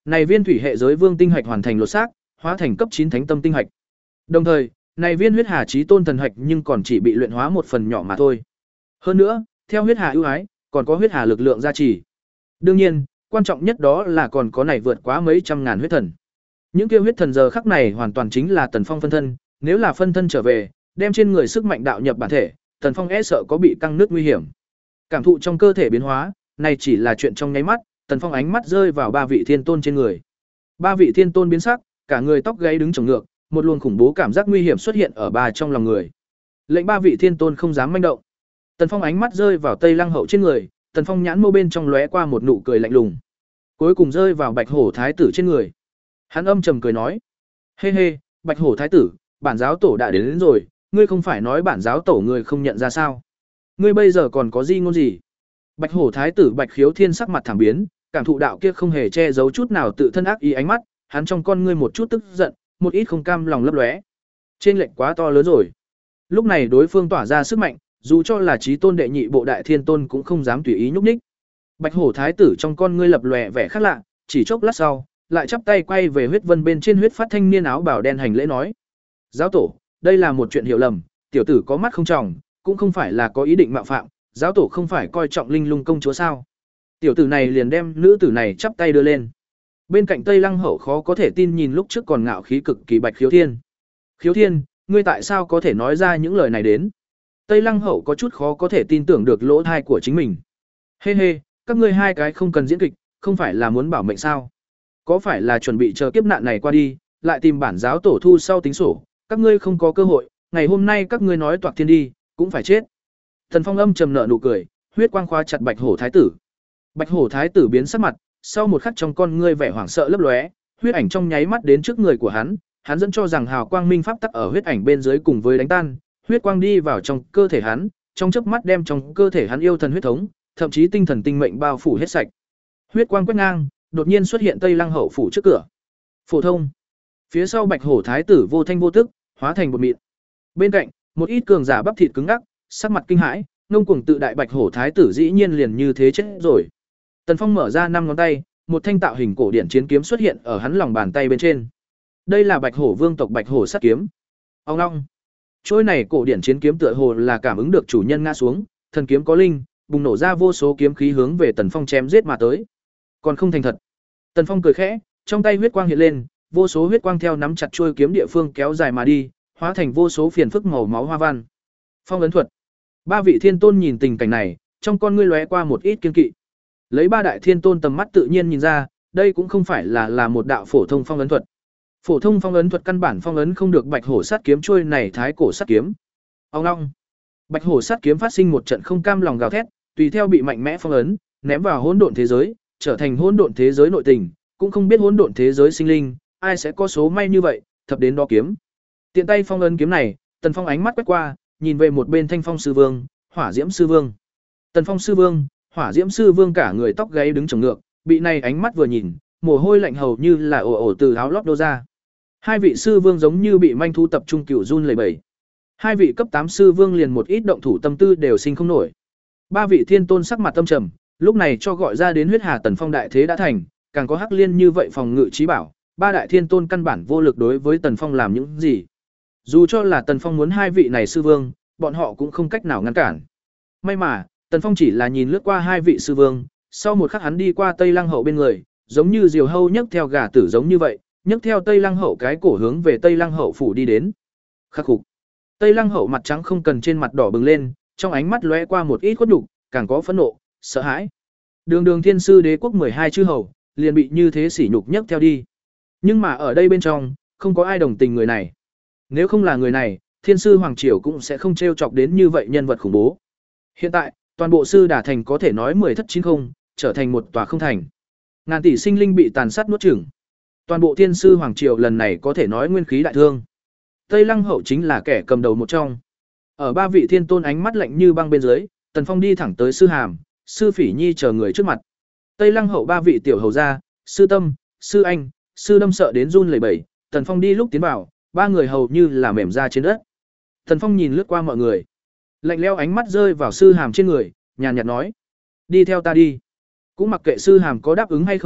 Này viên thủy hệ giới vương tinh hạch hoàn thành lột xác, hóa thành cấp chín thánh tâm tinh hạch. Đồng thời, này viên huyết hà chí tôn thần hạch nhưng còn chỉ bị luyện hóa một phần nhỏ mà thôi. Hơn nữa, theo huyết hà ưu ái, còn có huyết hà lực lượng gia trì. Đương nhiên, quan trọng nhất đó là còn có này vượt quá mấy trăm ngàn huyết thần. Những kia huyết thần giờ khắc này hoàn toàn chính là Tần Phong phân thân, nếu là phân thân trở về, đem trên người sức mạnh đạo nhập bản thể, Tần Phong e sợ có bị căng nước nguy hiểm. Cảm thụ trong cơ thể biến hóa, này chỉ là chuyện trong nháy mắt, Tần Phong ánh mắt rơi vào ba vị thiên tôn trên người. Ba vị thiên tôn biến sắc, cả người tóc gáy đứng chồng ngược, một luồng khủng bố cảm giác nguy hiểm xuất hiện ở ba trong lòng người. Lệnh ba vị thiên tôn không dám manh động. Tần Phong ánh mắt rơi vào Tây Lăng Hậu trên người, Tần Phong nhãn mâu bên trong lóe qua một nụ cười lạnh lùng. Cuối cùng rơi vào Bạch Hổ thái tử trên người. Hắn âm trầm cười nói: "Hê hê, Bạch Hổ thái tử, bản giáo tổ đã đến, đến rồi, ngươi không phải nói bản giáo tổ người không nhận ra sao? Ngươi bây giờ còn có gì ngôn gì?" Bạch Hổ thái tử Bạch Khiếu Thiên sắc mặt thảm biến, cảm thụ đạo kia không hề che giấu chút nào tự thân ác ý ánh mắt, hắn trong con ngươi một chút tức giận, một ít không cam lòng lấp lóe. Trên lệnh quá to lớn rồi. Lúc này đối phương tỏa ra sức mạnh, dù cho là chí tôn đệ nhị bộ đại thiên tôn cũng không dám tùy ý nhúc nhích. Bạch Hổ thái tử trong con ngươi lập lòe vẻ khác lạ, chỉ chốc lát sau, lại chắp tay quay về huyết vân bên trên huyết phát thanh niên áo bào đen hành lễ nói: "Giáo tổ, đây là một chuyện hiểu lầm, tiểu tử có mắt không tròng, cũng không phải là có ý định mạo phạm, giáo tổ không phải coi trọng Linh Lung công chúa sao?" Tiểu tử này liền đem nữ tử này chắp tay đưa lên. Bên cạnh Tây Lăng Hậu khó có thể tin nhìn lúc trước còn ngạo khí cực kỳ Bạch Khiếu Thiên. "Khiếu Thiên, ngươi tại sao có thể nói ra những lời này đến?" Tây Lăng Hậu có chút khó có thể tin tưởng được lỗ thai của chính mình. "Hê hê, các ngươi hai cái không cần diễn kịch, không phải là muốn bảo mệnh sao? Có phải là chuẩn bị chờ kiếp nạn này qua đi, lại tìm bản giáo tổ thu sau tính sổ, các ngươi không có cơ hội, ngày hôm nay các ngươi nói toạc thiên đi, cũng phải chết." Thần Phong âm trầm nợ nụ cười, huyết quang khóa chặt Bạch Hổ thái tử. Bạch Hổ thái tử biến sắc mặt, sau một khắc trong con ngươi vẻ hoảng sợ lấp lóe, huyết ảnh trong nháy mắt đến trước người của hắn, hắn dẫn cho rằng hào quang minh pháp tắc ở huyết ảnh bên dưới cùng với đánh tan, huyết quang đi vào trong cơ thể hắn, trong chớp mắt đem trong cơ thể hắn yêu thần huyết thống, thậm chí tinh thần tinh mệnh bao phủ hết sạch. Huyết quang quét ngang, đột nhiên xuất hiện Tây Lăng Hậu phủ trước cửa. Phổ thông. Phía sau Bạch Hổ thái tử vô thanh vô tức, hóa thành bột mịn. Bên cạnh, một ít cường giả bắp thịt cứng ngắc, sắc mặt kinh hãi, ngông cuồng tự đại Bạch Hổ thái tử dĩ nhiên liền như thế chết rồi. Tần Phong mở ra năm ngón tay, một thanh tạo hình cổ điển chiến kiếm xuất hiện ở hắn lòng bàn tay bên trên. Đây là Bạch Hổ vương tộc Bạch Hổ sát kiếm. Ông long. Trôi này cổ điển chiến kiếm tựa hồ là cảm ứng được chủ nhân ngã xuống, thần kiếm có linh, bùng nổ ra vô số kiếm khí hướng về Tần Phong chém giết mà tới. Còn không thành thật. Tần Phong cười khẽ, trong tay huyết quang hiện lên, vô số huyết quang theo nắm chặt trôi kiếm địa phương kéo dài mà đi, hóa thành vô số phiền phức màu máu hoa văn. Phong ấn thuật. Ba vị thiên tôn nhìn tình cảnh này, trong con ngươi lóe qua một ít kiên kỵ. Lấy ba đại thiên tôn tầm mắt tự nhiên nhìn ra, đây cũng không phải là là một đạo phổ thông phong ấn thuật. Phổ thông phong ấn thuật căn bản phong ấn không được Bạch Hổ sát kiếm trôi này thái cổ sát kiếm. Ông long. Bạch Hổ sát kiếm phát sinh một trận không cam lòng gào thét, tùy theo bị mạnh mẽ phong ấn, ném vào hỗn độn thế giới, trở thành hỗn độn thế giới nội tình, cũng không biết hỗn độn thế giới sinh linh, ai sẽ có số may như vậy, thập đến đó kiếm. Tiện tay phong ấn kiếm này, Tần Phong ánh mắt quét qua, nhìn về một bên Thanh Phong sư vương, Hỏa Diễm sư vương. Tần Phong sư vương, Hỏa Diễm sư vương cả người tóc gáy đứng chồng ngược, bị này ánh mắt vừa nhìn, mồ hôi lạnh hầu như là ồ ồ từ áo lót đô ra. Hai vị sư vương giống như bị manh thu tập trung cửu run lẩy bẩy. Hai vị cấp tám sư vương liền một ít động thủ tâm tư đều sinh không nổi. Ba vị thiên tôn sắc mặt tâm trầm, lúc này cho gọi ra đến huyết hà Tần Phong đại thế đã thành, càng có Hắc Liên như vậy phòng ngự trí bảo, ba đại thiên tôn căn bản vô lực đối với Tần Phong làm những gì. Dù cho là Tần Phong muốn hai vị này sư vương, bọn họ cũng không cách nào ngăn cản. May mà, Tần Phong chỉ là nhìn lướt qua hai vị sư vương, sau một khắc hắn đi qua Tây Lăng Hậu bên người, giống như diều hâu nhấc theo gà tử giống như vậy, nhấc theo Tây Lăng Hậu cái cổ hướng về Tây Lăng Hậu phủ đi đến. Khắc phục. Tây Lăng Hậu mặt trắng không cần trên mặt đỏ bừng lên, trong ánh mắt lóe qua một ít khuất nhục, càng có phẫn nộ, sợ hãi. Đường Đường Thiên sư đế quốc mười hai chư hầu, liền bị như thế sỉ nhục nhấc theo đi. Nhưng mà ở đây bên trong, không có ai đồng tình người này. Nếu không là người này, Thiên sư hoàng triều cũng sẽ không trêu chọc đến như vậy nhân vật khủng bố. Hiện tại, toàn bộ sư đả thành có thể nói mười thất chín không, trở thành một tòa không thành. Ngàn tỷ sinh linh bị tàn sát nuốt chửng. Toàn bộ Thiên sư hoàng triều lần này có thể nói nguyên khí đại thương. Tây Lăng Hậu chính là kẻ cầm đầu một trong. Ở ba vị thiên tôn ánh mắt lạnh như băng bên dưới, Tần Phong đi thẳng tới sư Hàm, sư Phỉ Nhi chờ người trước mặt. Tây Lăng Hậu ba vị tiểu hầu gia, sư Tâm, sư Anh, sư Đâm sợ đến run lẩy bẩy, Tần Phong đi lúc tiến vào, ba người hầu như là mềm ra trên đất. Tần Phong nhìn lướt qua mọi người, lạnh lẽo ánh mắt rơi vào sư Hàm trên người, nhàn nhạt nói: "Đi theo ta đi." Cũng mặc kệ sư Hàm có đáp ứng hay không,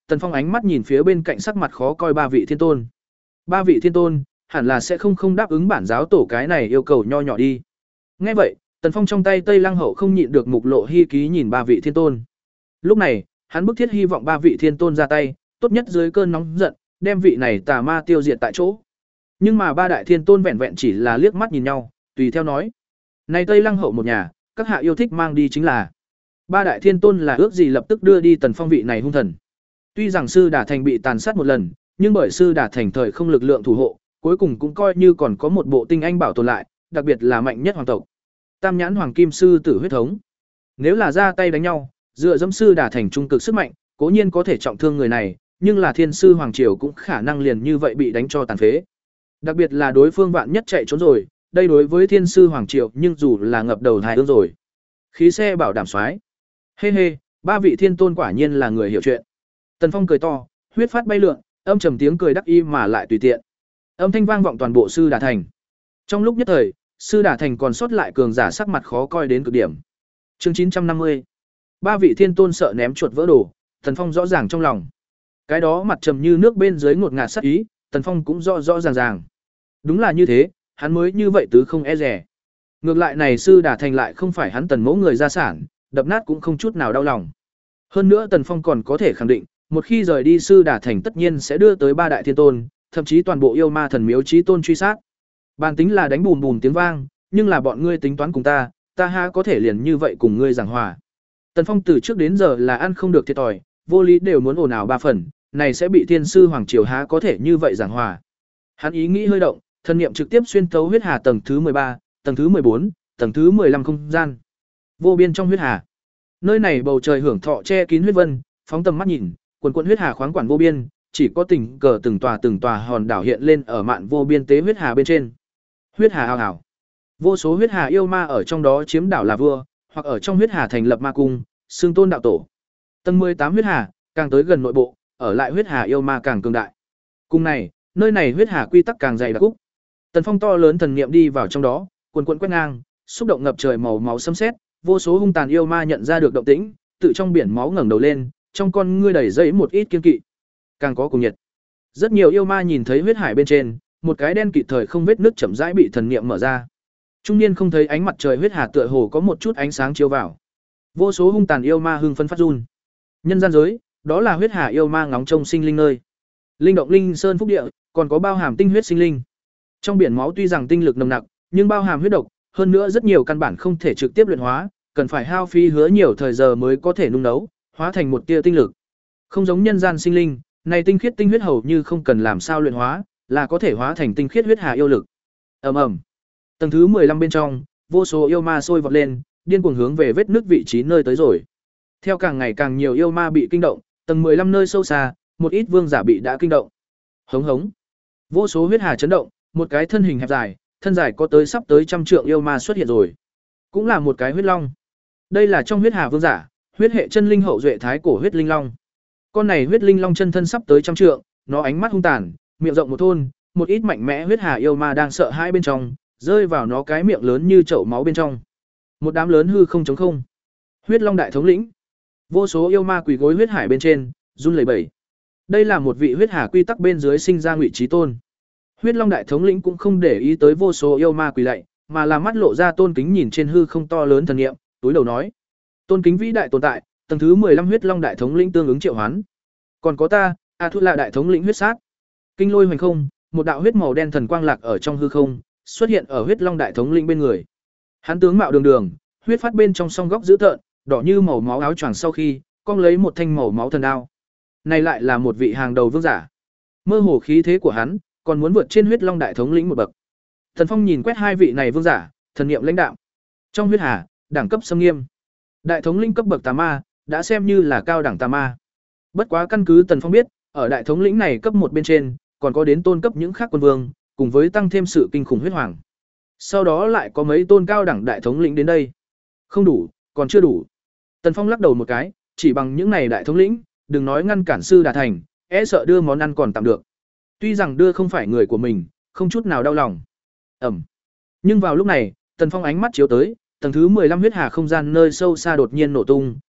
Tần Phong ánh mắt nhìn phía bên cạnh sắc mặt khó coi ba vị thiên tôn. Ba vị thiên tôn, hẳn là sẽ không không đáp ứng bản giáo tổ cái này yêu cầu nho nhỏ đi. Nghe vậy, Tần Phong trong tay Tây Lăng Hậu không nhịn được mục lộ hy ký nhìn ba vị thiên tôn. Lúc này, hắn bức thiết hy vọng ba vị thiên tôn ra tay, tốt nhất dưới cơn nóng giận, đem vị này tà ma tiêu diệt tại chỗ. Nhưng mà ba đại thiên tôn vẹn vẹn chỉ là liếc mắt nhìn nhau, tùy theo nói: "Này Tây Lăng Hậu một nhà, các hạ yêu thích mang đi chính là." Ba đại thiên tôn là ước gì lập tức đưa đi Tần Phong vị này hung thần. Tuy rằng sư Đả Thành bị tàn sát một lần, nhưng bởi sư Đả Thành thời không lực lượng thủ hộ, cuối cùng cũng coi như còn có một bộ tinh anh bảo tồn lại, đặc biệt là mạnh nhất hoàng tộc. Tam nhãn hoàng kim sư tử huyết thống. Nếu là ra tay đánh nhau, dựa dẫm sư Đả Thành trung cực sức mạnh, cố nhiên có thể trọng thương người này, nhưng là thiên sư hoàng triều cũng khả năng liền như vậy bị đánh cho tàn phế. Đặc biệt là đối phương vạn nhất chạy trốn rồi, đây đối với thiên sư hoàng triều nhưng dù là ngập đầu thai ương rồi. Khí xe bảo đảm soái. Hê hê, ba vị thiên tôn quả nhiên là người hiểu chuyện. Tần Phong cười to, huyết phát bay lượn, âm trầm tiếng cười đắc y mà lại tùy tiện. Âm thanh vang vọng toàn bộ sư Đả Thành. Trong lúc nhất thời, sư Đả Thành còn sót lại cường giả sắc mặt khó coi đến cực điểm. Chương chín trăm năm mươi. Ba vị thiên tôn sợ ném chuột vỡ đồ, Tần Phong rõ ràng trong lòng. Cái đó mặt trầm như nước bên dưới ngột ngạt sắc ý, Tần Phong cũng rõ rõ ràng ràng. Đúng là như thế, hắn mới như vậy tứ không e dè. Ngược lại này sư Đả Thành lại không phải hắn Tần mẫu người gia sản, đập nát cũng không chút nào đau lòng. Hơn nữa Tần Phong còn có thể khẳng định, một khi rời đi sư Đả Thành tất nhiên sẽ đưa tới ba đại thiên tôn, thậm chí toàn bộ yêu ma thần miếu chí tôn truy sát. Bàn tính là đánh bùm bùm tiếng vang, nhưng là bọn ngươi tính toán cùng ta, ta ha có thể liền như vậy cùng ngươi giảng hòa. Tần Phong từ trước đến giờ là ăn không được thiệt thòi, vô lý đều muốn ồn ào ba phần, này sẽ bị thiên sư hoàng triều há có thể như vậy giảng hòa. Hắn ý nghĩ hơi động, thân niệm trực tiếp xuyên thấu huyết hà tầng thứ ba, tầng thứ bốn, tầng thứ lăm không gian. Vô biên trong huyết hà. Nơi này bầu trời hưởng thọ che kín huyết vân, phóng tầm mắt nhìn, quần quần huyết hà khoáng quản vô biên, chỉ có tình cờ từng tòa từng tòa hòn đảo hiện lên ở mạn vô biên tế huyết hà bên trên. Huyết hà ào ào. Vô số huyết hà yêu ma ở trong đó chiếm đảo là vua, hoặc ở trong huyết hà thành lập ma cung, xưng tôn đạo tổ. Tầng mười tám huyết hà, càng tới gần nội bộ, ở lại huyết hà yêu ma càng cường đại. Cùng này, nơi này huyết hà quy tắc càng dày đặc cúc. Tần Phong to lớn thần niệm đi vào trong đó, quần quần quét ngang, xúc động ngập trời màu máu xâm xét, vô số hung tàn yêu ma nhận ra được động tĩnh, tự trong biển máu ngẩng đầu lên, trong con ngươi đầy dẫy một ít kiên kỵ. Càng có cùng nhiệt. Rất nhiều yêu ma nhìn thấy huyết hải bên trên, một cái đen kịt thời không vết nước chậm rãi bị thần niệm mở ra. Trung niên không thấy ánh mặt trời huyết hà tựa hồ có một chút ánh sáng chiếu vào. Vô số hung tàn yêu ma hưng phấn phát run. Nhân gian giới, đó là huyết hà yêu ma ngóng trông sinh linh nơi. Linh động linh sơn phúc địa, còn có bao hàm tinh huyết sinh linh. Trong biển máu tuy rằng tinh lực nồng nặc, nhưng bao hàm huyết độc, hơn nữa rất nhiều căn bản không thể trực tiếp luyện hóa, cần phải hao phí hứa nhiều thời giờ mới có thể nung nấu, hóa thành một tia tinh lực. Không giống nhân gian sinh linh, này tinh khiết tinh huyết hầu như không cần làm sao luyện hóa, là có thể hóa thành tinh khiết huyết hà yêu lực. Ầm ầm. Tầng thứ lăm bên trong, vô số yêu ma sôi vọt lên, điên cuồng hướng về vết nứt vị trí nơi tới rồi. Theo càng ngày càng nhiều yêu ma bị kinh động, tầng lăm nơi sâu xa, một ít vương giả bị đã kinh động. Hống hống. Vô số huyết hà chấn động, một cái thân hình hẹp dài, thân dài có tới sắp tới trăm trượng yêu ma xuất hiện rồi. Cũng là một cái huyết long. Đây là trong huyết hà vương giả, huyết hệ chân linh hậu duệ thái cổ huyết linh long. Con này huyết linh long chân thân sắp tới trăm trượng, nó ánh mắt hung tàn, miệng rộng một thôn, một ít mạnh mẽ huyết hà yêu ma đang sợ hãi bên trong, rơi vào nó cái miệng lớn như chậu máu bên trong. Một đám lớn hư không chống không. Huyết long đại thống lĩnh. Vô số yêu ma quỳ gối huyết hải bên trên, run lẩy bẩy. Đây là một vị huyết hà quy tắc bên dưới sinh ra Ngụy Chí Tôn. Huyết long đại thống lĩnh cũng không để ý tới vô số yêu ma quỳ lạy, mà là mắt lộ ra tôn kính nhìn trên hư không to lớn thần niệm, túi đầu nói: "Tôn kính vĩ đại tồn tại, tầng thứ lăm huyết long đại thống lĩnh tương ứng triệu hoán. Còn có ta, A Thu là đại thống lĩnh huyết sát." Kinh lôi hoành không, một đạo huyết màu đen thần quang lạc ở trong hư không, xuất hiện ở huyết long đại thống lĩnh bên người. Hắn tướng mạo đường đường, huyết phát bên trong song góc dữ tợn, đỏ như màu máu áo choàng sau khi, cong lấy một thanh màu máu thần đao. Này lại là một vị hàng đầu vương giả. Mơ hồ khí thế của hắn, còn muốn vượt trên huyết long đại thống lĩnh một bậc. Thần Phong nhìn quét hai vị này vương giả, thần niệm lãnh đạo. Trong huyết hà, đẳng cấp xâm nghiêm. Đại thống lĩnh cấp bậc tà ma, đã xem như là cao đẳng tà ma. Bất quá căn cứ Tần Phong biết, ở đại thống lĩnh này cấp một bên trên, còn có đến tôn cấp những khác quân vương, cùng với tăng thêm sự kinh khủng huyết hoàng. Sau đó lại có mấy tôn cao đẳng đại thống lĩnh đến đây. Không đủ, còn chưa đủ. Tần Phong lắc đầu một cái, chỉ bằng những này đại thống lĩnh, đừng nói ngăn cản sư Đả Thành, e sợ đưa món ăn còn tạm được. Tuy rằng đưa không phải người của mình, không chút nào đau lòng. Ẩm. Nhưng vào lúc này, Tần Phong ánh mắt chiếu tới, tầng thứ lăm huyết hà không gian nơi sâu xa đột nhiên nổ tung,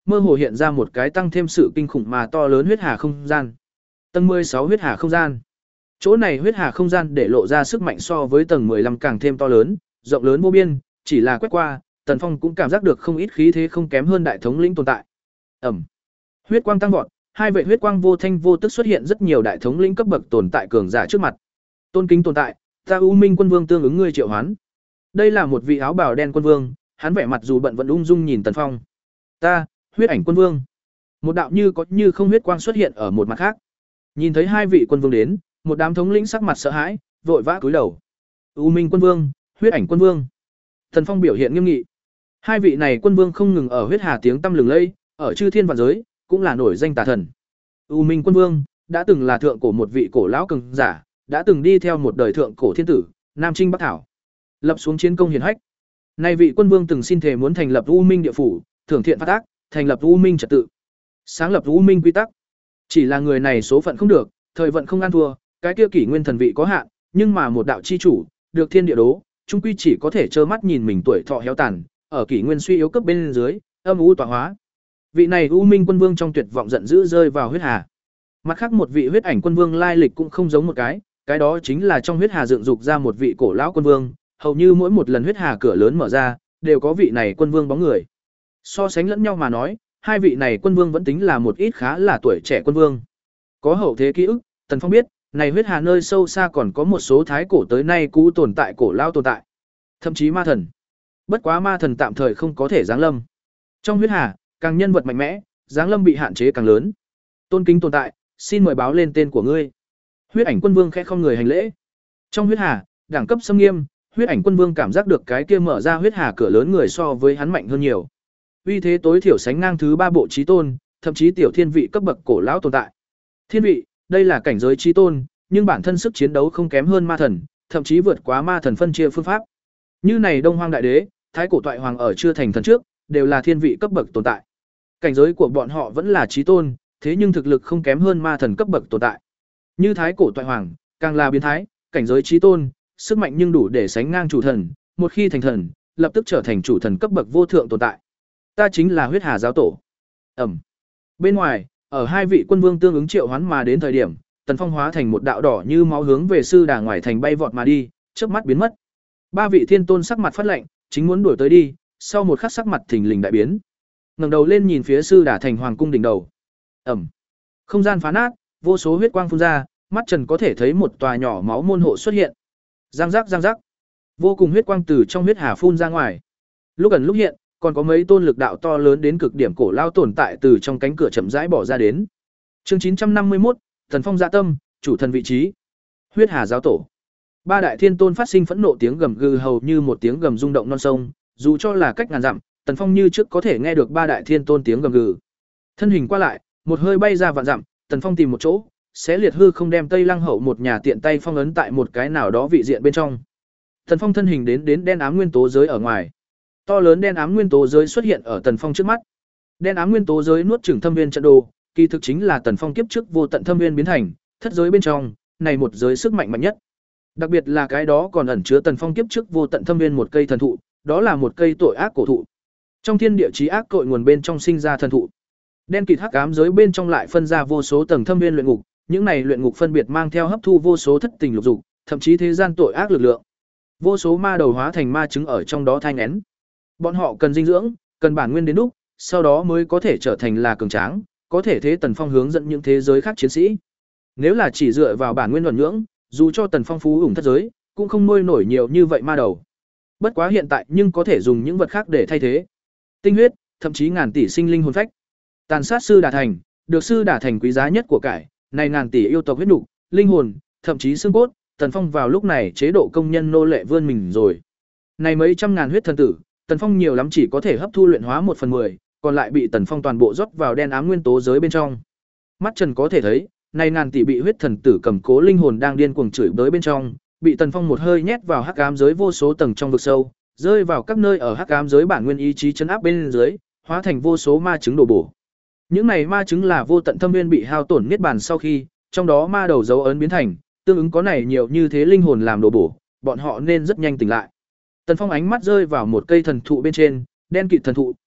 mơ hồ hiện ra một cái tăng thêm sự kinh khủng mà to lớn huyết hà không gian. Tầng mười sáu huyết hà không gian. Chỗ này huyết hà không gian để lộ ra sức mạnh so với tầng mười lăm càng thêm to lớn, rộng lớn vô biên, chỉ là quét qua, Tần Phong cũng cảm giác được không ít khí thế không kém hơn đại thống lĩnh tồn tại. Ầm. Huyết quang tăng vọt, hai vệ huyết quang vô thanh vô tức xuất hiện rất nhiều đại thống lĩnh cấp bậc tồn tại cường giả trước mặt. Tôn kính tồn tại, ta U Minh Quân Vương tương ứng ngươi triệu hoán. Đây là một vị áo bào đen quân vương, hắn vẻ mặt dù bận vẫn ung dung nhìn Tần Phong. Ta, Huyết Ảnh Quân Vương. Một đạo như có như không huyết quang xuất hiện ở một mặt khác. Nhìn thấy hai vị quân vương đến, một đám thống lĩnh sắc mặt sợ hãi, vội vã cúi đầu. U Minh Quân Vương, Huyết Ảnh Quân Vương. Tần Phong biểu hiện nghiêm nghị. Hai vị này quân vương không ngừng ở huyết hà tiếng tăm lừng lẫy, ở chư thiên vạn giới cũng là nổi danh tà thần. U Minh Quân Vương đã từng là thượng cổ một vị cổ lão cường giả, đã từng đi theo một đời thượng cổ thiên tử, Nam Trinh Bắc Thảo, lập xuống chiến công hiển hách. Nay vị quân vương từng xin thề muốn thành lập U Minh địa phủ, thưởng thiện phát ác, thành lập U Minh trật tự, sáng lập U Minh quy tắc. Chỉ là người này số phận không được, thời vận không ăn thua, cái kia kỷ nguyên thần vị có hạn, nhưng mà một đạo chi chủ, được thiên địa đố, chung quy chỉ có thể trơ mắt nhìn mình tuổi thọ héo tàn, ở kỷ nguyên suy yếu cấp bên dưới, âm u tọa hóa. Vị này U Minh Quân Vương trong tuyệt vọng giận dữ rơi vào huyết hà. Mặt khác một vị Huyết Ảnh Quân Vương lai lịch cũng không giống một cái, cái đó chính là trong huyết hà dựng dục ra một vị cổ lão quân vương, hầu như mỗi một lần huyết hà cửa lớn mở ra, đều có vị này quân vương bóng người. So sánh lẫn nhau mà nói, hai vị này quân vương vẫn tính là một ít khá là tuổi trẻ quân vương. Có hậu thế ký ức, Tần Phong biết, này huyết hà nơi sâu xa còn có một số thái cổ tới nay cũ tồn tại cổ lão tồn tại, thậm chí ma thần. Bất quá ma thần tạm thời không có thể giáng lâm. Trong huyết hà, càng nhân vật mạnh mẽ, giáng lâm bị hạn chế càng lớn. Tôn kính tồn tại, xin mời báo lên tên của ngươi. Huyết Ảnh Quân Vương khẽ không người hành lễ. Trong huyết hà, đẳng cấp xâm nghiêm, Huyết Ảnh Quân Vương cảm giác được cái kia mở ra huyết hà cửa lớn người so với hắn mạnh hơn nhiều. Uy thế tối thiểu sánh ngang thứ ba bộ chí tôn, thậm chí tiểu thiên vị cấp bậc cổ lão tồn tại. Thiên vị, đây là cảnh giới chí tôn, nhưng bản thân sức chiến đấu không kém hơn ma thần, thậm chí vượt quá ma thần phân chia phương pháp. Như này Đông Hoang đại đế, thái cổ toại hoàng ở chưa thành thần trước, đều là thiên vị cấp bậc tồn tại. Cảnh giới của bọn họ vẫn là chí tôn, thế nhưng thực lực không kém hơn ma thần cấp bậc tồn tại. Như thái cổ toại hoàng, càng là biến thái, cảnh giới chí tôn, sức mạnh nhưng đủ để sánh ngang chủ thần, một khi thành thần, lập tức trở thành chủ thần cấp bậc vô thượng tồn tại. Ta chính là huyết hà giáo tổ. Ẩm. Bên ngoài, ở hai vị quân vương tương ứng triệu hoán mà đến thời điểm, Tần Phong hóa thành một đạo đỏ như máu hướng về sư đà ngoài thành bay vọt mà đi, chớp mắt biến mất. Ba vị thiên tôn sắc mặt phát lạnh, chính muốn đuổi tới đi, sau một khắc sắc mặt thình lình đại biến. Ngẩng đầu lên nhìn phía sư đà thành hoàng cung đỉnh đầu. Ẩm. Không gian phá nát, vô số huyết quang phun ra, mắt Trần có thể thấy một tòa nhỏ máu môn hộ xuất hiện. Giang giác giang giác. Vô cùng huyết quang từ trong huyết hà phun ra ngoài. Lúc ẩn lúc hiện, còn có mấy tôn lực đạo to lớn đến cực điểm cổ lao tồn tại từ trong cánh cửa chậm rãi bỏ ra đến. Chương chín trăm năm mươi mốt, Thần Phong dạ tâm, chủ thần vị trí. Huyết Hà giáo tổ. Ba đại thiên tôn phát sinh phẫn nộ tiếng gầm gừ hầu như một tiếng gầm rung động non sông, dù cho là cách ngàn dặm, Tần Phong như trước có thể nghe được ba đại thiên tôn tiếng gầm gừ. Thân hình qua lại, một hơi bay ra vạn dặm, Tần Phong tìm một chỗ, sẽ liệt hư không đem Tây Lăng Hậu một nhà tiện tay phong ấn tại một cái nào đó vị diện bên trong. Tần Phong thân hình đến đến đen ám nguyên tố giới ở ngoài. To lớn đen ám nguyên tố giới xuất hiện ở Tần Phong trước mắt. Đen ám nguyên tố giới nuốt chửng thâm viên trận đồ, kỳ thực chính là Tần Phong kiếp trước vô tận thâm viên biến thành, thất giới bên trong, này một giới sức mạnh mạnh nhất. Đặc biệt là cái đó còn ẩn chứa Tần Phong kiếp trước vô tận thâm viên một cây thần thụ, đó là một cây tội ác cổ thụ. Trong thiên địa chí ác cội nguồn bên trong sinh ra thần thụ. Đen kịt hắc ám giới bên trong lại phân ra vô số tầng thâm viên luyện ngục, những này luyện ngục phân biệt mang theo hấp thu vô số thất tình lục dục, thậm chí thế gian tội ác lực lượng. Vô số ma đầu hóa thành ma trứng ở trong đó thai nghén. Bọn họ cần dinh dưỡng, cần bản nguyên đến đúc, sau đó mới có thể trở thành là cường tráng, có thể thế Tần Phong hướng dẫn những thế giới khác chiến sĩ. Nếu là chỉ dựa vào bản nguyên luận nhưỡng, dù cho Tần Phong phú ủng thất giới, cũng không nuôi nổi nhiều như vậy ma đầu. Bất quá hiện tại nhưng có thể dùng những vật khác để thay thế. Tinh huyết, thậm chí ngàn tỷ sinh linh hồn phách. Tàn sát sư Đà Thành, được sư Đà Thành quý giá nhất của cải, này ngàn tỷ yêu tộc huyết nục, linh hồn, thậm chí xương cốt, Tần Phong vào lúc này chế độ công nhân nô lệ vươn mình rồi. Này mấy trăm ngàn huyết thần tử, Tần Phong nhiều lắm chỉ có thể hấp thu luyện hóa một phần mười, còn lại bị Tần Phong toàn bộ rót vào đen ám nguyên tố giới bên trong. Mắt Trần có thể thấy, này ngàn tỷ bị huyết thần tử cầm cố linh hồn đang điên cuồng chửi bới bên trong, bị Tần Phong một hơi nhét vào hắc ám giới vô số tầng trong vực sâu, rơi vào các nơi ở hắc ám giới bản nguyên ý chí trấn áp bên dưới, hóa thành vô số ma chứng đổ bổ. Những này ma chứng là vô tận thâm nguyên bị hao tổn niết bàn sau khi, trong đó ma đầu dấu ấn biến thành, tương ứng có này nhiều như thế linh hồn làm đổ bổ, bọn họ nên rất nhanh tỉnh lại. Tần Phong ánh mắt rơi vào một cây thần thụ bên trên, đen kịt thần thụ,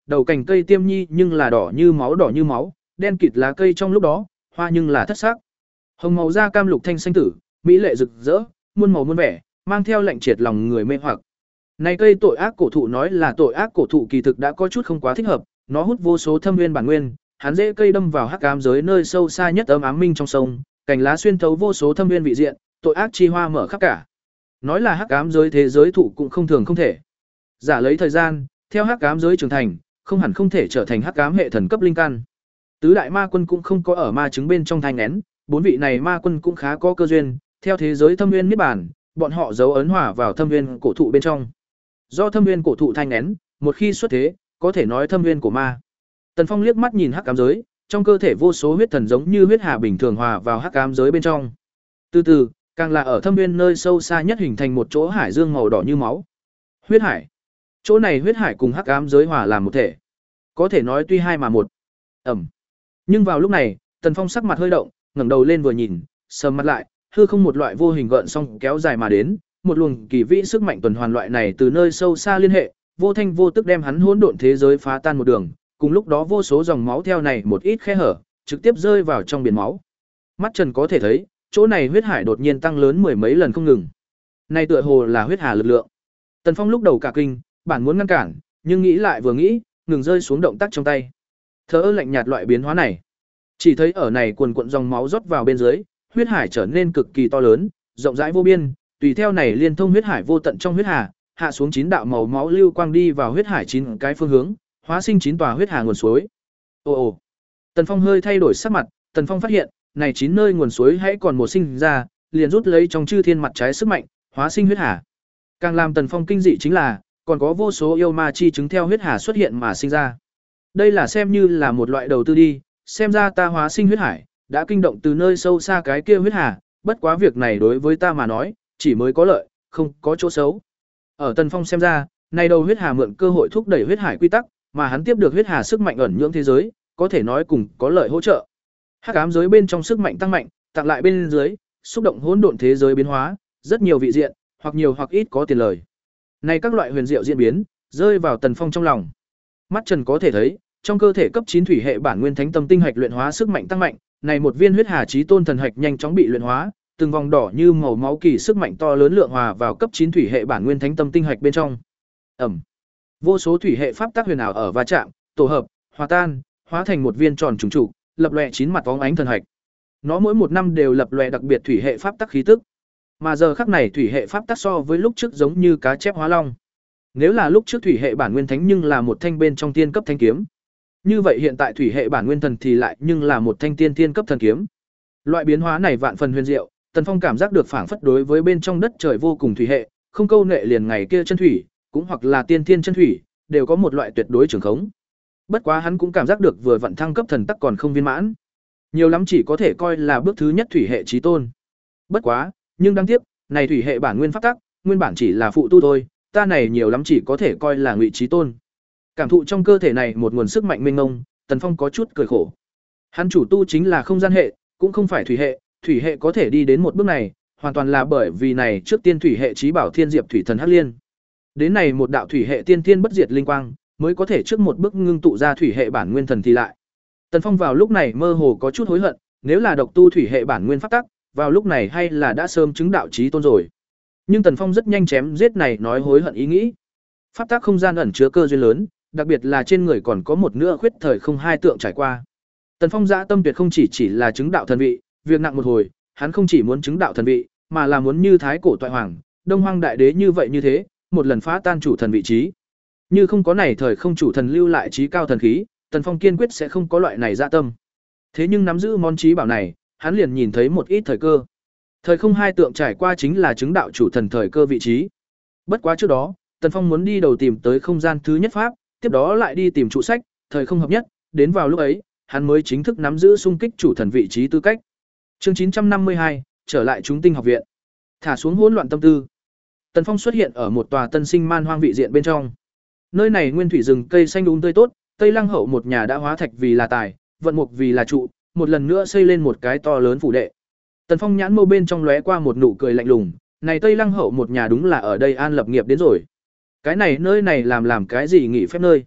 đầu cành cây tiêm nhi nhưng là đỏ như máu đỏ như máu, đen kịt lá cây trong lúc đó, hoa nhưng là thất sắc. Hồng màu da cam lục thanh xanh tử, mỹ lệ rực rỡ, muôn màu muôn vẻ, mang theo lạnh triệt lòng người mê hoặc. Này cây tội ác cổ thụ nói là tội ác cổ thụ kỳ thực đã có chút không quá thích hợp, nó hút vô số thâm nguyên bản nguyên, hắn dễ cây đâm vào hắc ám giới nơi sâu xa nhất ấm ám minh trong sông, cành lá xuyên thấu vô số thâm nguyên vị diện, tội ác chi hoa mở khắp cả. Nói là hắc ám giới thế giới thụ cũng không thường không thể. Giả lấy thời gian, theo hắc ám giới trưởng thành, không hẳn không thể trở thành hắc ám hệ thần cấp linh căn. Tứ đại ma quân cũng không có ở ma chứng bên trong thai nghén, bốn vị này ma quân cũng khá có cơ duyên, theo thế giới thâm nguyên niết bàn, bọn họ dấu ấn hỏa vào thâm nguyên cổ thụ bên trong. Do thâm nguyên cổ thụ thai nghén, một khi xuất thế, có thể nói thâm nguyên của ma. Tần Phong liếc mắt nhìn hắc ám giới, trong cơ thể vô số huyết thần giống như huyết hà bình thường hòa vào hắc ám giới bên trong. Từ từ, càng là ở thâm nguyên nơi sâu xa nhất hình thành một chỗ hải dương màu đỏ như máu. Huyết hải. Chỗ này huyết hải cùng hắc ám giới hòa làm một thể. Có thể nói tuy hai mà một. Ẩm. Nhưng vào lúc này, Tần Phong sắc mặt hơi động, ngẩng đầu lên vừa nhìn, sầm mặt lại, hư không một loại vô hình gợn sóng kéo dài mà đến, một luồng kỳ vĩ sức mạnh tuần hoàn loại này từ nơi sâu xa liên hệ, vô thanh vô tức đem hắn hỗn độn thế giới phá tan một đường, cùng lúc đó vô số dòng máu theo này một ít khe hở, trực tiếp rơi vào trong biển máu. Mắt Trần có thể thấy, chỗ này huyết hải đột nhiên tăng lớn mười mấy lần không ngừng. Này tựa hồ là huyết hà lực lượng. Tần Phong lúc đầu cả kinh, bản muốn ngăn cản, nhưng nghĩ lại vừa nghĩ, ngừng rơi xuống động tác trong tay. Thở ơ lạnh nhạt loại biến hóa này. Chỉ thấy ở này quần cuộn dòng máu rót vào bên dưới, huyết hải trở nên cực kỳ to lớn, rộng rãi vô biên, tùy theo này liên thông huyết hải vô tận trong huyết hà, hạ xuống chín đạo màu máu lưu quang đi vào huyết hải chín cái phương hướng, hóa sinh chín tòa huyết hà nguồn suối. Ồ ồ. Tần Phong hơi thay đổi sắc mặt, Tần Phong phát hiện, này chín nơi nguồn suối hãy còn một sinh ra, liền rút lấy trong chư thiên mặt trái sức mạnh, hóa sinh huyết hà. Càng làm Tần Phong kinh dị chính là, còn có vô số yêu ma chi chứng theo huyết hà xuất hiện mà sinh ra. Đây là xem như là một loại đầu tư đi, xem ra ta hóa sinh huyết hải, đã kinh động từ nơi sâu xa cái kia huyết hà, bất quá việc này đối với ta mà nói, chỉ mới có lợi, không có chỗ xấu. Ở Tần Phong xem ra, này đầu huyết hà mượn cơ hội thúc đẩy huyết hải quy tắc, mà hắn tiếp được huyết hà sức mạnh ẩn nhưỡng thế giới, có thể nói cùng có lợi hỗ trợ. Hắc ám giới bên trong sức mạnh tăng mạnh, tặng lại bên dưới, xúc động hỗn độn thế giới biến hóa, rất nhiều vị diện, hoặc nhiều hoặc ít có tiền lời. Này các loại huyền diệu diễn biến, rơi vào Tần Phong trong lòng. Mắt Trần có thể thấy, trong cơ thể cấp chín thủy hệ bản nguyên thánh tâm tinh hạch luyện hóa sức mạnh tăng mạnh, này một viên huyết hà chí tôn thần hạch nhanh chóng bị luyện hóa, từng vòng đỏ như màu máu kỳ sức mạnh to lớn lượng hòa vào cấp chín thủy hệ bản nguyên thánh tâm tinh hạch bên trong. Ẩm. Vô số thủy hệ pháp tác huyền ảo ở va chạm, tổ hợp, hòa tan, hóa thành một viên tròn trùng trụ, lập lòe chín mặt bóng ánh thần hạch. Nó mỗi một năm đều lập lòe đặc biệt thủy hệ pháp tắc khí tức. Mà giờ khắc này thủy hệ pháp tắc so với lúc trước giống như cá chép hóa long. Nếu là lúc trước thủy hệ bản nguyên thánh nhưng là một thanh bên trong tiên cấp thanh kiếm. Như vậy hiện tại thủy hệ bản nguyên thần thì lại nhưng là một thanh tiên tiên cấp thần kiếm. Loại biến hóa này vạn phần huyền diệu, Tần Phong cảm giác được phảng phất đối với bên trong đất trời vô cùng thủy hệ, không câu nệ liền ngày kia chân thủy, cũng hoặc là tiên tiên chân thủy, đều có một loại tuyệt đối trường khống. Bất quá hắn cũng cảm giác được vừa vận thăng cấp thần tắc còn không viên mãn. Nhiều lắm chỉ có thể coi là bước thứ nhất thủy hệ chí tôn. Bất quá, nhưng đáng tiếc, này thủy hệ bản nguyên pháp tắc, nguyên bản chỉ là phụ tu thôi, ta này nhiều lắm chỉ có thể coi là ngụy chí tôn. Cảm thụ trong cơ thể này một nguồn sức mạnh mênh mông, Tần Phong có chút cười khổ. Hắn chủ tu chính là không gian hệ, cũng không phải thủy hệ, thủy hệ có thể đi đến một bước này, hoàn toàn là bởi vì này trước tiên thủy hệ chí bảo thiên diệp thủy thần hắc liên. Đến này một đạo thủy hệ tiên tiên bất diệt linh quang, mới có thể trước một bước ngưng tụ ra thủy hệ bản nguyên thần thì lại. Tần Phong vào lúc này mơ hồ có chút hối hận, nếu là độc tu thủy hệ bản nguyên pháp tắc, vào lúc này hay là đã sớm chứng đạo chí tôn rồi. Nhưng Tần Phong rất nhanh chém giết này nói hối hận ý nghĩ. Pháp tắc không gian ẩn chứa cơ duyên lớn, đặc biệt là trên người còn có một nửa khuyết thời không hai tượng trải qua. Tần Phong dã tâm tuyệt không chỉ chỉ là chứng đạo thần vị, việc nặng một hồi, hắn không chỉ muốn chứng đạo thần vị, mà là muốn như thái cổ toại hoàng, Đông Hoang đại đế như vậy như thế, một lần phá tan chủ thần vị trí. Như không có này thời không chủ thần lưu lại trí cao thần khí, Tần Phong kiên quyết sẽ không có loại này dã tâm. Thế nhưng nắm giữ món trí bảo này, hắn liền nhìn thấy một ít thời cơ. Thời không hai tượng trải qua chính là chứng đạo chủ thần thời cơ vị trí. Bất quá trước đó, Tần Phong muốn đi đầu tìm tới không gian thứ nhất pháp, tiếp đó lại đi tìm trụ sách, thời không hợp nhất, đến vào lúc ấy, hắn mới chính thức nắm giữ xung kích chủ thần vị trí tư cách. Chương chín trăm năm mươi hai, trở lại chúng tinh học viện. Thả xuống hỗn loạn tâm tư. Tần Phong xuất hiện ở một tòa tân sinh man hoang vị diện bên trong. Nơi này nguyên thủy rừng cây xanh um tươi tốt, Tây Lăng Hậu một nhà đã hóa thạch vì là tài, vận mục vì là trụ, một lần nữa xây lên một cái to lớn phủ đệ. Tần Phong nhãn mâu bên trong lóe qua một nụ cười lạnh lùng, này Tây Lăng Hậu một nhà đúng là ở đây an lập nghiệp đến rồi. Cái này nơi này làm làm cái gì nghỉ phép nơi?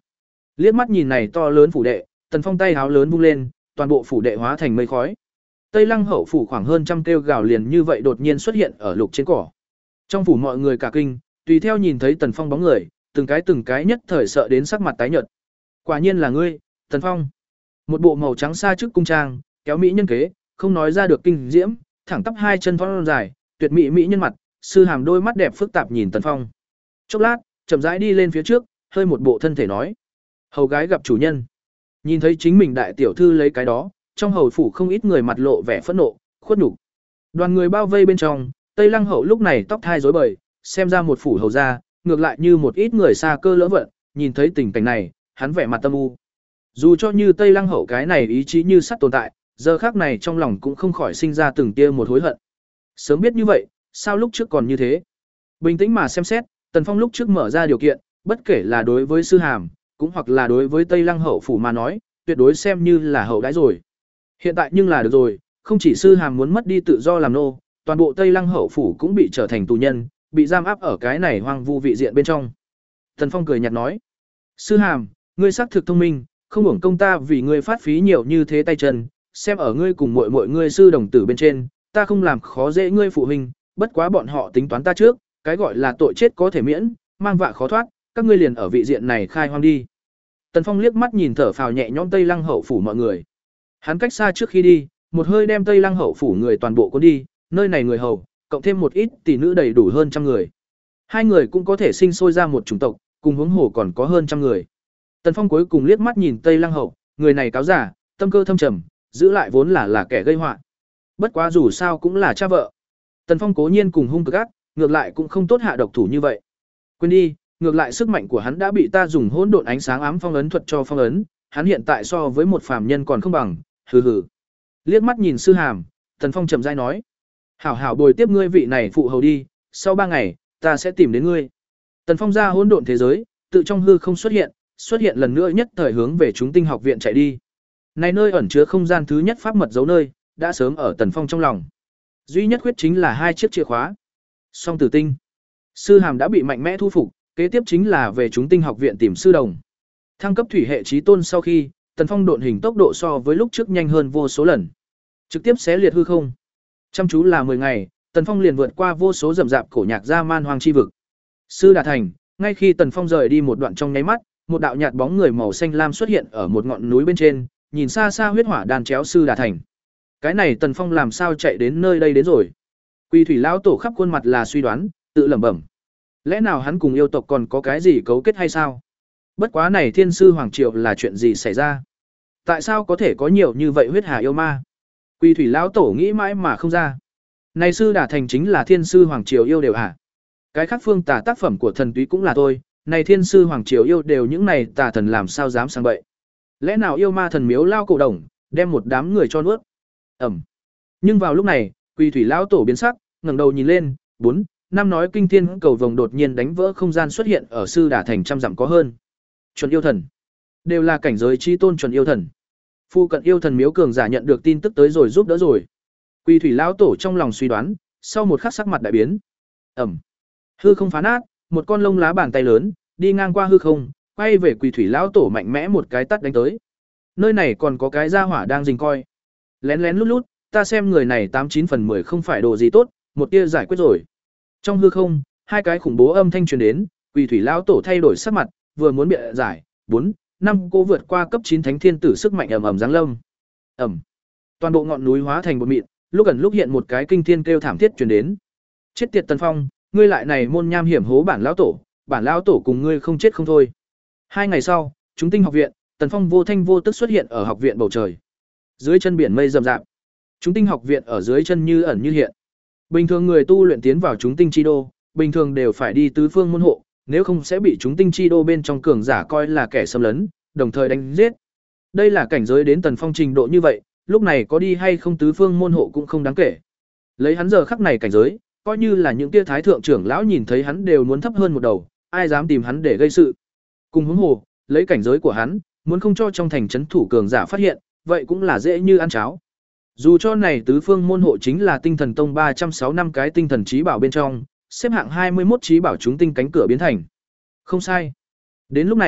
Liếc mắt nhìn này to lớn phủ đệ, Tần Phong tay háo lớn vung lên, toàn bộ phủ đệ hóa thành mây khói. Tây Lăng hậu phủ khoảng hơn trăm kêu gào liền như vậy đột nhiên xuất hiện ở lục trên cỏ. Trong phủ mọi người cả kinh, tùy theo nhìn thấy Tần Phong bóng người, từng cái từng cái nhất thời sợ đến sắc mặt tái nhợt. Quả nhiên là ngươi, Tần Phong. Một bộ màu trắng sa trước cung trang, kéo mỹ nhân kế, không nói ra được kinh diễm, thẳng tắp hai chân thon dài, tuyệt mỹ mỹ nhân mặt, sư hàm đôi mắt đẹp phức tạp nhìn Tần Phong. Chốc lát, chậm rãi đi lên phía trước, hơi một bộ thân thể nói: "Hầu gái gặp chủ nhân." Nhìn thấy chính mình đại tiểu thư lấy cái đó, trong hầu phủ không ít người mặt lộ vẻ phẫn nộ, khuất nhục. Đoàn người bao vây bên trong, Tây Lăng hậu lúc này tóc thai rối bời, xem ra một phủ hầu gia, ngược lại như một ít người xa cơ lỡ vận, nhìn thấy tình cảnh này, hắn vẻ mặt tâm u. Dù cho như Tây Lăng hậu cái này ý chí như sắt tồn tại, giờ khắc này trong lòng cũng không khỏi sinh ra từng tia một hối hận. Sớm biết như vậy, sao lúc trước còn như thế? Bình tĩnh mà xem xét, Tần Phong lúc trước mở ra điều kiện, bất kể là đối với sư hàm, cũng hoặc là đối với Tây Lăng hậu phủ mà nói, tuyệt đối xem như là hậu đãi rồi. Hiện tại nhưng là được rồi, không chỉ sư hàm muốn mất đi tự do làm nô, toàn bộ Tây Lăng hậu phủ cũng bị trở thành tù nhân, bị giam áp ở cái này hoang vu vị diện bên trong. Tần Phong cười nhạt nói: "Sư hàm, ngươi xác thực thông minh, không hưởng công ta vì ngươi phát phí nhiều như thế tay chân, xem ở ngươi cùng muội muội ngươi sư đồng tử bên trên, ta không làm khó dễ ngươi phụ huynh, bất quá bọn họ tính toán ta trước, cái gọi là tội chết có thể miễn, mang vạ khó thoát, các ngươi liền ở vị diện này khai hoang đi." Tần Phong liếc mắt nhìn thở phào nhẹ nhõm Tây Lăng hậu phủ mọi người. Hắn cách xa trước khi đi, một hơi đem Tây Lăng hậu phủ người toàn bộ cuốn đi, nơi này người hầu, cộng thêm một ít tỷ nữ đầy đủ hơn trăm người. Hai người cũng có thể sinh sôi ra một chủng tộc, cùng huống hồ còn có hơn trăm người. Tần Phong cuối cùng liếc mắt nhìn Tây Lăng hậu, người này cáo giả, tâm cơ thâm trầm, giữ lại vốn là là kẻ gây họa. Bất quá dù sao cũng là cha vợ. Tần Phong cố nhiên cùng hung cực ác, ngược lại cũng không tốt hạ độc thủ như vậy. Quên đi, ngược lại sức mạnh của hắn đã bị ta dùng hỗn độn ánh sáng ám phong ấn thuật cho phong ấn, hắn hiện tại so với một phàm nhân còn không bằng, hừ hừ. Liếc mắt nhìn sư hàm, Tần Phong chậm rãi nói: "Hảo hảo bồi tiếp ngươi vị này phụ hầu đi, sau ba ngày, ta sẽ tìm đến ngươi." Tần Phong ra hỗn độn thế giới, tự trong hư không xuất hiện, xuất hiện lần nữa nhất thời hướng về chúng tinh học viện chạy đi. Này nơi ẩn chứa không gian thứ nhất pháp mật giấu nơi, đã sớm ở Tần Phong trong lòng. Duy nhất khuyết chính là hai chiếc chìa khóa. Song tử tinh. Sư hàm đã bị mạnh mẽ thu phục, kế tiếp chính là về chúng tinh học viện tìm sư đồng. Thăng cấp thủy hệ chí tôn sau khi, Tần Phong độn hình tốc độ so với lúc trước nhanh hơn vô số lần. Trực tiếp xé liệt hư không. Chăm chú là mười ngày, Tần Phong liền vượt qua vô số rậm rạp cổ nhạc ra man hoang chi vực. Sư Đà Thành, ngay khi Tần Phong rời đi một đoạn trong nháy mắt, một đạo nhạt bóng người màu xanh lam xuất hiện ở một ngọn núi bên trên, nhìn xa xa huyết hỏa đan chéo Sư Đà Thành. Cái này Tần Phong làm sao chạy đến nơi đây đến rồi? Quỳ thủy lão tổ khắp khuôn mặt là suy đoán, tự lẩm bẩm. Lẽ nào hắn cùng yêu tộc còn có cái gì cấu kết hay sao? Bất quá này Thiên sư hoàng triều là chuyện gì xảy ra? Tại sao có thể có nhiều như vậy huyết hà yêu ma? Quỳ thủy lão tổ nghĩ mãi mà không ra. Này Sư Đà Thành chính là Thiên sư hoàng triều yêu đều hả? Cái khác phương tà tác phẩm của thần túy cũng là tôi, này Thiên sư hoàng triều yêu đều những này tà thần làm sao dám sang bậy? Lẽ nào yêu ma thần miếu lao cổ đồng, đem một đám người cho nuốt? Ẩm. Nhưng vào lúc này, Quỳ thủy lão tổ biến sắc, ngẩng đầu nhìn lên, bốn, năm nói kinh thiên cầu vồng đột nhiên đánh vỡ không gian xuất hiện ở Sư Đà Thành trăm dặm có hơn. Chuẩn yêu thần, đều là cảnh giới chi tôn chuẩn yêu thần. Phu cận yêu thần miếu cường giả nhận được tin tức tới rồi giúp đỡ rồi. Quỳ thủy lão tổ trong lòng suy đoán, sau một khắc sắc mặt đại biến. Ẩm. Hư không phá nát, một con lông lá bàn tay lớn đi ngang qua hư không, quay về Quỳ thủy lão tổ mạnh mẽ một cái tát đánh tới. Nơi này còn có cái gia hỏa đang rình coi. Lén lén lút lút, ta xem người này tám chín phần mười không phải đồ gì tốt, một tia giải quyết rồi. Trong hư không, hai cái khủng bố âm thanh truyền đến, Quỳ thủy lão tổ thay đổi sắc mặt, vừa muốn bịa giải, bốn, năm cô vượt qua cấp chín thánh thiên tử sức mạnh ầm ầm giáng lâm. Ầm. Toàn bộ ngọn núi hóa thành bột mịn, lúc ẩn lúc hiện một cái kinh thiên kêu thảm thiết truyền đến. Chết tiệt Tần Phong, ngươi lại này môn nham hiểm hố bản lão tổ, bản lão tổ cùng ngươi không chết không thôi. Hai ngày sau, chúng tinh học viện, Tần Phong vô thanh vô tức xuất hiện ở học viện bầu trời. Dưới chân biển mây rậm rạp, chúng tinh học viện ở dưới chân như ẩn như hiện. Bình thường người tu luyện tiến vào chúng tinh chi đô, bình thường đều phải đi tứ phương môn hộ, nếu không sẽ bị chúng tinh chi đô bên trong cường giả coi là kẻ xâm lấn, đồng thời đánh giết. Đây là cảnh giới đến Tần Phong trình độ như vậy, lúc này có đi hay không tứ phương môn hộ cũng không đáng kể. Lấy hắn giờ khắc này cảnh giới, coi như là những tia thái thượng trưởng lão nhìn thấy hắn đều muốn thấp hơn một đầu, ai dám tìm hắn để gây sự. Cùng huống hồ, lấy cảnh giới của hắn, muốn không cho trong thành trấn thủ cường giả phát hiện, vậy cũng là dễ như ăn cháo. Dù cho này tứ phương môn hộ chính là Tinh Thần Tông ba trăm sáu mươi lăm cái tinh thần trí bảo bên trong, xếp hạng hai mươi mốt trí bảo chúng tinh cánh cửa biến thành. Không sai. Đến lúc này,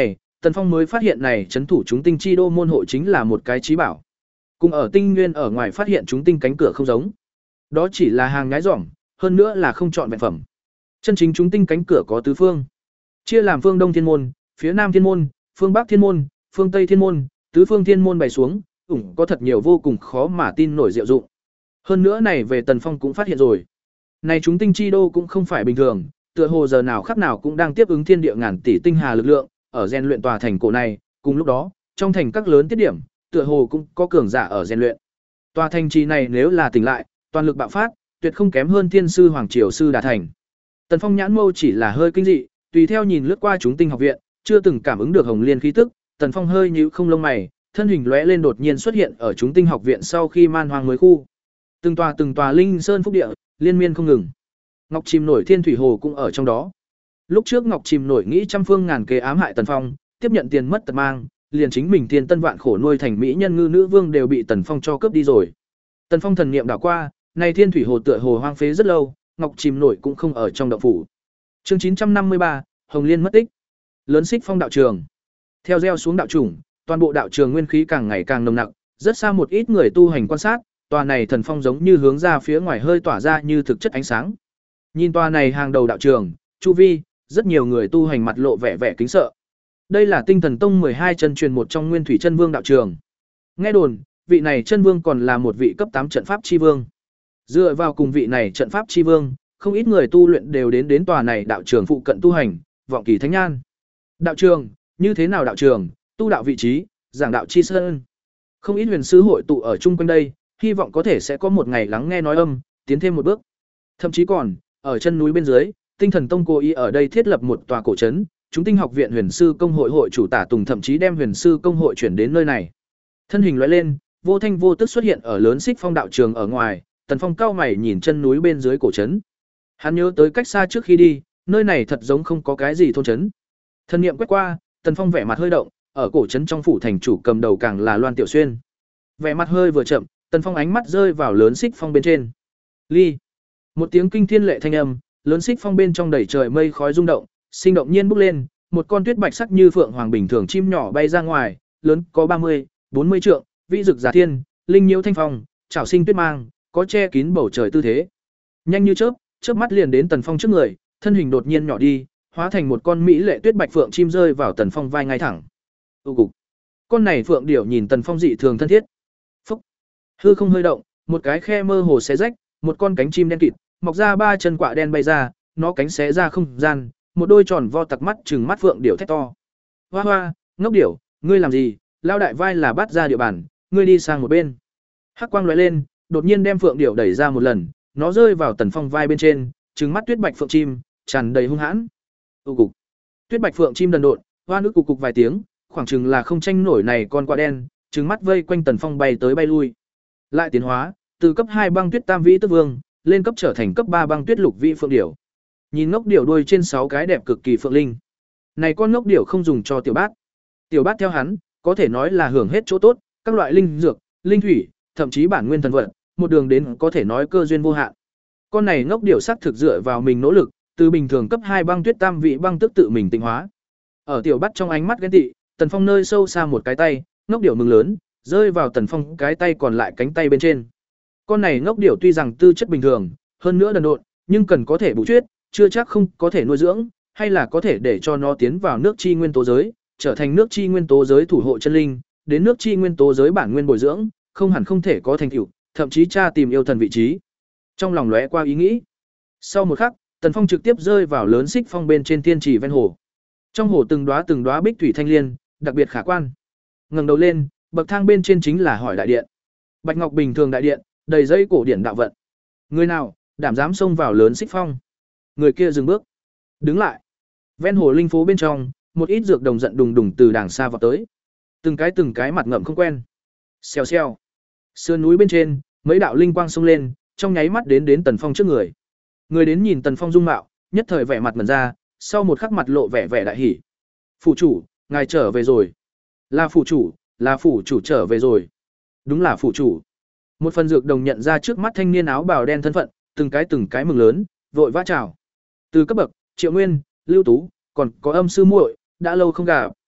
Tần Phong mới phát hiện này trấn thủ chúng tinh chi đô môn hộ chính là một cái trí bảo. Cùng ở tinh nguyên ở ngoài phát hiện chúng tinh cánh cửa không giống. Đó chỉ là hàng nhái dỏm, hơn nữa là không chọn vẹn phẩm. Chân chính chúng tinh cánh cửa có tứ phương, chia làm phương Đông Thiên môn, phía Nam Thiên môn, phương Bắc Thiên môn, phương Tây Thiên môn, tứ phương Thiên môn bày xuống, ủng có thật nhiều vô cùng khó mà tin nổi diệu dụng. Hơn nữa này về Tần Phong cũng phát hiện rồi. Này chúng tinh chi đô cũng không phải bình thường, tựa hồ giờ nào khắc nào cũng đang tiếp ứng thiên địa ngàn tỷ tinh hà lực lượng, ở rèn luyện tòa thành cổ này, cùng lúc đó, trong thành các lớn tiết điểm, tựa hồ cũng có cường giả ở rèn luyện. Tòa thành trì này nếu là tỉnh lại, toàn lực bạo phát, tuyệt không kém hơn Thiên sư Hoàng Triều sư Đà Thành. Tần Phong nhãn mâu chỉ là hơi kinh dị, tùy theo nhìn lướt qua chúng tinh học viện, chưa từng cảm ứng được hồng liên khí tức, Tần Phong hơi nhíu không lông mày, thân hình lóe lên đột nhiên xuất hiện ở chúng tinh học viện sau khi man hoang mới khu. Từng tòa từng tòa linh sơn phúc địa, liên miên không ngừng. Ngọc Chìm Nổi Thiên Thủy Hồ cũng ở trong đó. Lúc trước Ngọc Chìm Nổi nghĩ trăm phương ngàn kế ám hại Tần Phong, tiếp nhận tiền mất tật mang, liền chính mình thiên tân vạn khổ nuôi thành mỹ nhân ngư nữ vương đều bị Tần Phong cho cướp đi rồi. Tần Phong thần niệm đảo qua, này Thiên Thủy Hồ tựa hồ hoang phế rất lâu, Ngọc Chìm Nổi cũng không ở trong động phủ. Chương chín trăm năm mươi ba, Hồng Liên mất tích. Lớn Xích Phong đạo trường. Theo gieo xuống đạo chủng, toàn bộ đạo trường nguyên khí càng ngày càng nồng nặc, rất xa một ít người tu hành quan sát, tòa này thần phong giống như hướng ra phía ngoài hơi tỏa ra như thực chất ánh sáng. Nhìn tòa này hàng đầu đạo trường, chu vi, rất nhiều người tu hành mặt lộ vẻ vẻ kính sợ. Đây là Tinh Thần Tông mười hai chân truyền một trong Nguyên Thủy Chân Vương đạo trường. Nghe đồn, vị này chân vương còn là một vị cấp tám trận pháp chi vương. Dựa vào cùng vị này trận pháp chi vương, không ít người tu luyện đều đến đến tòa này đạo trường phụ cận tu hành, vọng kỳ thánh nhan. Đạo trường, như thế nào đạo trường, tu đạo vị trí, giảng đạo chi sơn. Không ít huyền sư hội tụ ở chung quanh đây, hy vọng có thể sẽ có một ngày lắng nghe nói âm, tiến thêm một bước. Thậm chí còn, ở chân núi bên dưới, Tinh Thần Tông cố ý ở đây thiết lập một tòa cổ trấn, chúng tinh học viện huyền sư công hội hội chủ Tả Tùng thậm chí đem huyền sư công hội chuyển đến nơi này. Thân hình lóe lên, vô thanh vô tức xuất hiện ở Lớn Xích Phong đạo trường ở ngoài, Tần Phong cao mày nhìn chân núi bên dưới cổ trấn. Hắn nhớ tới cách xa trước khi đi, nơi này thật giống không có cái gì thôn trấn. Thân niệm quét qua, Tần Phong vẻ mặt hơi động, ở cổ trấn trong phủ thành chủ cầm đầu càng là Loan Tiểu Xuyên. Vẻ mặt hơi vừa chậm, Tần Phong ánh mắt rơi vào Lớn Xích Phong bên trên. Ly. Một tiếng kinh thiên lệ thanh âm, Lớn Xích Phong bên trong đầy trời mây khói rung động, sinh động nhiên bốc lên, một con tuyết bạch sắc như phượng hoàng bình thường chim nhỏ bay ra ngoài, lớn có ba mươi, bốn mươi trượng, vĩ dực giả thiên, linh nhiễu thanh phong, chảo sinh tuyết mang, có che kín bầu trời tư thế. Nhanh như chớp, chớp mắt liền đến Tần Phong trước người, thân hình đột nhiên nhỏ đi, hóa thành một con mỹ lệ tuyết bạch phượng chim rơi vào Tần Phong vai ngay thẳng. Tu cục. Con này phượng điểu nhìn Tần Phong dị thường thân thiết. Phúc. Hư không hơi động, một cái khe mơ hồ xé rách, một con cánh chim đen kịt, mọc ra ba chân quạ đen bay ra, nó cánh xé ra không gian, một đôi tròn vo tặc mắt trừng mắt phượng điểu thét to. Hoa hoa, ngốc điểu, ngươi làm gì? Lao đại vai là bắt ra địa bàn, ngươi đi sang một bên. Hắc quang lóe lên, đột nhiên đem phượng điểu đẩy ra một lần, nó rơi vào Tần Phong vai bên trên, trừng mắt tuyết bạch phượng chim, tràn đầy hung hãn. Tu cục. Tuyết bạch phượng chim đần độn, hoa nước cục cục vài tiếng, khoảng chừng là không tranh nổi này con quạ đen, trừng mắt vây quanh Tần Phong bay tới bay lui. Lại tiến hóa, từ cấp hai băng tuyết tam vĩ tức vương, lên cấp trở thành cấp ba băng tuyết lục vĩ phượng điểu. Nhìn ngốc điểu đuôi trên sáu cái đẹp cực kỳ phượng linh. Này con ngốc điểu không dùng cho tiểu bát. Tiểu bát theo hắn, có thể nói là hưởng hết chỗ tốt, các loại linh dược, linh thủy, thậm chí bản nguyên thần vật, một đường đến có thể nói cơ duyên vô hạn. Con này ngốc điểu sắc thực dựa vào mình nỗ lực, từ bình thường cấp hai băng tuyết tam vị băng tức tự mình tịnh hóa. Ở tiểu bát trong ánh mắt ghen tị, Tần Phong nơi sâu xa một cái tay, ngốc điểu mừng lớn, rơi vào Tần Phong cái tay còn lại cánh tay bên trên. Con này ngốc điểu tuy rằng tư chất bình thường, hơn nữa đần độn, nhưng cần có thể bù chuyết, chưa chắc không có thể nuôi dưỡng, hay là có thể để cho nó tiến vào nước chi nguyên tố giới, trở thành nước chi nguyên tố giới thủ hộ chân linh, đến nước chi nguyên tố giới bản nguyên bồi dưỡng, không hẳn không thể có thành tựu, thậm chí tra tìm yêu thần vị trí. Trong lòng lóe qua ý nghĩ. Sau một khắc, Tần Phong trực tiếp rơi vào Lớn Xích Phong bên trên thiên trì ven hồ. Trong hồ từng đóa từng đóa bích thủy thanh liên, đặc biệt khả quan. Ngẩng đầu lên, bậc thang bên trên chính là hỏi đại điện. Bạch ngọc bình thường đại điện, đầy dây cổ điển đạo vận. Người nào đảm dám xông vào Lớn Xích Phong? Người kia dừng bước, đứng lại. Ven hồ linh phố bên trong, một ít dược đồng giận đùng đùng từ đàng xa vào tới. Từng cái từng cái mặt ngậm không quen. Xèo xèo. Sườn núi bên trên, mấy đạo linh quang xông lên, trong nháy mắt đến đến Tần Phong trước người. Người đến nhìn Tần Phong dung mạo, nhất thời vẻ mặt mẩn ra, sau một khắc mặt lộ vẻ vẻ đại hỉ. Phủ chủ, ngài trở về rồi. Là phủ chủ, là phủ chủ trở về rồi. Đúng là phủ chủ. Một phần dược đồng nhận ra trước mắt thanh niên áo bào đen thân phận, từng cái từng cái mừng lớn, vội vã chào. Từ cấp bậc, Triệu Nguyên, Lưu Tú, còn có Âm sư muội, đã lâu không gặp.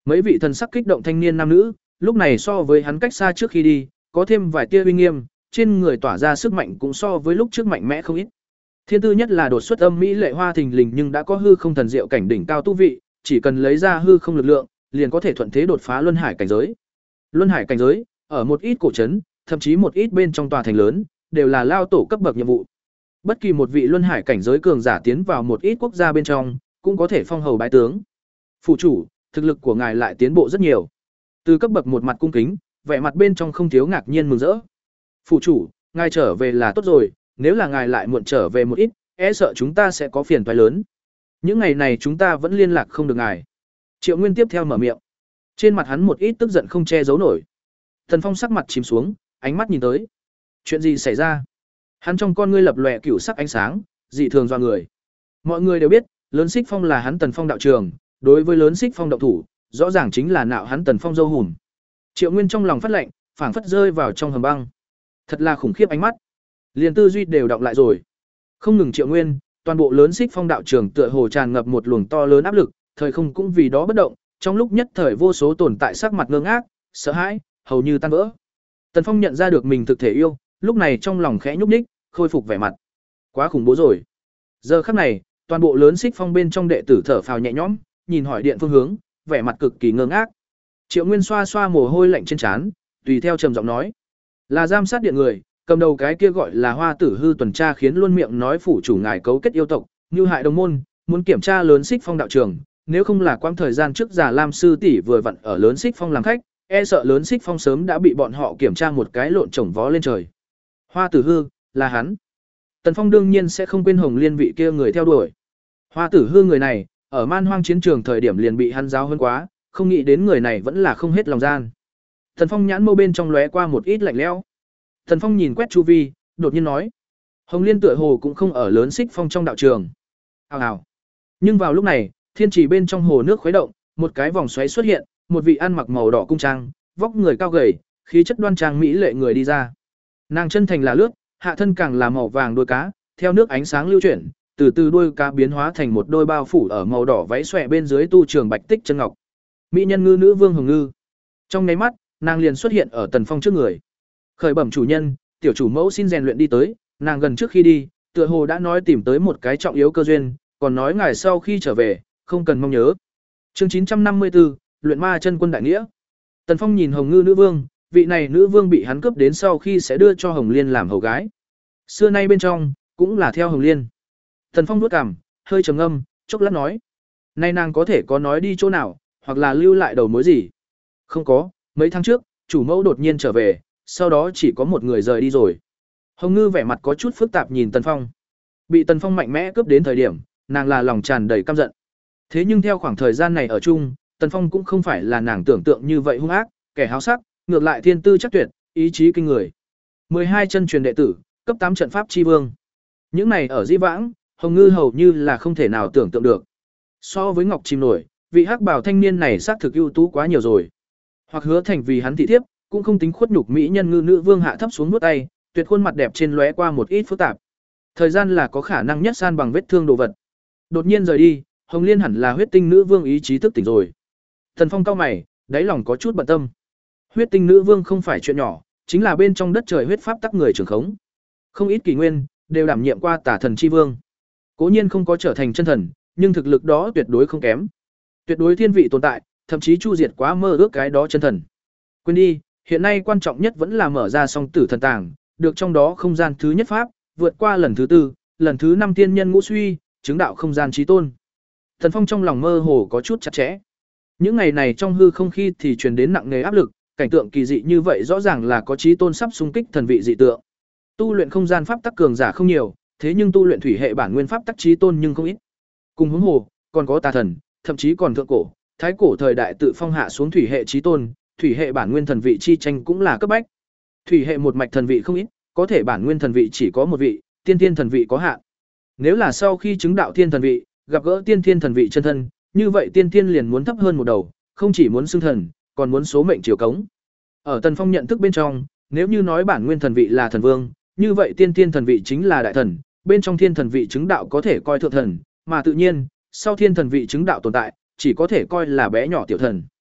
Mấy vị thần sắc kích động thanh niên nam nữ, lúc này so với hắn cách xa trước khi đi, có thêm vài tia uy nghiêm, trên người tỏa ra sức mạnh cũng so với lúc trước mạnh mẽ không ít. Thiên tư nhất là đột xuất âm mỹ lệ hoa thình lình nhưng đã có hư không thần diệu cảnh đỉnh cao tu vị, chỉ cần lấy ra hư không lực lượng, liền có thể thuận thế đột phá luân hải cảnh giới. Luân hải cảnh giới, ở một ít cổ trấn, thậm chí một ít bên trong tòa thành lớn, đều là lao tổ cấp bậc nhiệm vụ. Bất kỳ một vị luân hải cảnh giới cường giả tiến vào một ít quốc gia bên trong, cũng có thể phong hầu bái tướng. Phủ chủ, thực lực của ngài lại tiến bộ rất nhiều. Từ cấp bậc một mặt cung kính, vẻ mặt bên trong không thiếu ngạc nhiên mừng rỡ. Phủ chủ, ngài trở về là tốt rồi, nếu là ngài lại muộn trở về một ít, e sợ chúng ta sẽ có phiền toái lớn. Những ngày này chúng ta vẫn liên lạc không được ngài. Triệu Nguyên tiếp theo mở miệng. Trên mặt hắn một ít tức giận không che giấu nổi. Thần Phong sắc mặt chìm xuống, ánh mắt nhìn tới. Chuyện gì xảy ra? Hắn trong con ngươi lập lòe cửu sắc ánh sáng, dị thường dọa người. Mọi người đều biết, Lớn Xích Phong là hắn Tần Phong đạo trường, đối với Lớn Xích Phong động thủ, rõ ràng chính là nạo hắn Tần Phong dâu hùm. Triệu Nguyên trong lòng phát lạnh, phảng phất rơi vào trong hầm băng. Thật là khủng khiếp ánh mắt. Liền tư duy đều đọng lại rồi. Không ngừng Triệu Nguyên, toàn bộ Lớn Xích Phong đạo trường tựa hồ tràn ngập một luồng to lớn áp lực, thời không cũng vì đó bất động, trong lúc nhất thời vô số tồn tại sắc mặt ngơ ngác, sợ hãi, hầu như tan vỡ. Tần Phong nhận ra được mình thực thể yêu, lúc này trong lòng khẽ nhúc nhích, khôi phục vẻ mặt. Quá khủng bố rồi. Giờ khắc này, toàn bộ Lớn Xích Phong bên trong đệ tử thở phào nhẹ nhõm, nhìn hỏi điện phương hướng, vẻ mặt cực kỳ ngơ ngác. Triệu Nguyên xoa xoa mồ hôi lạnh trên trán, tùy theo trầm giọng nói: "Là giám sát điện người, cầm đầu cái kia gọi là Hoa Tử Hư tuần tra khiến luôn miệng nói phủ chủ ngài cấu kết yêu tộc, như hại đồng môn, muốn kiểm tra Lớn Xích Phong đạo trường, nếu không là quãng thời gian trước Già Lam sư tỷ vừa vặn ở Lớn Xích Phong làm khách, e sợ Lớn Xích Phong sớm đã bị bọn họ kiểm tra một cái lộn chổng vó lên trời." Hoa Tử Hư, là hắn. Tần Phong đương nhiên sẽ không quên Hồng Liên vị kia người theo đuổi. Hoa Tử Hư người này, ở Man Hoang chiến trường thời điểm liền bị hắn giáo hơn quá, không nghĩ đến người này vẫn là không hết lòng gian. Tần Phong nhãn mâu bên trong lóe qua một ít lạnh lẽo. Tần Phong nhìn quét chu vi, đột nhiên nói: "Hồng Liên tựa hồ cũng không ở Lớn Xích Phong trong đạo trường." Ào ào. Nhưng vào lúc này, thiên trì bên trong hồ nước khuấy động, một cái vòng xoáy xuất hiện, một vị ăn mặc màu đỏ cung trang, vóc người cao gầy, khí chất đoan trang mỹ lệ người đi ra. Nàng chân thành là lướt, hạ thân càng là màu vàng đuôi cá, theo nước ánh sáng lưu chuyển, từ từ đuôi cá biến hóa thành một đôi bao phủ ở màu đỏ váy xòe bên dưới tu trường bạch tích chân ngọc. Mỹ nhân ngư nữ vương Hồng Ngư. Trong nháy mắt, nàng liền xuất hiện ở Tần Phong trước người. Khởi bẩm chủ nhân, tiểu chủ mẫu xin rèn luyện đi tới, nàng gần trước khi đi, tựa hồ đã nói tìm tới một cái trọng yếu cơ duyên, còn nói ngài sau khi trở về, không cần mong nhớ. Chương chín trăm năm mươi tư, luyện ma chân quân đại nghĩa. Tần Phong nhìn Hồng Ngư nữ vương, vị này nữ vương bị hắn cướp đến sau khi sẽ đưa cho Hồng Liên làm hầu gái. Xưa nay bên trong, cũng là theo Hồng Liên. Tần Phong vuốt cằm, hơi trầm ngâm, chốc lát nói: "Nay nàng có thể có nói đi chỗ nào, hoặc là lưu lại đầu mối gì?" "Không có, mấy tháng trước, chủ mẫu đột nhiên trở về, sau đó chỉ có một người rời đi rồi." Hồng Ngư vẻ mặt có chút phức tạp nhìn Tần Phong. Bị Tần Phong mạnh mẽ cướp đến thời điểm, nàng là lòng tràn đầy căm giận. Thế nhưng theo khoảng thời gian này ở chung, Tần Phong cũng không phải là nàng tưởng tượng như vậy hung ác, kẻ háo sắc, ngược lại thiên tư chắc tuyệt, ý chí kinh người. mười hai chân truyền đệ tử, cấp tám trận pháp chi vương. Những này ở Di Vãng, Hồng Ngư hầu như là không thể nào tưởng tượng được. So với Ngọc Chim Nổi, vị hắc bào thanh niên này xác thực ưu tú quá nhiều rồi. Hoặc Hứa Thành vì hắn thị thiếp, cũng không tính khuất nhục mỹ nhân ngư nữ vương hạ thấp xuống nuốt tay, tuyệt khuôn mặt đẹp trên lóe qua một ít phức tạp. Thời gian là có khả năng nhất san bằng vết thương đồ vật. Đột nhiên rời đi, Hồng Liên hẳn là huyết tinh nữ vương ý chí thức tỉnh rồi. Thần Phong cao mày, đáy lòng có chút bận tâm. Huyết tinh nữ vương không phải chuyện nhỏ, chính là bên trong đất trời huyết pháp tắc người trưởng khống. Không ít kỷ nguyên đều đảm nhiệm qua Tả Thần chi vương. Cố nhiên không có trở thành chân thần, nhưng thực lực đó tuyệt đối không kém. Tuyệt đối thiên vị tồn tại, thậm chí chu diệt quá mơ ước cái đó chân thần. Quên đi, hiện nay quan trọng nhất vẫn là mở ra song tử thần tàng, được trong đó không gian thứ nhất pháp, vượt qua lần thứ tư, lần thứ năm tiên nhân ngũ suy, chứng đạo không gian chí tôn. Thần Phong trong lòng mơ hồ có chút chặt chẽ. Những ngày này trong hư không khi thì truyền đến nặng nề áp lực, cảnh tượng kỳ dị như vậy rõ ràng là có chí tôn sắp xung kích thần vị dị tượng. Tu luyện không gian pháp tắc cường giả không nhiều, thế nhưng tu luyện thủy hệ bản nguyên pháp tắc chí tôn nhưng không ít. Cùng hướng hồ, còn có tà thần, thậm chí còn thượng cổ, thái cổ thời đại tự phong hạ xuống thủy hệ chí tôn, thủy hệ bản nguyên thần vị chi tranh cũng là cấp bách. Thủy hệ một mạch thần vị không ít, có thể bản nguyên thần vị chỉ có một vị, tiên thiên thần vị có hạn. Nếu là sau khi chứng đạo thiên thần vị, gặp gỡ tiên thiên thần vị chân thân, như vậy tiên thiên liền muốn thấp hơn một đầu, không chỉ muốn xưng thần, còn muốn số mệnh chiều cống. Ở Tần Phong nhận thức bên trong, nếu như nói bản nguyên thần vị là thần vương, như vậy tiên thiên thần vị chính là đại thần, bên trong thiên thần vị chứng đạo có thể coi thượng thần, mà tự nhiên, sau thiên thần vị chứng đạo tồn tại, chỉ có thể coi là bé nhỏ tiểu thần.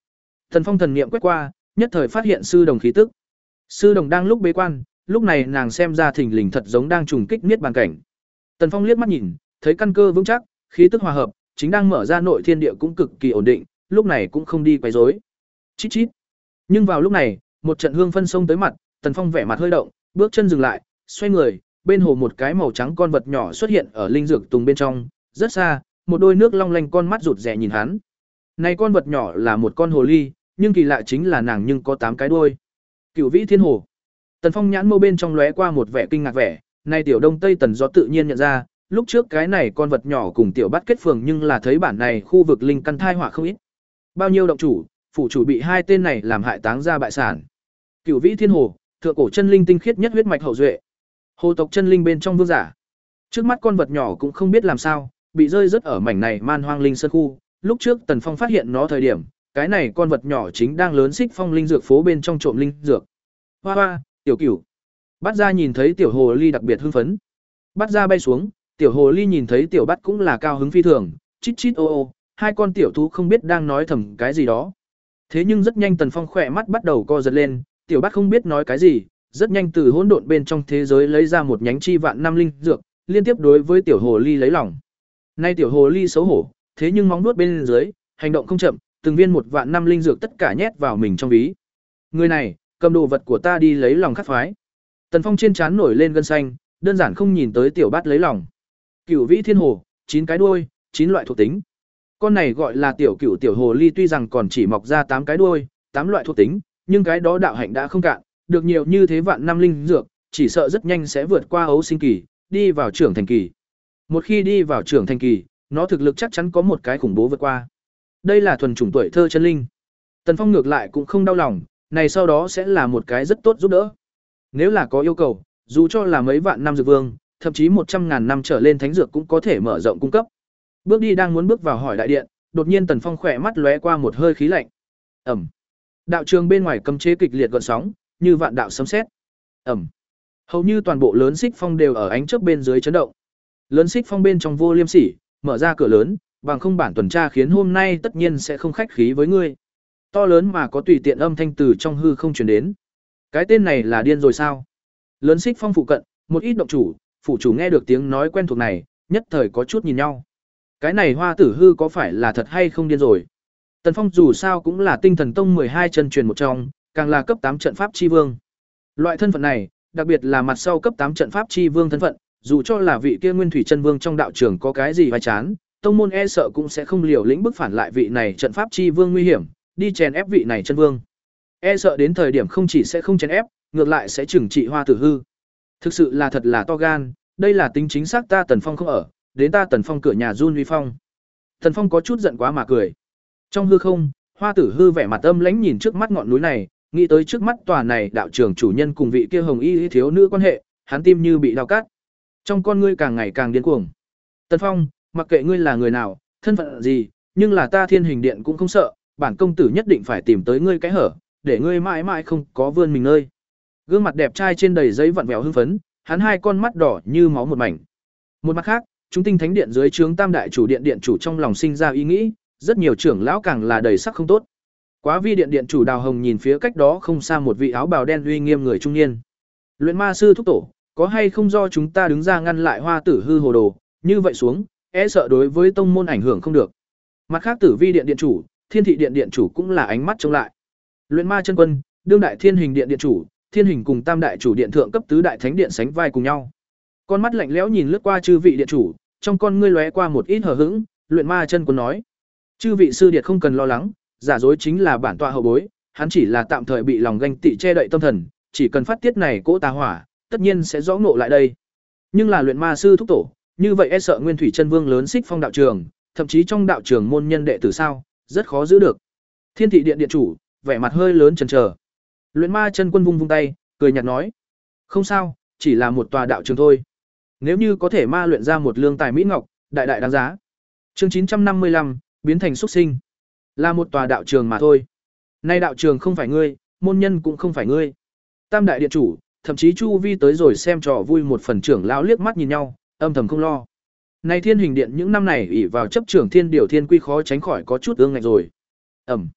Tần Phong thần niệm quét qua, nhất thời phát hiện sư đồng khí tức. Sư đồng đang lúc bế quan, lúc này nàng xem ra thình lình thật giống đang trùng kích niết bàn cảnh. Tần Phong liếc mắt nhìn, thấy căn cơ vững chắc, khí tức hòa hợp, chính đang mở ra nội thiên địa cũng cực kỳ ổn định, lúc này cũng không đi quấy rối. Chít chít. Nhưng vào lúc này, một trận hương phân sông tới mặt, Tần Phong vẻ mặt hơi động, bước chân dừng lại, xoay người, bên hồ một cái màu trắng con vật nhỏ xuất hiện ở linh dược tùng bên trong, rất xa, một đôi nước long lanh con mắt rụt rè nhìn hắn. Này con vật nhỏ là một con hồ ly, nhưng kỳ lạ chính là nàng nhưng có tám cái đuôi. Cửu Vĩ Thiên Hồ. Tần Phong nhãn mâu bên trong lóe qua một vẻ kinh ngạc vẻ, này tiểu Đông Tây Tần do tự nhiên nhận ra, lúc trước cái này con vật nhỏ cùng tiểu bắt kết phường nhưng là thấy bản này khu vực linh căn thai họa không ít. Bao nhiêu động chủ, phủ chủ bị hai tên này làm hại táng ra bại sản. Cửu Vĩ Thiên Hồ, thượng cổ chân linh tinh khiết nhất huyết mạch hậu duệ. Hồ tộc chân linh bên trong vương giả. Trước mắt con vật nhỏ cũng không biết làm sao, bị rơi rớt ở mảnh này man hoang linh sơn khu, lúc trước Tần Phong phát hiện nó thời điểm, cái này con vật nhỏ chính đang lớn xích phong linh dược phố bên trong trộm linh dược. Hoa hoa, tiểu cửu. Bắt ra nhìn thấy tiểu hồ ly đặc biệt hưng phấn. Bắt ra bay xuống, tiểu hồ ly nhìn thấy tiểu bắt cũng là cao hứng phi thường, chít chít ô ô, hai con tiểu thú không biết đang nói thầm cái gì đó. Thế nhưng rất nhanh Tần Phong khỏe mắt bắt đầu co giật lên, tiểu bắt không biết nói cái gì, rất nhanh từ hỗn độn bên trong thế giới lấy ra một nhánh chi vạn năm linh dược, liên tiếp đối với tiểu hồ ly lấy lòng. Nay tiểu hồ ly xấu hổ, thế nhưng móng nuốt bên dưới, hành động không chậm, từng viên một vạn năm linh dược tất cả nhét vào mình trong ví. Người này, cầm đồ vật của ta đi lấy lòng khắc phái. Tần Phong trên trán nổi lên gân xanh, đơn giản không nhìn tới tiểu bát lấy lòng. Cửu Vĩ Thiên Hồ, chín cái đuôi, chín loại thuộc tính. Con này gọi là tiểu cửu tiểu hồ ly tuy rằng còn chỉ mọc ra tám cái đuôi, tám loại thuộc tính, nhưng cái đó đạo hạnh đã không cạn, được nhiều như thế vạn năm linh dược, chỉ sợ rất nhanh sẽ vượt qua ấu sinh kỳ, đi vào trưởng thành kỳ. Một khi đi vào trưởng thành kỳ, nó thực lực chắc chắn có một cái khủng bố vượt qua. Đây là thuần chủng tuổi thơ chân linh. Tần Phong ngược lại cũng không đau lòng, này sau đó sẽ là một cái rất tốt giúp đỡ. Nếu là có yêu cầu, dù cho là mấy vạn năm dược vương, thậm chí một trăm ngàn năm trở lên thánh dược cũng có thể mở rộng cung cấp. Bước đi đang muốn bước vào hỏi đại điện, đột nhiên Tần Phong khỏe mắt lóe qua một hơi khí lạnh. Ẩm. Đạo trường bên ngoài cấm chế kịch liệt gợn sóng, như vạn đạo sấm sét. Ẩm. Hầu như toàn bộ lớn xích phong đều ở ánh chớp bên dưới chấn động. Lớn xích phong bên trong vô liêm sỉ, mở ra cửa lớn, bằng không bản tuần tra khiến hôm nay tất nhiên sẽ không khách khí với ngươi. To lớn mà có tùy tiện âm thanh từ trong hư không truyền đến. Cái tên này là điên rồi sao? Lớn xích phong phụ cận, một ít động chủ, phụ chủ nghe được tiếng nói quen thuộc này, nhất thời có chút nhìn nhau. Cái này Hoa Tử Hư có phải là thật hay không điên rồi? Tần Phong dù sao cũng là Tinh Thần Tông mười hai chân truyền một trong, càng là cấp tám trận pháp chi vương. Loại thân phận này, đặc biệt là mặt sau cấp tám trận pháp chi vương thân phận, dù cho là vị kia Nguyên Thủy chân vương trong đạo trường có cái gì vai chán, tông môn e sợ cũng sẽ không liều lĩnh bức phản lại vị này trận pháp chi vương nguy hiểm, đi chèn ép vị này chân vương. E sợ đến thời điểm không chỉ sẽ không chèn ép, ngược lại sẽ trừng trị Hoa Tử Hư. Thực sự là thật là to gan, đây là tính chính xác ta Tần Phong không ở, đến ta Tần Phong cửa nhà run uy phong. Tần Phong có chút giận quá mà cười. Trong hư không, Hoa Tử Hư vẻ mặt âm lãnh nhìn trước mắt ngọn núi này, nghĩ tới trước mắt tòa này đạo trường chủ nhân cùng vị kia hồng y thiếu nữ quan hệ, hắn tim như bị đau cắt. Trong con ngươi càng ngày càng điên cuồng. Tần Phong, mặc kệ ngươi là người nào, thân phận gì, nhưng là ta Thiên Hình Điện cũng không sợ, bản công tử nhất định phải tìm tới ngươi cái hở, để ngươi mãi mãi không có vươn mình nơi. Gương mặt đẹp trai trên đầy giấy vặn vẹo hưng phấn, hắn hai con mắt đỏ như máu một mảnh. Một mặt khác, chúng tinh thánh điện dưới trướng Tam đại chủ điện điện chủ trong lòng sinh ra ý nghĩ, rất nhiều trưởng lão càng là đầy sắc không tốt. Quá Vi điện điện chủ Đào Hồng nhìn phía cách đó không xa một vị áo bào đen uy nghiêm người trung niên. Luyện ma sư thúc tổ, có hay không do chúng ta đứng ra ngăn lại Hoa Tử Hư hồ đồ, như vậy xuống, e sợ đối với tông môn ảnh hưởng không được. Mặt khác Tử Vi điện điện chủ, Thiên thị điện điện chủ cũng là ánh mắt trông lại. Luyện ma chân quân, đương đại Thiên Hình điện điện chủ, Thiên Hình cùng Tam đại chủ điện thượng cấp tứ đại thánh điện sánh vai cùng nhau. Con mắt lạnh lẽo nhìn lướt qua chư vị điện chủ, trong con ngươi lóe qua một ít hờ hững, Luyện ma chân quân nói: "Chư vị sư điệt không cần lo lắng, giả dối chính là bản tọa hậu bối, hắn chỉ là tạm thời bị lòng ganh tị che đậy tâm thần, chỉ cần phát tiết này cỗ tà hỏa, tất nhiên sẽ rõ ngộ lại đây. Nhưng là luyện ma sư thúc tổ, như vậy e sợ Nguyên Thủy chân vương lớn xích phong đạo trường, thậm chí trong đạo trường môn nhân đệ tử sao, rất khó giữ được." Thiên thị điện điện chủ, vẻ mặt hơi lớn chần chờ. Luyện ma chân quân vung vung tay, cười nhạt nói: "Không sao, chỉ là một tòa đạo trường thôi. Nếu như có thể ma luyện ra một lương tài mỹ ngọc, đại đại đáng giá." Chương chín trăm năm mươi lăm, biến thành xuất sinh. Là một tòa đạo trường mà thôi. Nay đạo trường không phải ngươi, môn nhân cũng không phải ngươi. Tam đại điện chủ, thậm chí chu vi tới rồi xem trò vui một phần trưởng lão liếc mắt nhìn nhau, âm thầm không lo. Nay Thiên Hình điện những năm này ỷ vào chấp trưởng thiên điều thiên quy khó tránh khỏi có chút ương ngạnh rồi. Ẩm.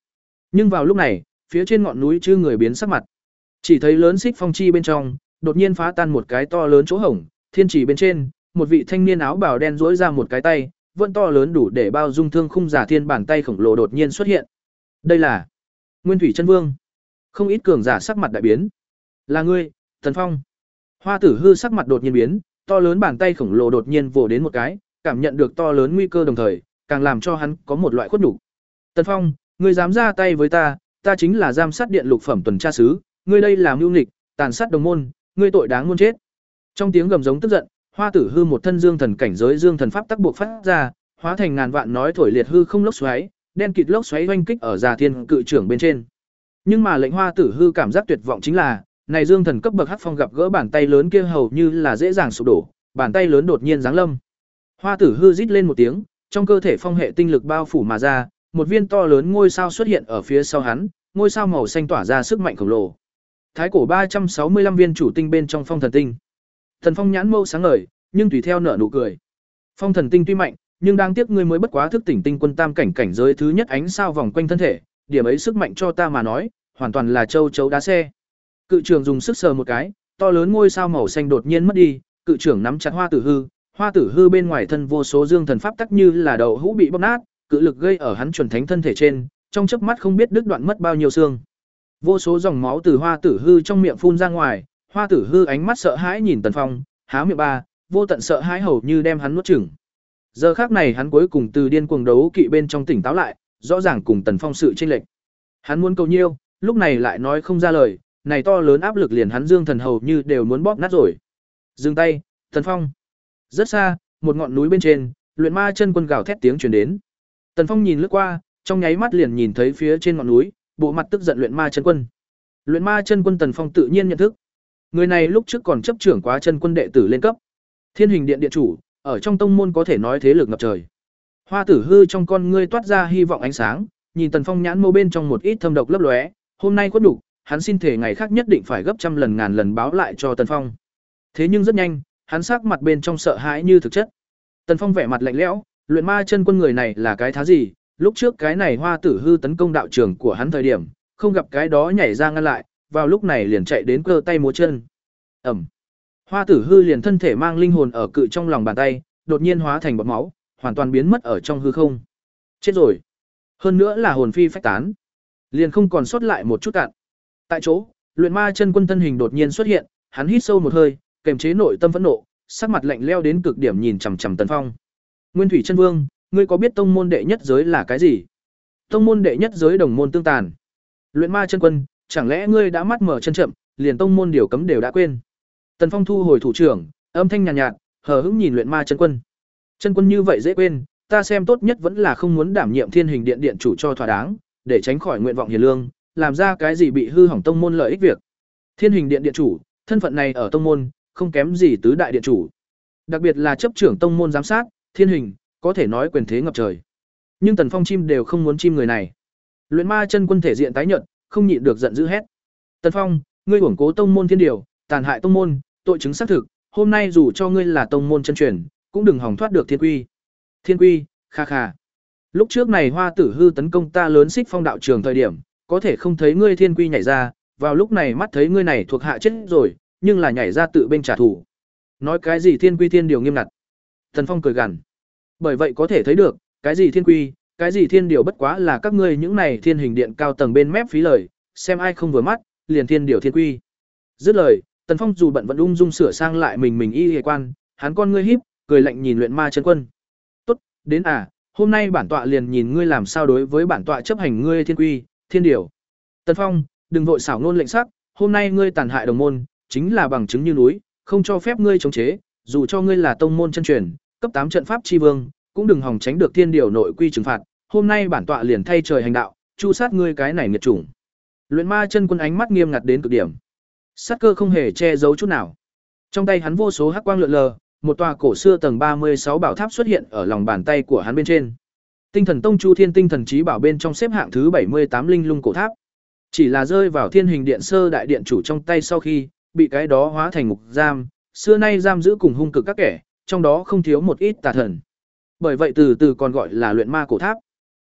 Nhưng vào lúc này, phía trên ngọn núi chư người biến sắc mặt. Chỉ thấy lớn xích phong chi bên trong, đột nhiên phá tan một cái to lớn chỗ hổng, thiên chỉ bên trên, một vị thanh niên áo bào đen duỗi ra một cái tay, vẫn to lớn đủ để bao dung thương khung giả thiên bàn tay khổng lồ đột nhiên xuất hiện. Đây là Nguyên Thủy Chân Vương. Không ít cường giả sắc mặt đại biến. Là ngươi, Tần Phong. Hoa Tử Hư sắc mặt đột nhiên biến, to lớn bàn tay khổng lồ đột nhiên vồ đến một cái, cảm nhận được to lớn nguy cơ đồng thời, càng làm cho hắn có một loại khuất nhục. Tần Phong, ngươi dám ra tay với ta, ta chính là giám sát điện lục phẩm tuần tra sứ, ngươi đây là mưu nghịch, tàn sát đồng môn, ngươi tội đáng muôn chết. Trong tiếng gầm giống tức giận, Hoa Tử Hư một thân dương thần cảnh giới dương thần pháp tắc buộc phát ra, hóa thành ngàn vạn nói thổi liệt hư không lốc xoáy, đen kịt lốc xoáy oanh kích ở Già Thiên cự trưởng bên trên. Nhưng mà lệnh Hoa Tử Hư cảm giác tuyệt vọng chính là, này dương thần cấp bậc hắc phong gặp gỡ bàn tay lớn kia hầu như là dễ dàng sụp đổ, bàn tay lớn đột nhiên giáng lâm. Hoa Tử Hư rít lên một tiếng, trong cơ thể phong hệ tinh lực bao phủ mà ra, một viên to lớn ngôi sao xuất hiện ở phía sau hắn, ngôi sao màu xanh tỏa ra sức mạnh khổng lồ. Thái cổ ba trăm sáu mươi lăm viên chủ tinh bên trong phong thần tinh. Thần Phong nhãn mâu sáng ngời, nhưng tùy theo nở nụ cười. Phong thần tinh tuy mạnh, nhưng đáng tiếc ngươi mới bất quá thức tỉnh tinh quân tam cảnh cảnh giới thứ nhất ánh sao vòng quanh thân thể, điểm ấy sức mạnh cho ta mà nói, hoàn toàn là châu chấu đá xe. Cự trưởng dùng sức sờ một cái, to lớn ngôi sao màu xanh đột nhiên mất đi, cự trưởng nắm chặt Hoa Tử Hư, Hoa Tử Hư bên ngoài thân vô số dương thần pháp tắc như là đầu hũ bị bóp nát, cự lực gây ở hắn chuẩn thánh thân thể trên, trong chớp mắt không biết đứt đoạn mất bao nhiêu xương. Vô số dòng máu từ Hoa Tử Hư trong miệng phun ra ngoài, Hoa Tử Hư ánh mắt sợ hãi nhìn Tần Phong, há miệng ba, vô tận sợ hãi hầu như đem hắn nuốt chửng. Giờ khắc này hắn cuối cùng từ điên cuồng đấu kỵ bên trong tỉnh táo lại, rõ ràng cùng Tần Phong sự chênh lệch. Hắn muốn cầu nhiêu, lúc này lại nói không ra lời, này to lớn áp lực liền hắn dương thần hầu như đều muốn bóp nát rồi. Dừng tay, Tần Phong. Rất xa, một ngọn núi bên trên, Luyện Ma Chân Quân gào thét tiếng truyền đến. Tần Phong nhìn lướt qua, trong nháy mắt liền nhìn thấy phía trên ngọn núi, bộ mặt tức giận Luyện Ma Chân Quân. Luyện Ma Chân Quân Tần Phong tự nhiên nhận thức. Người này lúc trước còn chấp trưởng quá chân quân đệ tử lên cấp. Thiên Hình Điện điện chủ, ở trong tông môn có thể nói thế lực ngập trời. Hoa Tử Hư trong con ngươi toát ra hy vọng ánh sáng, nhìn Tần Phong nhãn mâu bên trong một ít thâm độc lấp lóe, hôm nay khuất đủ, hắn xin thể ngày khác nhất định phải gấp trăm lần ngàn lần báo lại cho Tần Phong. Thế nhưng rất nhanh, hắn sắc mặt bên trong sợ hãi như thực chất. Tần Phong vẻ mặt lạnh lẽo, Luyện Ma Chân Quân người này là cái thá gì? Lúc trước cái này Hoa Tử Hư tấn công đạo trưởng của hắn thời điểm, không gặp cái đó nhảy ra ngăn lại, vào lúc này liền chạy đến cơ tay múa chân. Ẩm. Hoa Tử Hư liền thân thể mang linh hồn ở cự trong lòng bàn tay, đột nhiên hóa thành bọt máu, hoàn toàn biến mất ở trong hư không. Chết rồi. Hơn nữa là hồn phi phách tán, liền không còn sót lại một chút cạn. Tại chỗ, Luyện Ma Chân Quân thân hình đột nhiên xuất hiện, hắn hít sâu một hơi, kềm chế nội tâm phẫn nộ, sắc mặt lạnh lẽo đến cực điểm nhìn chằm chằm Tần Phong. Nguyên Thủy Chân Vương, ngươi có biết tông môn đệ nhất giới là cái gì? Tông môn đệ nhất giới đồng môn tương tàn. Luyện Ma Chân Quân, chẳng lẽ ngươi đã mắt mở chân chậm, liền tông môn điều cấm đều đã quên? Tần Phong thu hồi thủ trưởng, âm thanh nhàn nhạt, nhạt, hờ hững nhìn Luyện Ma Chân Quân. Chân Quân như vậy dễ quên, ta xem tốt nhất vẫn là không muốn đảm nhiệm Thiên Hình Điện điện chủ cho thỏa đáng, để tránh khỏi nguyện vọng hiền lương, làm ra cái gì bị hư hỏng tông môn lợi ích việc. Thiên Hình Điện điện chủ, thân phận này ở tông môn không kém gì tứ đại điện chủ. Đặc biệt là chấp trưởng tông môn giám sát, Thiên Hình, có thể nói quyền thế ngập trời. Nhưng Tần Phong chim đều không muốn chim người này. Luyện Ma Chân Quân thể diện tái nhợt, không nhịn được giận dữ hét. Tần Phong, ngươi uổng cố tông môn thiên điều, tàn hại tông môn, tội chứng xác thực, hôm nay dù cho ngươi là tông môn chân truyền, cũng đừng hòng thoát được thiên quy. Thiên quy, kha kha. Lúc trước này Hoa Tử Hư tấn công ta lớn xích phong đạo trường thời điểm, có thể không thấy ngươi thiên quy nhảy ra, vào lúc này mắt thấy ngươi này thuộc hạ chết rồi, nhưng là nhảy ra tự bên trả thù. Nói cái gì thiên quy thiên điều nghiêm ngặt. Tần Phong cười gằn. Bởi vậy có thể thấy được, cái gì thiên quy, cái gì thiên điều bất quá là các ngươi những này Thiên Hình Điện cao tầng bên mép phí lời, xem ai không vừa mắt, liền thiên điều thiên quy. Dứt lời, Tần Phong dù bận vẫn ung dung sửa sang lại mình mình y y quan, hắn con ngươi híp, cười lạnh nhìn Luyện Ma Chân Quân. "Tốt, đến à, hôm nay bản tọa liền nhìn ngươi làm sao đối với bản tọa chấp hành ngươi thiên quy, thiên điều." Tần Phong, đừng vội xảo ngôn lệnh sắc, hôm nay ngươi tàn hại đồng môn, chính là bằng chứng như núi, không cho phép ngươi chống chế, dù cho ngươi là tông môn chân truyền, cấp tám trận pháp chi vương, cũng đừng hòng tránh được thiên điều nội quy trừng phạt, hôm nay bản tọa liền thay trời hành đạo, chu sát ngươi cái này nghiệt chủng. Luyện Ma Chân Quân ánh mắt nghiêm ngặt đến cực điểm. Sát cơ không hề che giấu chút nào. Trong tay hắn vô số hắc quang lượn lờ, một tòa cổ xưa tầng ba mươi sáu bảo tháp xuất hiện ở lòng bàn tay của hắn bên trên. Tinh Thần Tông Chu Thiên Tinh Thần Chí Bảo bên trong xếp hạng thứ bảy mươi tám linh lung cổ tháp. Chỉ là rơi vào Thiên Hình Điện sơ đại điện chủ trong tay sau khi, bị cái đó hóa thành ngục giam, xưa nay giam giữ cùng hung cực các kẻ, trong đó không thiếu một ít tà thần. Bởi vậy từ từ còn gọi là Luyện Ma cổ tháp.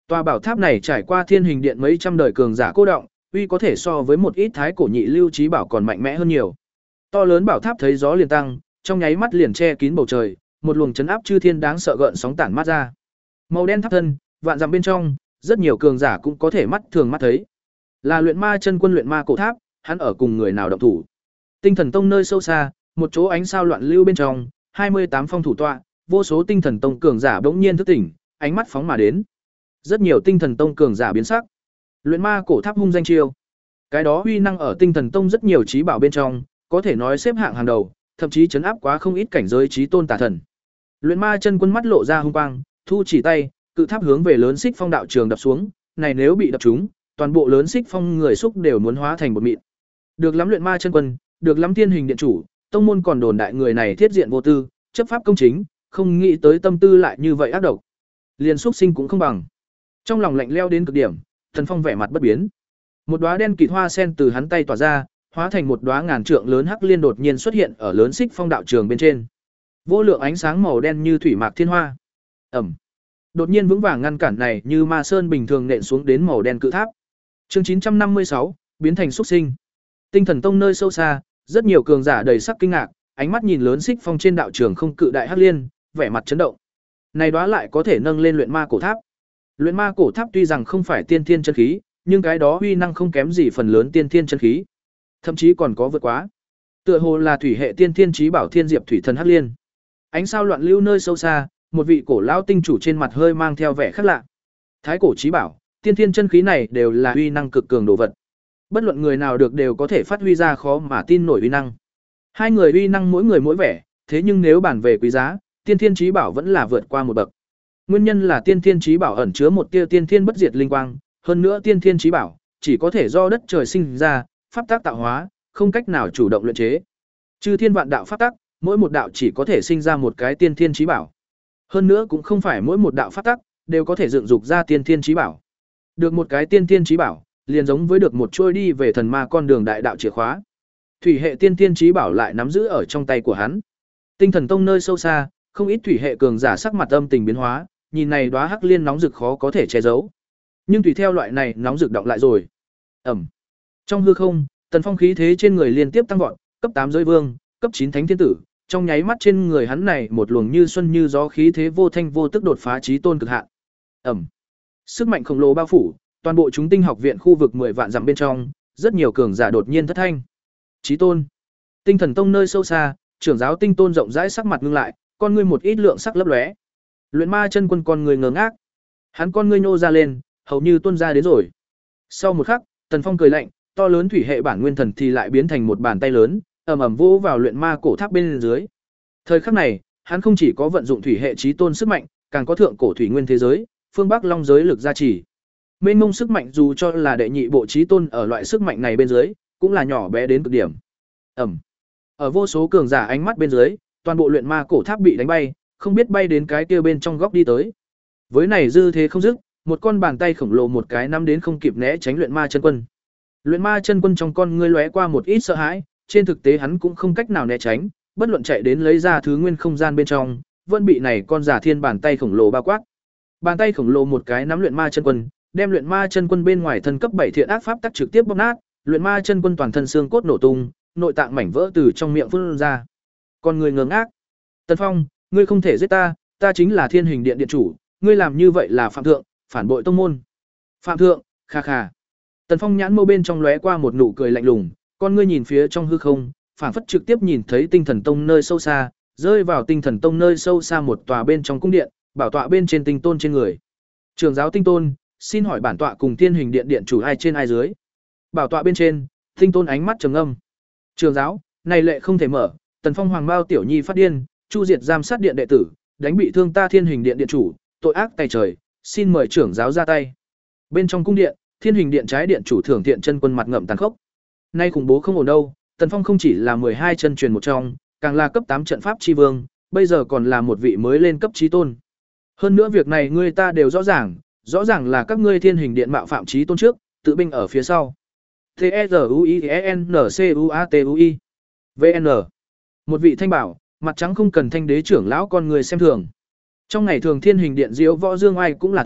Tòa bảo tháp này trải qua Thiên Hình Điện mấy trăm đời cường giả cô động, uy có thể so với một ít thái cổ nhị lưu trí bảo còn mạnh mẽ hơn nhiều. To lớn bảo tháp thấy gió liền tăng, trong nháy mắt liền che kín bầu trời, một luồng chấn áp chư thiên đáng sợ gợn sóng tản mát ra. Màu đen tháp thân, vạn dặm bên trong, rất nhiều cường giả cũng có thể mắt thường mắt thấy. Là luyện ma chân quân luyện ma cổ tháp, hắn ở cùng người nào động thủ? Tinh Thần Tông nơi sâu xa, một chỗ ánh sao loạn lưu bên trong, hai mươi tám phong thủ tọa, vô số Tinh Thần Tông cường giả bỗng nhiên thức tỉnh, ánh mắt phóng mà đến. Rất nhiều Tinh Thần Tông cường giả biến sắc. Luyện ma cổ tháp hung danh chiêu. Cái đó uy năng ở Tinh Thần Tông rất nhiều trí bảo bên trong, có thể nói xếp hạng hàng đầu, thậm chí chấn áp quá không ít cảnh giới trí tôn tà thần. Luyện ma chân quân mắt lộ ra hung quang, thu chỉ tay, cự tháp hướng về lớn xích phong đạo trường đập xuống, này nếu bị đập trúng, toàn bộ lớn xích phong người xúc đều muốn hóa thành bột mịn. Được lắm luyện ma chân quân, được lắm Thiên Hình Điện chủ, tông môn còn đồn đại người này thiết diện vô tư, chấp pháp công chính, không nghĩ tới tâm tư lại như vậy ác độc. Liền xúc sinh cũng không bằng. Trong lòng lạnh lẽo đến cực điểm, Thần Phong vẻ mặt bất biến. Một đóa đen kịt hoa sen từ hắn tay tỏa ra, hóa thành một đóa ngàn trượng lớn hắc liên đột nhiên xuất hiện ở lớn xích phong đạo trường bên trên. Vô lượng ánh sáng màu đen như thủy mạc thiên hoa. Ẩm. Đột nhiên vững vàng ngăn cản này như ma sơn bình thường nện xuống đến màu đen cự tháp. Chương chín trăm năm mươi sáu, biến thành xúc sinh. Tinh Thần Tông nơi sâu xa, rất nhiều cường giả đầy sắc kinh ngạc, ánh mắt nhìn lớn xích phong trên đạo trường không cự đại hắc liên, vẻ mặt chấn động. Này đóa lại có thể nâng lên luyện ma cổ tháp. Luyện ma cổ tháp tuy rằng không phải tiên thiên chân khí, nhưng cái đó uy năng không kém gì phần lớn tiên thiên chân khí, thậm chí còn có vượt quá. Tựa hồ là thủy hệ tiên thiên chí bảo Thiên Diệp Thủy Thần Hắc Liên. Ánh sao loạn lưu nơi sâu xa, một vị cổ lão tinh chủ trên mặt hơi mang theo vẻ khác lạ. Thái cổ chí bảo, tiên thiên chân khí này đều là uy năng cực cường đồ vật. Bất luận người nào được đều có thể phát huy ra khó mà tin nổi uy năng. Hai người uy năng mỗi người mỗi vẻ, thế nhưng nếu bản về quý giá, tiên thiên chí bảo vẫn là vượt qua một bậc. Nguyên nhân là tiên thiên chí bảo ẩn chứa một tia tiên thiên bất diệt linh quang, hơn nữa tiên thiên chí bảo chỉ có thể do đất trời sinh ra, pháp tác tạo hóa, không cách nào chủ động luyện chế. Chư thiên vạn đạo pháp tắc, mỗi một đạo chỉ có thể sinh ra một cái tiên thiên chí bảo. Hơn nữa cũng không phải mỗi một đạo pháp tắc đều có thể dựng dục ra tiên thiên chí bảo. Được một cái tiên thiên chí bảo, liền giống với được một trôi đi về thần ma con đường đại đạo chìa khóa. Thủy hệ tiên thiên chí bảo lại nắm giữ ở trong tay của hắn. Tinh Thần Tông nơi sâu xa, không ít thủy hệ cường giả sắc mặt âm tình biến hóa, nhìn này đóa hắc liên nóng rực khó có thể che giấu. Nhưng tùy theo loại này nóng rực động lại rồi. Ẩm. Trong hư không, Tần Phong khí thế trên người liên tiếp tăng vọt, cấp tám giới vương, cấp chín thánh thiên tử, trong nháy mắt trên người hắn này một luồng như xuân như gió khí thế vô thanh vô tức đột phá chí tôn cực hạn. Ẩm. Sức mạnh khổng lồ bao phủ, toàn bộ chúng tinh học viện khu vực mười vạn dặm bên trong, rất nhiều cường giả đột nhiên thất thanh. Chí tôn. Tinh Thần Tông nơi sâu xa, trưởng giáo Tinh Tôn rộng rãi sắc mặt ngưng lại, con ngươi một ít lượng sắc lấp lóe. Luyện ma chân quân con người ngơ ngác. Hắn con ngươi nhô ra lên, hầu như tuôn ra đến rồi. Sau một khắc, Tần Phong cười lạnh, to lớn thủy hệ bản nguyên thần thì lại biến thành một bàn tay lớn, ầm ầm vỗ vào luyện ma cổ tháp bên dưới. Thời khắc này, hắn không chỉ có vận dụng thủy hệ chí tôn sức mạnh, càng có thượng cổ thủy nguyên thế giới, phương Bắc Long giới lực gia trì. Mênh mông sức mạnh dù cho là đệ nhị bộ chí tôn ở loại sức mạnh này bên dưới, cũng là nhỏ bé đến cực điểm. Ầm. Ở vô số cường giả ánh mắt bên dưới, toàn bộ luyện ma cổ tháp bị đánh bay, không biết bay đến cái kia bên trong góc đi tới. Với này dư thế không dứt, một con bàn tay khổng lồ một cái nắm đến không kịp né tránh luyện ma chân quân. Luyện ma chân quân trong con ngươi lóe qua một ít sợ hãi, trên thực tế hắn cũng không cách nào né tránh, bất luận chạy đến lấy ra thứ nguyên không gian bên trong, vẫn bị này con giả thiên bàn tay khổng lồ bao quát. Bàn tay khổng lồ một cái nắm luyện ma chân quân, đem luyện ma chân quân bên ngoài thân cấp bảy thiện ác pháp tắc trực tiếp bóp nát, luyện ma chân quân toàn thân xương cốt nổ tung, nội tạng mảnh vỡ từ trong miệng phun ra. Con người ngơ ngác. Tần Phong, ngươi không thể giết ta, ta chính là Thiên Hình Điện điện chủ, ngươi làm như vậy là phạm thượng, phản bội tông môn. Phạm thượng, kha kha. Tần Phong nhãn mâu bên trong lóe qua một nụ cười lạnh lùng, con ngươi nhìn phía trong hư không, phảng phất trực tiếp nhìn thấy Tinh Thần Tông nơi sâu xa, rơi vào Tinh Thần Tông nơi sâu xa một tòa bên trong cung điện, bảo tọa bên trên Tinh Tôn trên người. Trưởng giáo Tinh Tôn, xin hỏi bản tọa cùng Thiên Hình Điện điện chủ ai trên ai dưới? Bảo tọa bên trên, Tinh Tôn ánh mắt trầm ngâm. Trưởng giáo, này lệ không thể mở, Tần Phong Hoàng Mao tiểu nhi phát điên, chu diệt giám sát điện đệ tử, đánh bị thương ta Thiên Hình Điện điện chủ, tội ác tày trời, xin mời trưởng giáo ra tay. Bên trong cung điện, Thiên Hình Điện trái điện chủ Thưởng Thiện chân quân mặt ngậm tàn khốc. Nay khủng bố không ổn đâu, Tần Phong không chỉ là mười hai chân truyền một trong, càng là cấp tám trận pháp chi vương, bây giờ còn là một vị mới lên cấp chí tôn. Hơn nữa việc này ngươi ta đều rõ ràng, rõ ràng là các ngươi Thiên Hình Điện mạo phạm chí tôn trước, tự binh ở phía sau. T E R U I E N C U A T U I V N. Một vị thanh bảo, mặt trắng không cần thanh đế trưởng lão con người xem thường. Trong ngày thường Thiên Hình Điện diễu võ dương ai cũng là thôi,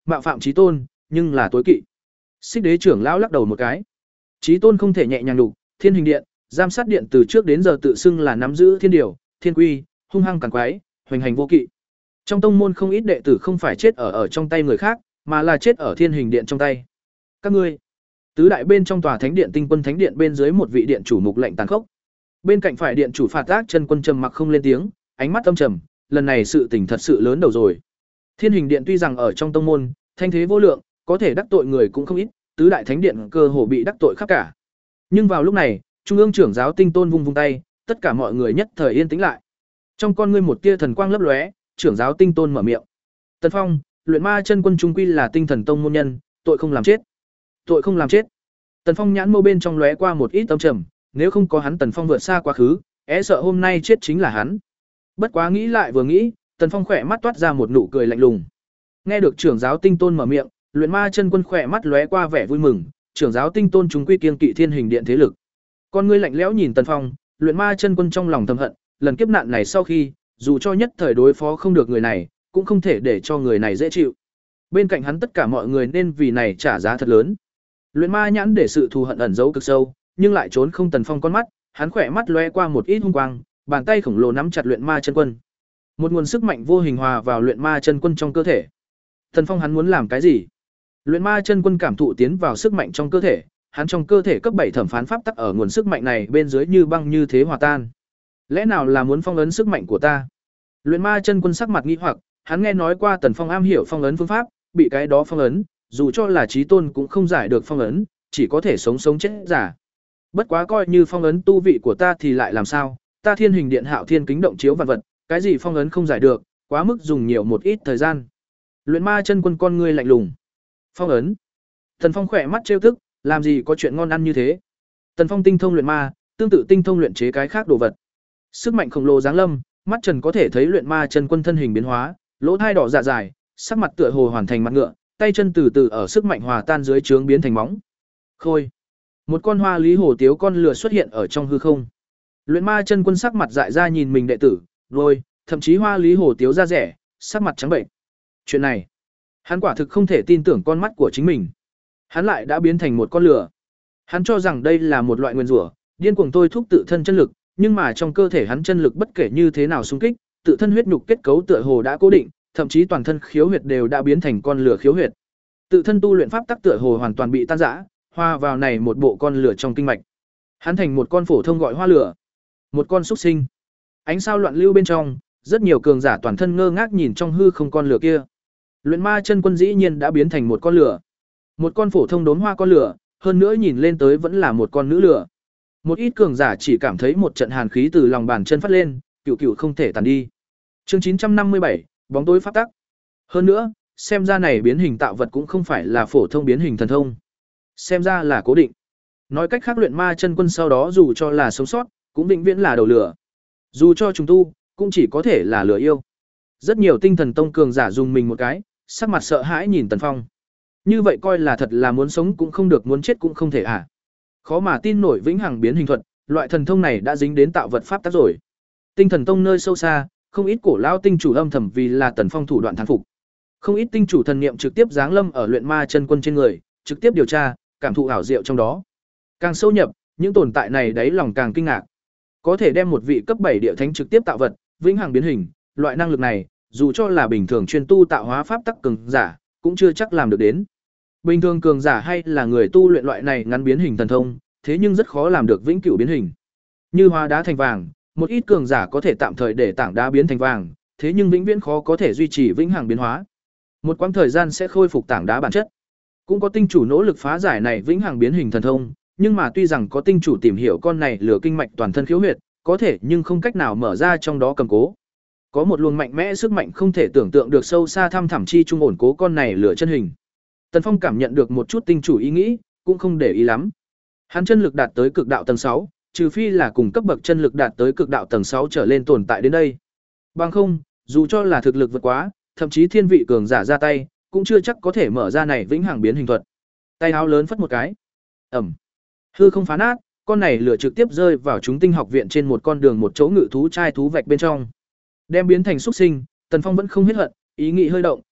mạo phạm chí tôn, nhưng là tối kỵ. Xích Đế trưởng lão lắc đầu một cái. Chí tôn không thể nhẹ nhàng đục, Thiên Hình Điện, giám sát điện từ trước đến giờ tự xưng là nắm giữ thiên điều, thiên quy, hung hăng càn quái, hoành hành vô kỵ. Trong tông môn không ít đệ tử không phải chết ở ở trong tay người khác, mà là chết ở Thiên Hình Điện trong tay. Các ngươi, tứ đại bên trong tòa thánh điện Tinh Quân Thánh Điện bên dưới một vị điện chủ mục lệnh tàn khốc. Bên cạnh phải điện chủ Phạt Ác Chân Quân trầm mặc không lên tiếng, ánh mắt âm trầm, lần này sự tình thật sự lớn đầu rồi. Thiên Hình Điện tuy rằng ở trong tông môn, thanh thế vô lượng, có thể đắc tội người cũng không ít, tứ đại thánh điện cơ hồ bị đắc tội khắp cả. Nhưng vào lúc này, Trung ương trưởng giáo Tinh Tôn vung vung tay, tất cả mọi người nhất thời yên tĩnh lại. Trong con ngươi một tia thần quang lấp lóe, trưởng giáo Tinh Tôn mở miệng. Tần Phong, luyện ma chân quân trung quy là tinh thần tông môn nhân, tội không làm chết. Tội không làm chết. Tần Phong nhãn mâu bên trong lóe qua một ít âm trầm, nếu không có hắn Tần Phong vượt xa quá khứ, é sợ hôm nay chết chính là hắn. Bất quá nghĩ lại vừa nghĩ, Tần Phong khỏe mắt toát ra một nụ cười lạnh lùng. Nghe được trưởng giáo Tinh Tôn mở miệng, luyện ma chân quân khỏe mắt lóe qua vẻ vui mừng, trưởng giáo Tinh Tôn chúng quy kiêng kỵ Thiên Hình Điện thế lực. Con ngươi lạnh lẽo nhìn Tần Phong, luyện ma chân quân trong lòng thầm hận, lần kiếp nạn này sau khi, dù cho nhất thời đối phó không được người này, cũng không thể để cho người này dễ chịu. Bên cạnh hắn tất cả mọi người nên vì này trả giá thật lớn. Luyện ma nhãn để sự thù hận ẩn giấu cực sâu, nhưng lại trốn không Tần Phong con mắt, hắn khỏe mắt lóe qua một ít hung quang, bàn tay khổng lồ nắm chặt luyện ma chân quân. Một nguồn sức mạnh vô hình hòa vào luyện ma chân quân trong cơ thể. Tần Phong hắn muốn làm cái gì? Luyện ma chân quân cảm thụ tiến vào sức mạnh trong cơ thể, hắn trong cơ thể cấp bảy thẩm phán pháp tắc ở nguồn sức mạnh này bên dưới như băng như thế hòa tan. Lẽ nào là muốn phong ấn sức mạnh của ta? Luyện ma chân quân sắc mặt nghi hoặc, hắn nghe nói qua Tần Phong am hiểu phong ấn phương pháp, bị cái đó phong ấn, dù cho là chí tôn cũng không giải được phong ấn, chỉ có thể sống sống chết giả. Bất quá coi như phong ấn tu vị của ta thì lại làm sao? Ta Thiên Hình Điện Hạo Thiên kính động chiếu vạn vật, cái gì phong ấn không giải được, quá mức dùng nhiều một ít thời gian. Luyện ma chân quân con ngươi lạnh lùng. Phong ấn? Tần Phong khỏe mắt trêu tức, làm gì có chuyện ngon ăn như thế? Tần Phong tinh thông luyện ma, tương tự tinh thông luyện chế cái khác đồ vật. Sức mạnh khổng lồ giáng lâm, mắt Trần có thể thấy luyện ma chân quân thân hình biến hóa, lỗ thai đỏ dạ dài, sắc mặt tựa hồ hoàn thành mặt ngựa, tay chân từ từ ở sức mạnh hòa tan dưới trướng biến thành móng. Khôi. Một con hoa lý hồ tiếu con lừa xuất hiện ở trong hư không. Luyện ma chân quân sắc mặt dại ra nhìn mình đệ tử, rồi, thậm chí hoa lý hồ tiếu ra rẻ, sắc mặt trắng bệnh. Chuyện này, hắn quả thực không thể tin tưởng con mắt của chính mình. Hắn lại đã biến thành một con lừa. Hắn cho rằng đây là một loại nguyên rủa, điên cuồng tôi thúc tự thân chân lực, nhưng mà trong cơ thể hắn chân lực bất kể như thế nào xung kích, tự thân huyết nhục kết cấu tựa hồ đã cố định, thậm chí toàn thân khiếu huyệt đều đã biến thành con lửa khiếu huyệt. Tự thân tu luyện pháp tắc tựa hồ hoàn toàn bị tan rã, hòa vào này một bộ con lửa trong kinh mạch. Hắn thành một con phổ thông gọi hoa lửa, một con súc sinh. Ánh sao loạn lưu bên trong, rất nhiều cường giả toàn thân ngơ ngác nhìn trong hư không con lửa kia. Luyện ma chân quân dĩ nhiên đã biến thành một con lửa, một con phổ thông đốn hoa con lửa, hơn nữa nhìn lên tới vẫn là một con nữ lửa. Một ít cường giả chỉ cảm thấy một trận hàn khí từ lòng bàn chân phát lên, cựu cựu không thể tàn đi. Chương chín trăm năm mươi bảy, bóng tối pháp tắc. Hơn nữa, xem ra này biến hình tạo vật cũng không phải là phổ thông biến hình thần thông, xem ra là cố định. Nói cách khác luyện ma chân quân sau đó dù cho là sống sót, cũng vĩnh viễn là đầu lửa. Dù cho trùng tu, cũng chỉ có thể là lửa yêu. Rất nhiều tinh thần tông cường giả dùng mình một cái, sắc mặt sợ hãi nhìn Tần Phong. Như vậy coi là thật là muốn sống cũng không được, muốn chết cũng không thể à? Khó mà tin nổi vĩnh hằng biến hình thuật, loại thần thông này đã dính đến tạo vật pháp tắc rồi. Tinh thần tông nơi sâu xa, không ít cổ lao tinh chủ âm thầm vì là Tần Phong thủ đoạn thán phục. Không ít tinh chủ thần niệm trực tiếp giáng lâm ở luyện ma chân quân trên người, trực tiếp điều tra, cảm thụ ảo diệu trong đó. Càng sâu nhập, những tồn tại này đáy lòng càng kinh ngạc. Có thể đem một vị cấp bảy địa thánh trực tiếp tạo vật, vĩnh hằng biến hình, loại năng lực này, dù cho là bình thường chuyên tu tạo hóa pháp tắc cường giả, cũng chưa chắc làm được đến. Bình thường cường giả hay là người tu luyện loại này ngắn biến hình thần thông, thế nhưng rất khó làm được vĩnh cửu biến hình. Như hóa đá thành vàng, một ít cường giả có thể tạm thời để tảng đá biến thành vàng, thế nhưng vĩnh viễn khó có thể duy trì vĩnh hằng biến hóa. Một quãng thời gian sẽ khôi phục tảng đá bản chất. Cũng có tinh chủ nỗ lực phá giải này vĩnh hằng biến hình thần thông, nhưng mà tuy rằng có tinh chủ tìm hiểu con này lửa kinh mạch toàn thân khiếu huyệt, có thể nhưng không cách nào mở ra trong đó cầm cố. Có một luồng mạnh mẽ sức mạnh không thể tưởng tượng được sâu xa thăm thẳm chi trung ổn cố con này lửa chân hình. Tần Phong cảm nhận được một chút tinh chủ ý nghĩ, cũng không để ý lắm. Hắn chân lực đạt tới cực đạo tầng sáu, trừ phi là cùng cấp bậc chân lực đạt tới cực đạo tầng sáu trở lên tồn tại đến đây. Bằng không, dù cho là thực lực vượt quá, thậm chí thiên vị cường giả ra tay, cũng chưa chắc có thể mở ra này vĩnh hằng biến hình thuật. Tay áo lớn phất một cái. Ầm. Hư không phá nát, con này lửa trực tiếp rơi vào chúng tinh học viện trên một con đường một chỗ ngự thú trai thú vạch bên trong. Đem biến thành xúc sinh, Tần Phong vẫn không hết hận, ý nghĩ hơi động,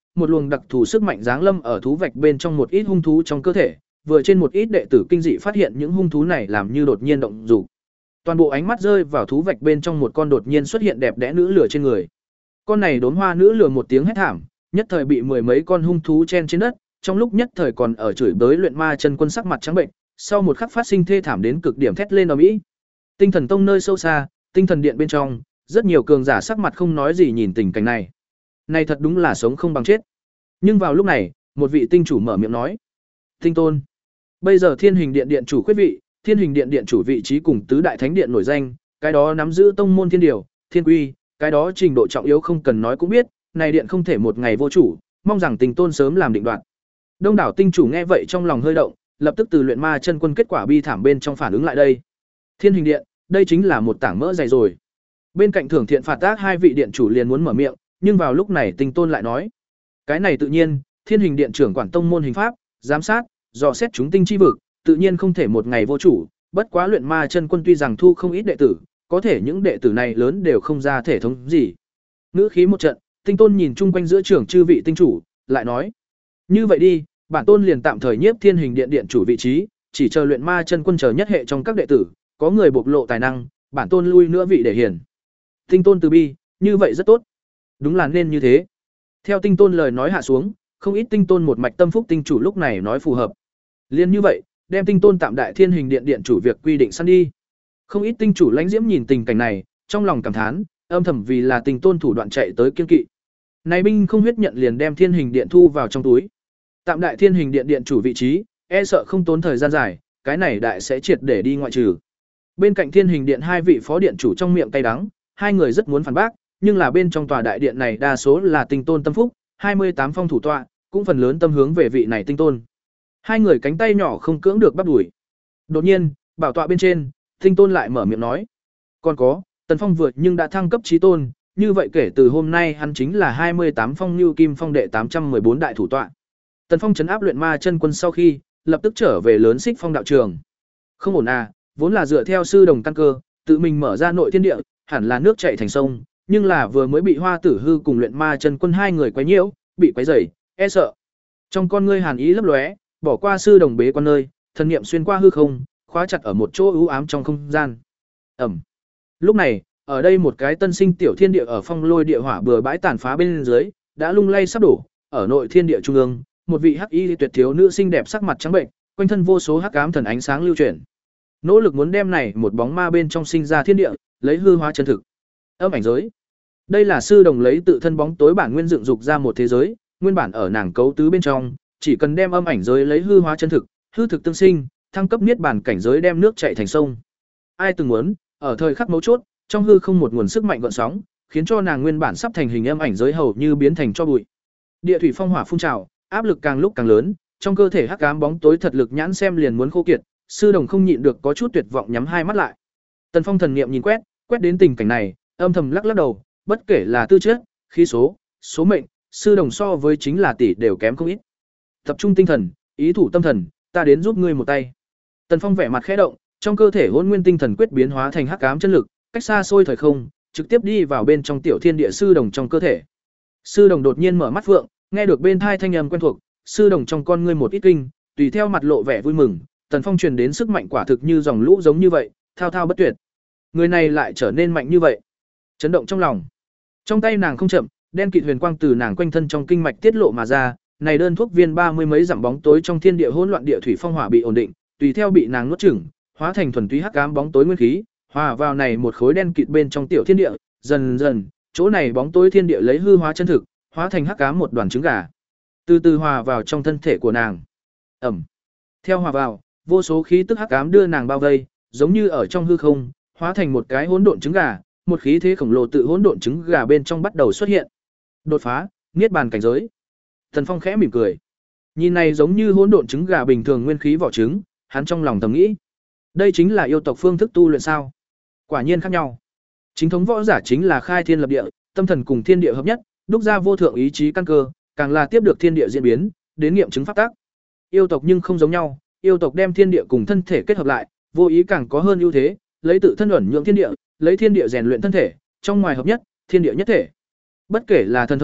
một luồng đặc thù sức mạnh giáng lâm ở thú vạch bên trong một ít hung thú trong cơ thể, vừa trên một ít đệ tử kinh dị phát hiện những hung thú này làm như đột nhiên động dục. Toàn bộ ánh mắt rơi vào thú vạch bên trong một con đột nhiên xuất hiện đẹp đẽ nữ lửa trên người. Con này đốm hoa nữ lửa một tiếng hét thảm, nhất thời bị mười mấy con hung thú chen trên đất, trong lúc nhất thời còn ở chửi bới luyện ma chân quân sắc mặt trắng bệnh, sau một khắc phát sinh thê thảm đến cực điểm thét lên ầm ĩ. Tinh thần tông nơi sâu xa, tinh thần điện bên trong, rất nhiều cường giả sắc mặt không nói gì nhìn tình cảnh này. Này thật đúng là sống không bằng chết. Nhưng vào lúc này, một vị tinh chủ mở miệng nói: "Tinh tôn, bây giờ Thiên Hình Điện điện chủ quyết vị, Thiên Hình Điện điện chủ vị trí cùng tứ đại thánh điện nổi danh, cái đó nắm giữ tông môn thiên điều, thiên quy, cái đó trình độ trọng yếu không cần nói cũng biết, này điện không thể một ngày vô chủ, mong rằng Tinh tôn sớm làm định đoạt." Đông đảo tinh chủ nghe vậy trong lòng hơi động, lập tức từ luyện ma chân quân kết quả bi thảm bên trong phản ứng lại đây. Thiên Hình Điện, đây chính là một tảng mỡ dày rồi. Bên cạnh Thưởng Thiện Phạt Tác hai vị điện chủ liền muốn mở miệng, nhưng vào lúc này Tinh tôn lại nói: "Cái này tự nhiên, Thiên Hình Điện trưởng quản tông môn hình pháp, giám sát, dò xét chúng tinh chi vực, tự nhiên không thể một ngày vô chủ, bất quá luyện ma chân quân tuy rằng thu không ít đệ tử, có thể những đệ tử này lớn đều không ra thể thống gì." Ngữ khí một trận, Tinh tôn nhìn chung quanh giữa trưởng chư vị tinh chủ, lại nói: "Như vậy đi, bản tôn liền tạm thời nhiếp Thiên Hình Điện điện chủ vị trí, chỉ chờ luyện ma chân quân chờ nhất hệ trong các đệ tử, có người bộc lộ tài năng, bản tôn lui nữa vị để hiển." Tinh tôn từ bi, như vậy rất tốt. Đúng là nên như thế. Theo Tinh tôn lời nói hạ xuống, không ít tinh tôn một mạch tâm phúc tinh chủ lúc này nói phù hợp. Liên như vậy, đem Tinh tôn tạm đại Thiên Hình Điện điện chủ việc quy định săn đi. Không ít tinh chủ lãnh diễm nhìn tình cảnh này, trong lòng cảm thán, âm thầm vì là Tinh tôn thủ đoạn chạy tới kiên kỵ. Này binh không huyết nhận liền đem Thiên Hình Điện thu vào trong túi. Tạm đại Thiên Hình Điện điện chủ vị trí, e sợ không tốn thời gian dài, cái này đại sẽ triệt để đi ngoại trừ. Bên cạnh Thiên Hình Điện hai vị phó điện chủ trong miệng cay đắng, hai người rất muốn phản bác, nhưng là bên trong tòa đại điện này đa số là tinh tôn tâm phúc, hai mươi tám phong thủ tọa, cũng phần lớn tâm hướng về vị này tinh tôn. Hai người cánh tay nhỏ không cưỡng được bắp đuổi. Đột nhiên, bảo tọa bên trên, tinh tôn lại mở miệng nói: "Còn có, Tần Phong vượt nhưng đã thăng cấp chí tôn, như vậy kể từ hôm nay hắn chính là hai mươi tám phong Nưu Kim Phong đệ tám trăm bốn đại thủ tọa." Tần Phong trấn áp luyện ma chân quân sau khi, lập tức trở về lớn Xích Phong đạo trường. Không ổn à, vốn là dựa theo sư đồng căn cơ, tự mình mở ra nội thiên địa, hẳn là nước chảy thành sông, nhưng là vừa mới bị Hoa Tử Hư cùng luyện ma chân quân hai người quấy nhiễu, bị quấy rầy, e sợ. Trong con ngươi hàn ý lấp lóe, bỏ qua sư đồng bế quan nơi, thần niệm xuyên qua hư không, khóa chặt ở một chỗ u ám trong không gian. Ầm. Lúc này, ở đây một cái tân sinh tiểu thiên địa ở phong lôi địa hỏa bừa bãi tàn phá bên dưới, đã lung lay sắp đổ, ở nội thiên địa trung ương, một vị hắc y tuyệt thiếu nữ xinh đẹp sắc mặt trắng bệnh, quanh thân vô số hắc ám thần ánh sáng lưu chuyển. Nỗ lực muốn đem này một bóng ma bên trong sinh ra thiên địa, lấy hư hóa chân thực. Âm ảnh giới. Đây là sư đồng lấy tự thân bóng tối bản nguyên dựng dục ra một thế giới, nguyên bản ở nàng cấu tứ bên trong, chỉ cần đem âm ảnh giới lấy hư hóa chân thực, hư thực tương sinh, thăng cấp niết bản cảnh giới đem nước chảy thành sông. Ai từng muốn, ở thời khắc mấu chốt, trong hư không một nguồn sức mạnh gợn sóng, khiến cho nàng nguyên bản sắp thành hình âm ảnh giới hầu như biến thành tro bụi. Địa thủy phong hỏa phun trào, áp lực càng lúc càng lớn, trong cơ thể hắc ám bóng tối thật lực nhãn xem liền muốn khô kiệt, sư đồng không nhịn được có chút tuyệt vọng nhắm hai mắt lại. Tần Phong thần niệm nhìn quét, quét đến tình cảnh này, âm thầm lắc lắc đầu, bất kể là tư chất, khí số, số mệnh, sư đồng so với chính là tỷ đều kém không ít. Tập trung tinh thần, ý thủ tâm thần, ta đến giúp ngươi một tay. Tần Phong vẻ mặt khẽ động, trong cơ thể hỗn nguyên tinh thần quyết biến hóa thành hắc ám chân lực, cách xa xôi thời không, trực tiếp đi vào bên trong tiểu thiên địa sư đồng trong cơ thể. Sư đồng đột nhiên mở mắt phượng, nghe được bên thai thanh âm quen thuộc, sư đồng trong con ngươi một ít kinh, tùy theo mặt lộ vẻ vui mừng, Tần Phong truyền đến sức mạnh quả thực như dòng lũ giống như vậy, thao thao bất tuyệt. Người này lại trở nên mạnh như vậy. Chấn động trong lòng. Trong tay nàng không chậm, đen kịt huyền quang từ nàng quanh thân trong kinh mạch tiết lộ mà ra, này đơn thuốc viên ba mươi mấy dặm bóng tối trong thiên địa hỗn loạn địa thủy phong hỏa bị ổn định, tùy theo bị nàng nuốt chửng, hóa thành thuần túy hắc ám bóng tối nguyên khí, hòa vào này một khối đen kịt bên trong tiểu thiên địa, dần dần, chỗ này bóng tối thiên địa lấy hư hóa chân thực, hóa thành hắc ám một đoàn trứng gà. Từ từ hòa vào trong thân thể của nàng. Ẩm. Theo hòa vào, vô số khí tức hắc ám đưa nàng bao vây, giống như ở trong hư không, hóa thành một cái hỗn độn trứng gà, một khí thế khổng lồ tự hỗn độn trứng gà bên trong bắt đầu xuất hiện. Đột phá, niết bàn cảnh giới. Thần Phong khẽ mỉm cười. Nhìn này giống như hỗn độn trứng gà bình thường nguyên khí vỏ trứng, hắn trong lòng thầm nghĩ, đây chính là yêu tộc phương thức tu luyện sao? Quả nhiên khác nhau. Chính thống võ giả chính là khai thiên lập địa, tâm thần cùng thiên địa hợp nhất, đúc ra vô thượng ý chí căn cơ, càng là tiếp được thiên địa diễn biến, đến nghiệm chứng pháp tắc. Yêu tộc nhưng không giống nhau, yêu tộc đem thiên địa cùng thân thể kết hợp lại, vô ý càng có hơn ưu thế, lấy tự thân ẩn nhượng thiên địa, lấy thiên địa rèn luyện thân thể, trong ngoài hợp nhất, thiên địa nhất thể. Bất kể là thần thông,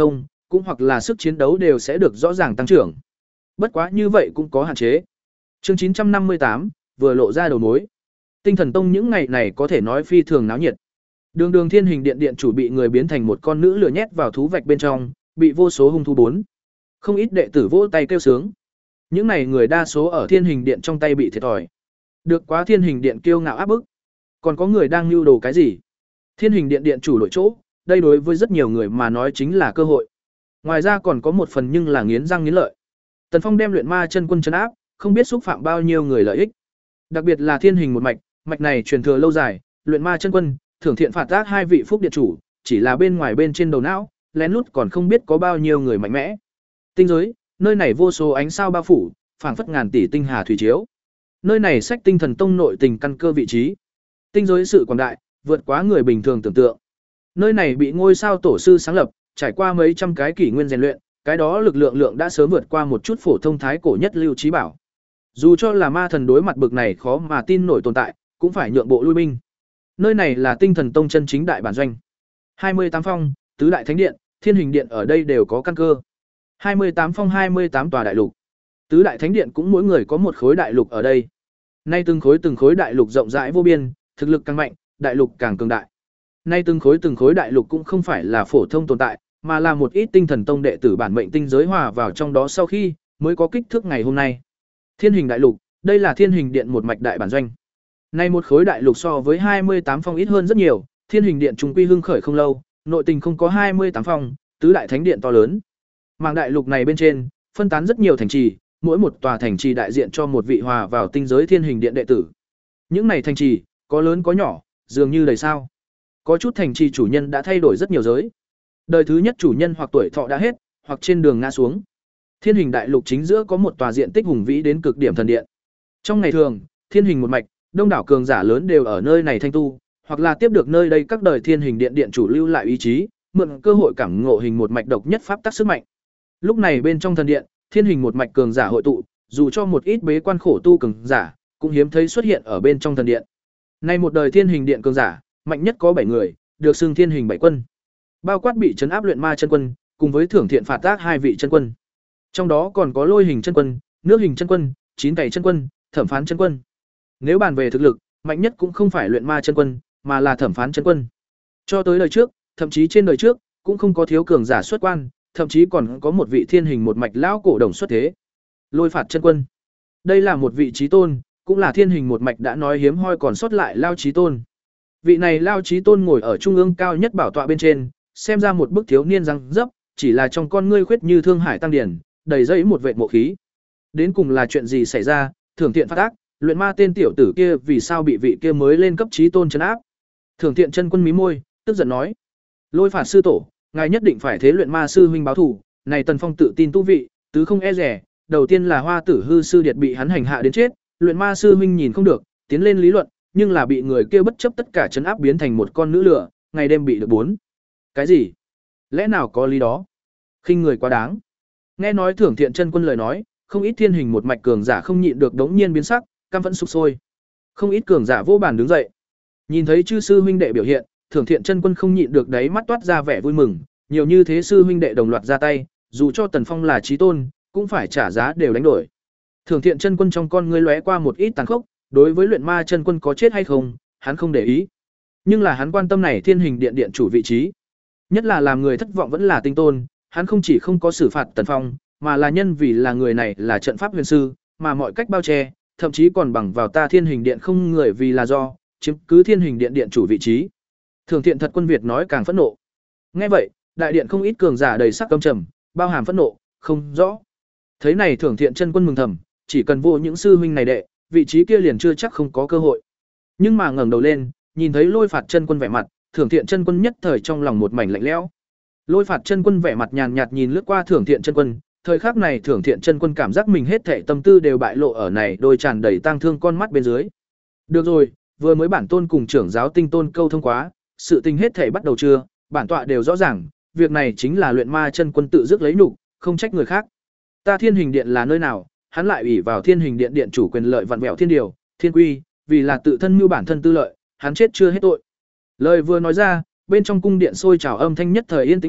cũng hoặc là sức chiến đấu đều sẽ được rõ ràng tăng trưởng. Bất quá như vậy cũng có hạn chế. Chương chín trăm năm mươi tám vừa lộ ra đầu mối. Tinh Thần Tông những ngày này có thể nói phi thường náo nhiệt. Đường Đường Thiên Hình Điện điện chủ bị người biến thành một con nữ lửa nhét vào thú vạch bên trong, bị vô số hung thú bốn. Không ít đệ tử vỗ tay kêu sướng. Những này người đa số ở Thiên Hình Điện trong tay bị thiệt thòi. Được quá Thiên Hình Điện kiêu ngạo áp bức. Còn có người đang lưu đồ cái gì? Thiên Hình Điện điện chủ đội chỗ, đây đối với rất nhiều người mà nói chính là cơ hội. Ngoài ra còn có một phần nhưng là nghiến răng nghiến lợi. Tần Phong đem luyện ma chân quân trấn áp, không biết xúc phạm bao nhiêu người lợi ích. Đặc biệt là Thiên Hình một mạch, mạch này truyền thừa lâu dài, luyện ma chân quân, thưởng thiện phạt tác hai vị phúc điện chủ, chỉ là bên ngoài bên trên đầu não, lén lút còn không biết có bao nhiêu người mạnh mẽ. Tinh giới, nơi này vô số ánh sao bao phủ, phảng phất ngàn tỷ tinh hà thủy chiếu. Nơi này sách Tinh Thần Tông nội tình căn cơ vị trí. Tinh giới sự quảng đại, vượt quá người bình thường tưởng tượng. Nơi này bị ngôi sao tổ sư sáng lập, trải qua mấy trăm cái kỷ nguyên rèn luyện, cái đó lực lượng lượng đã sớm vượt qua một chút phổ thông thái cổ nhất lưu trí bảo. Dù cho là ma thần đối mặt bực này khó mà tin nổi tồn tại, cũng phải nhượng bộ lui binh. Nơi này là Tinh Thần Tông chân chính đại bản doanh. hai mươi tám phong, tứ đại thánh điện, Thiên Hình Điện ở đây đều có căn cơ. hai mươi tám phong hai mươi tám tòa đại lục. Tứ đại thánh điện cũng mỗi người có một khối đại lục ở đây. Nay từng khối từng khối đại lục rộng rãi vô biên, thực lực càng mạnh, đại lục càng cường đại. Nay từng khối từng khối đại lục cũng không phải là phổ thông tồn tại, mà là một ít Tinh Thần Tông đệ tử bản mệnh tinh giới hòa vào trong đó sau khi mới có kích thước ngày hôm nay. Thiên Hình đại lục, đây là Thiên Hình Điện một mạch đại bản doanh. Nay một khối đại lục so với hai mươi tám phong ít hơn rất nhiều, Thiên Hình Điện trùng quy hưng khởi không lâu, nội tình không có hai mươi tám phong, tứ đại thánh điện to lớn. Mảng đại lục này bên trên, phân tán rất nhiều thành trì, mỗi một tòa thành trì đại diện cho một vị hòa vào tinh giới Thiên Hình Điện đệ tử. Những này thành trì, có lớn có nhỏ, dường như đầy sao. Có chút thành trì chủ nhân đã thay đổi rất nhiều giới. Đời thứ nhất chủ nhân hoặc tuổi thọ đã hết, hoặc trên đường ngã xuống. Thiên Hình đại lục chính giữa có một tòa diện tích hùng vĩ đến cực điểm thần điện. Trong ngày thường, Thiên Hình một mạch, đông đảo cường giả lớn đều ở nơi này thanh tu, hoặc là tiếp được nơi đây các đời Thiên Hình điện điện chủ lưu lại ý chí, mượn cơ hội cảm ngộ hình một mạch độc nhất pháp tắc sức mạnh. Lúc này bên trong thần điện, Thiên Hình một mạch cường giả hội tụ, dù cho một ít bế quan khổ tu cường giả, cũng hiếm thấy xuất hiện ở bên trong thần điện. Nay một đời Thiên Hình điện cường giả, mạnh nhất có bảy người, được xưng Thiên Hình bảy quân. Bao quát bị trấn áp luyện ma chân quân, cùng với thưởng thiện phạt tác hai vị chân quân. Trong đó còn có Lôi Hình chân quân, Nước Hình chân quân, Chín Cày chân quân, Thẩm Phán chân quân. Nếu bàn về thực lực, mạnh nhất cũng không phải luyện ma chân quân, mà là Thẩm Phán chân quân. Cho tới đời trước, thậm chí trên đời trước, cũng không có thiếu cường giả xuất quan, thậm chí còn có một vị Thiên Hình một mạch lão cổ đồng xuất thế. Lôi Phạt chân quân. Đây là một vị chí tôn, cũng là Thiên Hình một mạch đã nói hiếm hoi còn sót lại lao chí tôn. Vị này lao chí tôn ngồi ở trung ương cao nhất bảo tọa bên trên, xem ra một bức thiếu niên răng dấp, chỉ là trong con ngươi khuyết như thương hải tăng điển, đầy dẫy một vệt mộ khí. Đến cùng là chuyện gì xảy ra, thưởng thiện phát ác, luyện ma tên tiểu tử kia vì sao bị vị kia mới lên cấp chí tôn trấn áp? Thưởng thiện chân quân mí môi, tức giận nói: "Lôi Phạt sư tổ, ngài nhất định phải thế luyện ma sư huynh báo thù." Này Tần Phong tự tin tu vị, tứ không e rẻ, đầu tiên là Hoa Tử hư sư điệt bị hắn hành hạ đến chết, luyện ma sư huynh nhìn không được, tiến lên lý luận, nhưng là bị người kia bất chấp tất cả trấn áp biến thành một con nữ lửa, ngày đêm bị được bốn. Cái gì? Lẽ nào có lý đó? Khinh người quá đáng. Nghe nói thưởng thiện chân quân lời nói, không ít Thiên Hình một mạch cường giả không nhịn được đống nhiên biến sắc, căm phẫn sục sôi. Không ít cường giả vô bàn đứng dậy. Nhìn thấy chư sư huynh đệ biểu hiện, thưởng thiện chân quân không nhịn được đáy mắt toát ra vẻ vui mừng, nhiều như thế sư huynh đệ đồng loạt ra tay, dù cho Tần Phong là chí tôn, cũng phải trả giá đều đánh đổi. Thưởng thiện chân quân trong con ngươi lóe qua một ít tàn khốc, đối với luyện ma chân quân có chết hay không, hắn không để ý. Nhưng là hắn quan tâm này Thiên Hình điện điện chủ vị trí. Nhất là làm người thất vọng vẫn là Tinh Tôn, hắn không chỉ không có xử phạt Tần Phong, mà là nhân vì là người này là trận pháp huyền sư, mà mọi cách bao che, thậm chí còn bằng vào ta Thiên Hình điện không người vì là do chiếm cứ Thiên Hình điện điện chủ vị trí. Thường thiện thật quân Việt nói càng phẫn nộ. Nghe vậy, đại điện không ít cường giả đầy sắc căm trầm, bao hàm phẫn nộ, không rõ. Thấy này Thường thiện chân quân mừng thầm, chỉ cần vô những sư huynh này đệ, vị trí kia liền chưa chắc không có cơ hội. Nhưng mà ngẩng đầu lên, nhìn thấy Lôi Phạt chân quân vẻ mặt, Thưởng thiện chân quân nhất thời trong lòng một mảnh lạnh lẽo. Lôi Phạt chân quân vẻ mặt nhàn nhạt nhìn lướt qua Thưởng thiện chân quân, thời khắc này Thưởng thiện chân quân cảm giác mình hết thảy tâm tư đều bại lộ ở này đôi tràn đầy tang thương con mắt bên dưới. Được rồi, vừa mới bản tôn cùng trưởng giáo Tinh Tôn câu thông quá, sự tình hết thảy bắt đầu chưa, bản tọa đều rõ ràng, việc này chính là luyện ma chân quân tự dứt lấy nhục, không trách người khác. Ta Thiên Hình điện là nơi nào, hắn lại ủy vào Thiên Hình điện điện chủ quyền lợi vặn vẹo thiên điều, thiên quy, vì là tự thân mưu bản thân tư lợi, hắn chết chưa hết tội. Lời vừa nói ra, bên trong cung điện sôi trào âm thanh nhất thời yên tĩnh lại,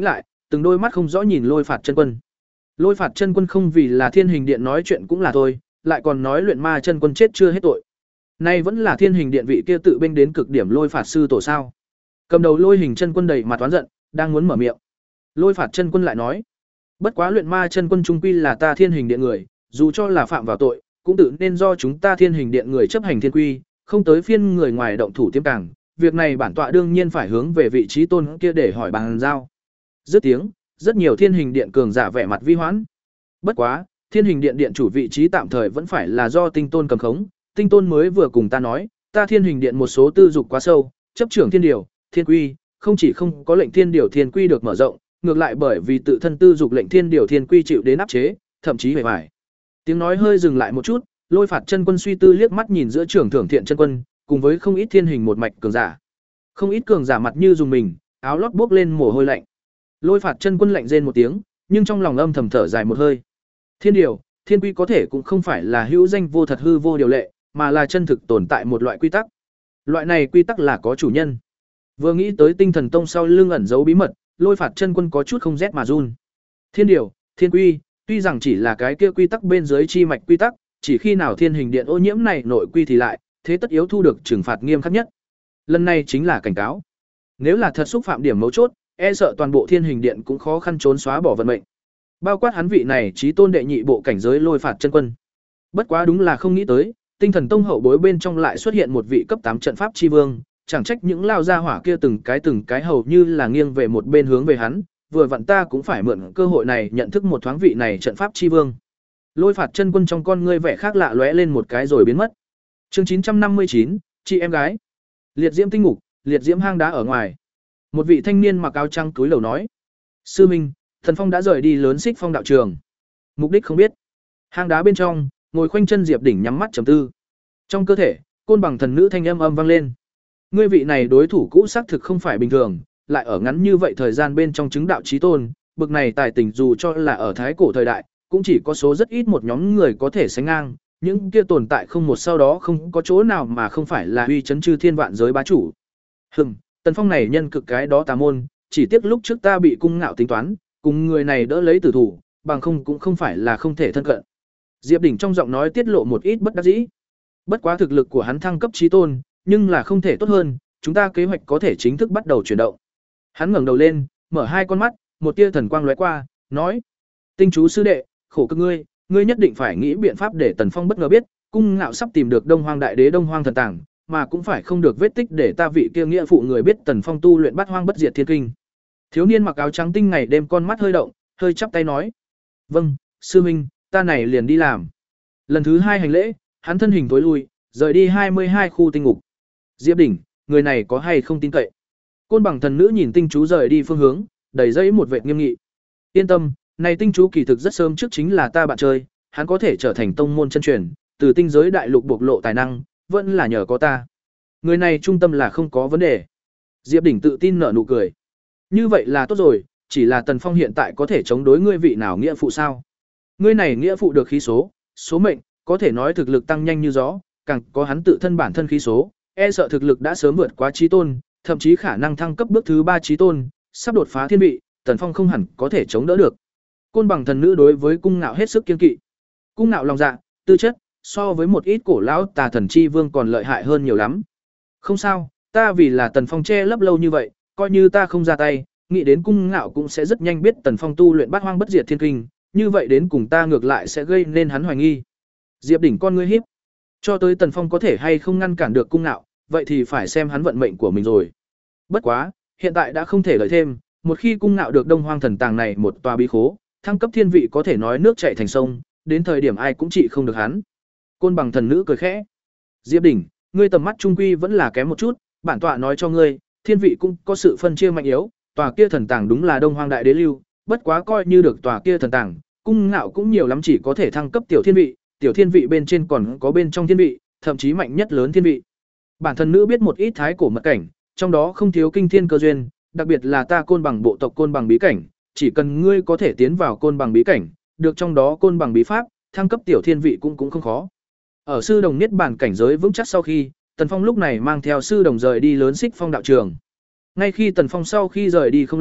từng đôi mắt không rõ nhìn Lôi Phạt chân quân. Lôi Phạt chân quân không vì là Thiên Hình Điện nói chuyện cũng là thôi, lại còn nói luyện ma chân quân chết chưa hết tội. Nay vẫn là Thiên Hình Điện vị kia tự binh đến cực điểm Lôi Phạt sư tổ sao? Cầm đầu Lôi Hình chân quân đầy mặt oán giận, đang muốn mở miệng. Lôi Phạt chân quân lại nói: "Bất quá luyện ma chân quân trung quy là ta Thiên Hình Điện người, dù cho là phạm vào tội, cũng tự nên do chúng ta Thiên Hình Điện người chấp hành thiên quy, không tới phiên người ngoài động thủ tiêm càng. Việc này bản tọa đương nhiên phải hướng về vị trí tôn kia để hỏi bàn giao." Dứt tiếng, rất nhiều Thiên Hình Điện cường giả vẻ mặt vi hoãn. Bất quá, Thiên Hình Điện điện chủ vị trí tạm thời vẫn phải là do Tinh Tôn cầm khống, Tinh Tôn mới vừa cùng ta nói, ta Thiên Hình Điện một số tư dục quá sâu, chấp trưởng thiên điều, thiên quy, không chỉ không có lệnh thiên điều thiên quy được mở rộng, ngược lại bởi vì tự thân tư dục lệnh thiên điều thiên quy chịu đến áp chế, thậm chí hủy hoại. Tiếng nói hơi dừng lại một chút, Lôi Phạt chân quân suy tư liếc mắt nhìn giữa trưởng thưởng thiện chân quân, cùng với không ít thiên hình một mạch cường giả. Không ít cường giả mặt như dùng mình, áo lót buốc lên mồ hôi lạnh. Lôi Phạt chân quân lạnh rên một tiếng, nhưng trong lòng âm thầm thở dài một hơi. Thiên điều, thiên quy có thể cũng không phải là hữu danh vô thật hư vô điều lệ, mà là chân thực tồn tại một loại quy tắc. Loại này quy tắc là có chủ nhân. Vừa nghĩ tới Tinh Thần Tông sau lưng ẩn giấu bí mật, Lôi Phạt chân quân có chút không rét mà run. Thiên điều, thiên quy, tuy rằng chỉ là cái kia quy tắc bên dưới chi mạch quy tắc, chỉ khi nào Thiên Hình Điện ô nhiễm này nội quy thì lại, thế tất yếu thu được trừng phạt nghiêm khắc nhất. Lần này chính là cảnh cáo. Nếu là thật xúc phạm điểm mấu chốt, e sợ toàn bộ Thiên Hình Điện cũng khó khăn trốn xóa bỏ vận mệnh. Bao quát hắn vị này chí tôn đệ nhị bộ cảnh giới Lôi Phạt chân quân. Bất quá đúng là không nghĩ tới, Tinh Thần Tông hậu bối bên trong lại xuất hiện một vị cấp tám trận pháp chi vương, chẳng trách những lao gia hỏa kia từng cái từng cái hầu như là nghiêng về một bên hướng về hắn, vừa vặn ta cũng phải mượn cơ hội này nhận thức một thoáng vị này trận pháp chi vương. Lôi Phạt chân quân trong con ngươi vẻ khác lạ lóe lên một cái rồi biến mất. Chương chín trăm năm mươi chín, chị em gái. Liệt diễm tinh ngục, liệt diễm hang đá ở ngoài. Một vị thanh niên mặc áo trắng cúi đầu nói: "Sư minh, Thần Phong đã rời đi Lớn Xích Phong đạo trường. Mục đích không biết." Hang đá bên trong, ngồi khoanh chân Diệp Đỉnh nhắm mắt trầm tư. Trong cơ thể, côn bằng thần nữ thanh âm âm vang lên. Ngươi vị này đối thủ cũ xác thực không phải bình thường, lại ở ngắn như vậy thời gian bên trong chứng đạo chí tôn, bực này tài tình dù cho là ở thái cổ thời đại, cũng chỉ có số rất ít một nhóm người có thể sánh ngang, những kia tồn tại không một sau đó không có chỗ nào mà không phải là uy chấn chư thiên vạn giới bá chủ. Hừm, Tần Phong này nhân cực cái đó tà môn, chỉ tiếc lúc trước ta bị cung ngạo tính toán, cùng người này đỡ lấy tử thủ, bằng không cũng không phải là không thể thân cận. Diệp Đỉnh trong giọng nói tiết lộ một ít bất đắc dĩ. Bất quá thực lực của hắn thăng cấp chí tôn, nhưng là không thể tốt hơn, chúng ta kế hoạch có thể chính thức bắt đầu chuyển động. Hắn ngẩng đầu lên, mở hai con mắt, một tia thần quang lóe qua, nói: "Tinh chú sư đệ, khổ cực ngươi, ngươi nhất định phải nghĩ biện pháp để Tần Phong bất ngờ biết, cung ngạo sắp tìm được Đông Hoang đại đế Đông Hoang thần tàng, mà cũng phải không được vết tích để ta vị kia nghĩa phụ người biết Tần Phong tu luyện Bát Hoang Bất Diệt Thiên Kinh." Thiếu niên mặc áo trắng tinh ngày đêm con mắt hơi động, hơi chắp tay nói: "Vâng, sư huynh, ta này liền đi làm." Lần thứ hai hành lễ, hắn thân hình tối lui, rời đi hai mươi hai khu tinh ngục. Diệp Đỉnh, người này có hay không tin cậy? Côn bằng thần nữ nhìn tinh chú rời đi phương hướng, đầy dẫy một vệt nghiêm nghị. Yên tâm, này tinh chú kỳ thực rất sớm trước chính là ta bạn chơi, hắn có thể trở thành tông môn chân truyền, từ tinh giới đại lục bộc lộ tài năng, vẫn là nhờ có ta. Người này trung tâm là không có vấn đề. Diệp Đỉnh tự tin nở nụ cười. Như vậy là tốt rồi, chỉ là Tần Phong hiện tại có thể chống đối ngươi vị nào nghĩa phụ sao? Ngươi này nghĩa phụ được khí số, số mệnh, có thể nói thực lực tăng nhanh như gió, càng có hắn tự thân bản thân khí số, e sợ thực lực đã sớm vượt quá chí tôn, thậm chí khả năng thăng cấp bước thứ ba chí tôn, sắp đột phá thiên vị, Tần Phong không hẳn có thể chống đỡ được. Côn bằng thần nữ đối với cung ngạo hết sức kiên kỵ. Cung ngạo lòng dạ, tư chất, so với một ít cổ lão tà thần chi vương còn lợi hại hơn nhiều lắm. Không sao, ta vì là Tần Phong che lấp lâu như vậy, coi như ta không ra tay, nghĩ đến cung ngạo cũng sẽ rất nhanh biết Tần Phong tu luyện Bát Hoang Bất Diệt Thiên Kinh, như vậy đến cùng ta ngược lại sẽ gây nên hắn hoài nghi. Diệp Đỉnh con ngươi híp. Cho tới Tần Phong có thể hay không ngăn cản được cung ngạo, vậy thì phải xem hắn vận mệnh của mình rồi. Bất quá, hiện tại đã không thể lợi thêm, một khi cung ngạo được Đông Hoang thần tàng này một tòa bí khố, thăng cấp thiên vị có thể nói nước chảy thành sông, đến thời điểm ai cũng trị không được hắn. Côn bằng thần nữ cười khẽ. Diệp Đỉnh, ngươi tầm mắt trung quy vẫn là kém một chút, bản tọa nói cho ngươi, thiên vị cũng có sự phân chia mạnh yếu, tòa kia thần tàng đúng là Đông Hoang đại đế lưu, bất quá coi như được tòa kia thần tàng, cung ngạo cũng nhiều lắm chỉ có thể thăng cấp tiểu thiên vị, tiểu thiên vị bên trên còn có bên trong thiên vị, thậm chí mạnh nhất lớn thiên vị. Bản thân nữ biết một ít thái cổ mật cảnh, trong đó không thiếu kinh thiên cơ duyên, đặc biệt là ta côn bằng bộ tộc côn bằng bí cảnh, chỉ cần ngươi có thể tiến vào côn bằng bí cảnh, được trong đó côn bằng bí pháp, thăng cấp tiểu thiên vị cũng cũng không khó. Ở sư đồng niết bàn cảnh giới vững chắc sau khi, Tần Phong lúc này mang theo sư đồng rời đi Lớn Xích Phong đạo trường. Ngay khi Tần Phong sau khi rời đi không lâu,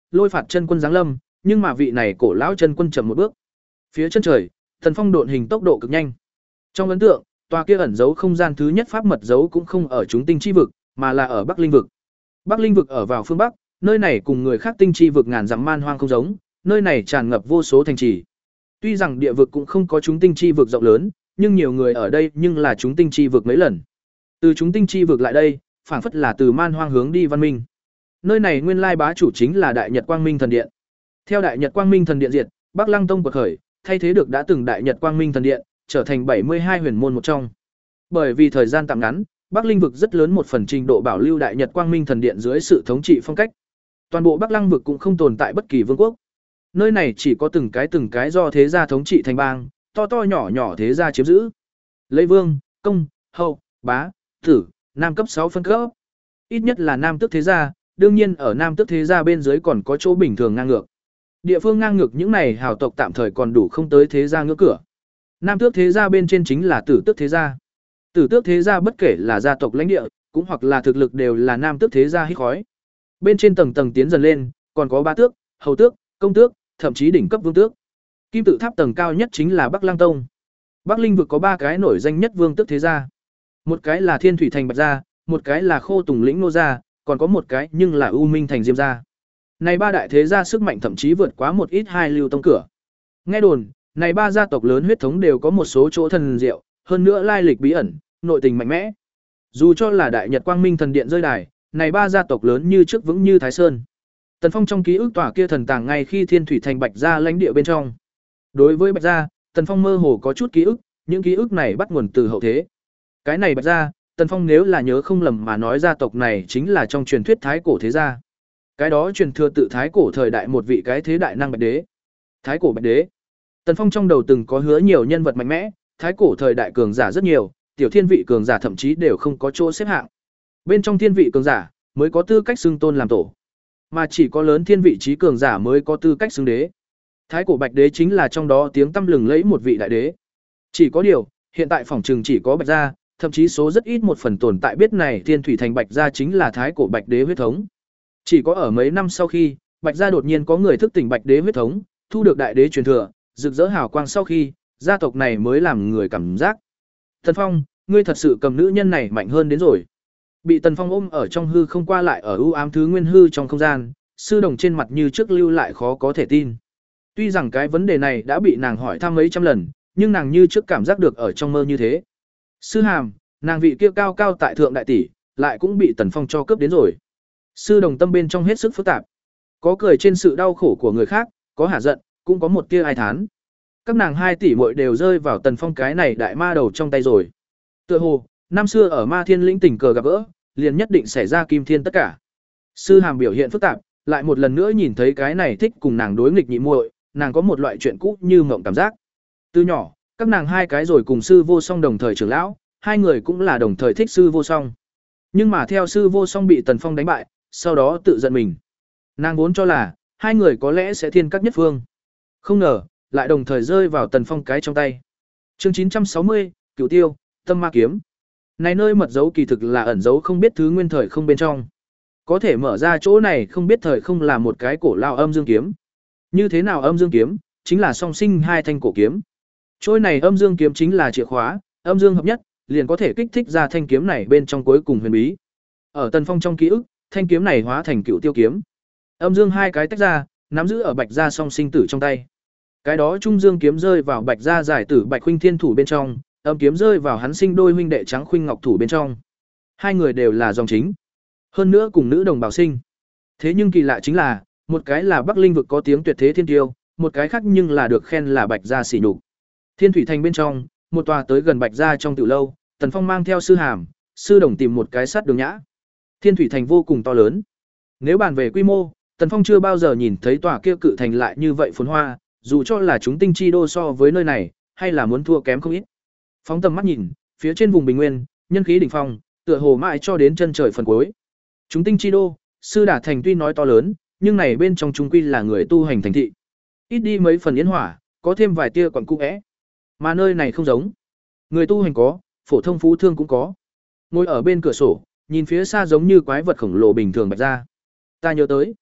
lôi phạt chân quân giáng lâm, nhưng mà vị này cổ lão chân quân chậm một bước. Phía chân trời, Tần Phong độn hình tốc độ cực nhanh. Trong ấn tượng, tòa kia ẩn giấu không gian thứ nhất pháp mật giấu cũng không ở chúng tinh chi vực, mà là ở Bắc Linh vực. Bắc Linh vực ở vào phương bắc, nơi này cùng người khác tinh chi vực ngàn dặm man hoang không giống, nơi này tràn ngập vô số thành trì. Tuy rằng địa vực cũng không có chúng tinh chi vực rộng lớn, nhưng nhiều người ở đây nhưng là chúng tinh chi vực mấy lần. Từ chúng tinh chi vực lại đây, phảng phất là từ man hoang hướng đi văn minh. Nơi này nguyên lai bá chủ chính là Đại Nhật Quang Minh Thần Điện. Theo Đại Nhật Quang Minh Thần Điện diệt, Bắc Lăng Tông quật khởi, thay thế được đã từng Đại Nhật Quang Minh Thần Điện, trở thành bảy mươi hai huyền môn một trong. Bởi vì thời gian tạm ngắn, Bắc Linh vực rất lớn một phần trình độ bảo lưu Đại Nhật Quang Minh Thần Điện dưới sự thống trị phong cách. Toàn bộ Bắc Lăng vực cũng không tồn tại bất kỳ vương quốc. Nơi này chỉ có từng cái từng cái do thế gia thống trị thành bang, to to nhỏ nhỏ thế gia chiếm giữ. Lấy vương, công, hậu, bá, tử, nam cấp sáu phân cấp. Ít nhất là nam tước thế gia, đương nhiên ở nam tước thế gia bên dưới còn có chỗ bình thường ngang ngược. Địa phương ngang ngược những này hào tộc tạm thời còn đủ không tới thế gia ngưỡng cửa. Nam tước thế gia bên trên chính là tử tước thế gia. Tử tước thế gia bất kể là gia tộc lãnh địa, cũng hoặc là thực lực đều là nam tước thế gia hít khói. Bên trên tầng tầng tiến dần lên, còn có bá tước, hầu tước, công tước, thậm chí đỉnh cấp vương tước. Kim tự tháp tầng cao nhất chính là Bắc Lăng Tông. Bắc Linh vực có ba cái nổi danh nhất vương tước thế gia. Một cái là Thiên Thủy Thành Bạch gia, một cái là Khô Tùng Lĩnh Nô gia, còn có một cái nhưng là U Minh Thành Diêm gia. Này ba đại thế gia sức mạnh thậm chí vượt quá một ít hai lưu tông cửa. Nghe đồn, này ba gia tộc lớn huyết thống đều có một số chỗ thần diệu, hơn nữa lai lịch bí ẩn, nội tình mạnh mẽ. Dù cho là Đại Nhật Quang Minh Thần Điện rơi đài, này ba gia tộc lớn như trước vững như Thái Sơn. Tần Phong trong ký ức tỏa kia thần tàng ngay khi Thiên Thủy Thành Bạch gia lãnh địa bên trong. Đối với Bạch gia, Tần Phong mơ hồ có chút ký ức, những ký ức này bắt nguồn từ hậu thế. Cái này Bạch gia, Tần Phong nếu là nhớ không lầm mà nói gia tộc này chính là trong truyền thuyết thái cổ thế gia. Cái đó truyền thừa tự thái cổ thời đại một vị cái thế đại năng Bạch đế. Thái cổ Bạch đế. Tần Phong trong đầu từng có hứa nhiều nhân vật mạnh mẽ, thái cổ thời đại cường giả rất nhiều, tiểu thiên vị cường giả thậm chí đều không có chỗ xếp hạng. Bên trong thiên vị cường giả mới có tư cách xưng tôn làm tổ, mà chỉ có lớn thiên vị trí cường giả mới có tư cách xưng đế. Thái cổ Bạch đế chính là trong đó tiếng tăm lừng lẫy một vị đại đế. Chỉ có điều, hiện tại phỏng chừng chỉ có Bạch gia, thậm chí số rất ít một phần tồn tại biết này Thiên Thủy Thành Bạch gia chính là thái cổ Bạch đế huyết thống. Chỉ có ở mấy năm sau khi, Bạch gia đột nhiên có người thức tỉnh Bạch đế huyết thống, thu được đại đế truyền thừa, rực rỡ hào quang sau khi, gia tộc này mới làm người cảm giác. Tần Phong, ngươi thật sự cầm nữ nhân này mạnh hơn đến rồi. Bị Tần Phong ôm ở trong hư không qua lại ở ưu ám thứ nguyên hư trong không gian, sư đồng trên mặt như trước lưu lại khó có thể tin. Tuy rằng cái vấn đề này đã bị nàng hỏi thăm mấy trăm lần, nhưng nàng như trước cảm giác được ở trong mơ như thế. Sư Hàm, nàng vị kia cao cao tại thượng đại tỷ, lại cũng bị Tần Phong cho cướp đến rồi. Sư đồng tâm bên trong hết sức phức tạp. Có cười trên sự đau khổ của người khác, có hả giận, cũng có một tia ai thán. Các nàng hai tỷ muội đều rơi vào Tần Phong cái này đại ma đầu trong tay rồi. Tựa hồ, năm xưa ở Ma Thiên lĩnh tình cờ gặp gỡ, liền nhất định xảy ra kim thiên tất cả. Sư Hàm biểu hiện phức tạp, lại một lần nữa nhìn thấy cái này thích cùng nàng đối nghịch nhị muội, nàng có một loại chuyện cũ như mộng cảm giác. Từ nhỏ, các nàng hai cái rồi cùng sư vô song đồng thời trưởng lão, hai người cũng là đồng thời thích sư vô song. Nhưng mà theo sư vô song bị Tần Phong đánh bại, sau đó tự giận mình. Nàng vốn cho là hai người có lẽ sẽ thiên các nhất phương. Không ngờ, lại đồng thời rơi vào Tần Phong cái trong tay. Chương chín trăm sáu mươi, Cửu Tiêu, Tâm Ma Kiếm. Này nơi mật dấu kỳ thực là ẩn dấu không biết thứ nguyên thời không bên trong. Có thể mở ra chỗ này không biết thời không là một cái cổ lao âm dương kiếm. Như thế nào âm dương kiếm? Chính là song sinh hai thanh cổ kiếm. Trôi này âm dương kiếm chính là chìa khóa, âm dương hợp nhất, liền có thể kích thích ra thanh kiếm này bên trong cuối cùng huyền bí. Ở Tần Phong trong ký ức, thanh kiếm này hóa thành Cửu Tiêu kiếm. Âm dương hai cái tách ra, nắm giữ ở Bạch gia song sinh tử trong tay. Cái đó trung dương kiếm rơi vào Bạch gia giải tử Bạch huynh thiên thủ bên trong, âm kiếm rơi vào hắn sinh đôi huynh đệ Trắng Khuynh Ngọc thủ bên trong. Hai người đều là dòng chính, hơn nữa cùng nữ đồng bào sinh. Thế nhưng kỳ lạ chính là, một cái là Bắc Linh vực có tiếng tuyệt thế thiên tiêu, một cái khác nhưng là được khen là Bạch gia sỉ nhục. Thiên Thủy Thành bên trong, một tòa tới gần Bạch gia trong tiểu lâu, Tần Phong mang theo sư Hàm, sư đồng tìm một cái sát đường nhã. Thiên Thủy Thành vô cùng to lớn. Nếu bàn về quy mô, Tần Phong chưa bao giờ nhìn thấy tòa kia cự thành lại như vậy phồn hoa, dù cho là chúng tinh chi đô so với nơi này, hay là muốn thua kém không ít. Phóng tầm mắt nhìn, phía trên vùng bình nguyên, nhân khí đỉnh phong, tựa hồ mãi cho đến chân trời phần cuối. Chúng tinh chi đô, sư đả thành tuy nói to lớn, nhưng này bên trong chúng quy là người tu hành thành thị. Ít đi mấy phần yến hỏa, có thêm vài tia quặng cũ é. Mà nơi này không giống. Người tu hành có, phổ thông phú thương cũng có. Ngồi ở bên cửa sổ, nhìn phía xa giống như quái vật khổng lồ bình thường Bạch gia. Ta nhớ tới,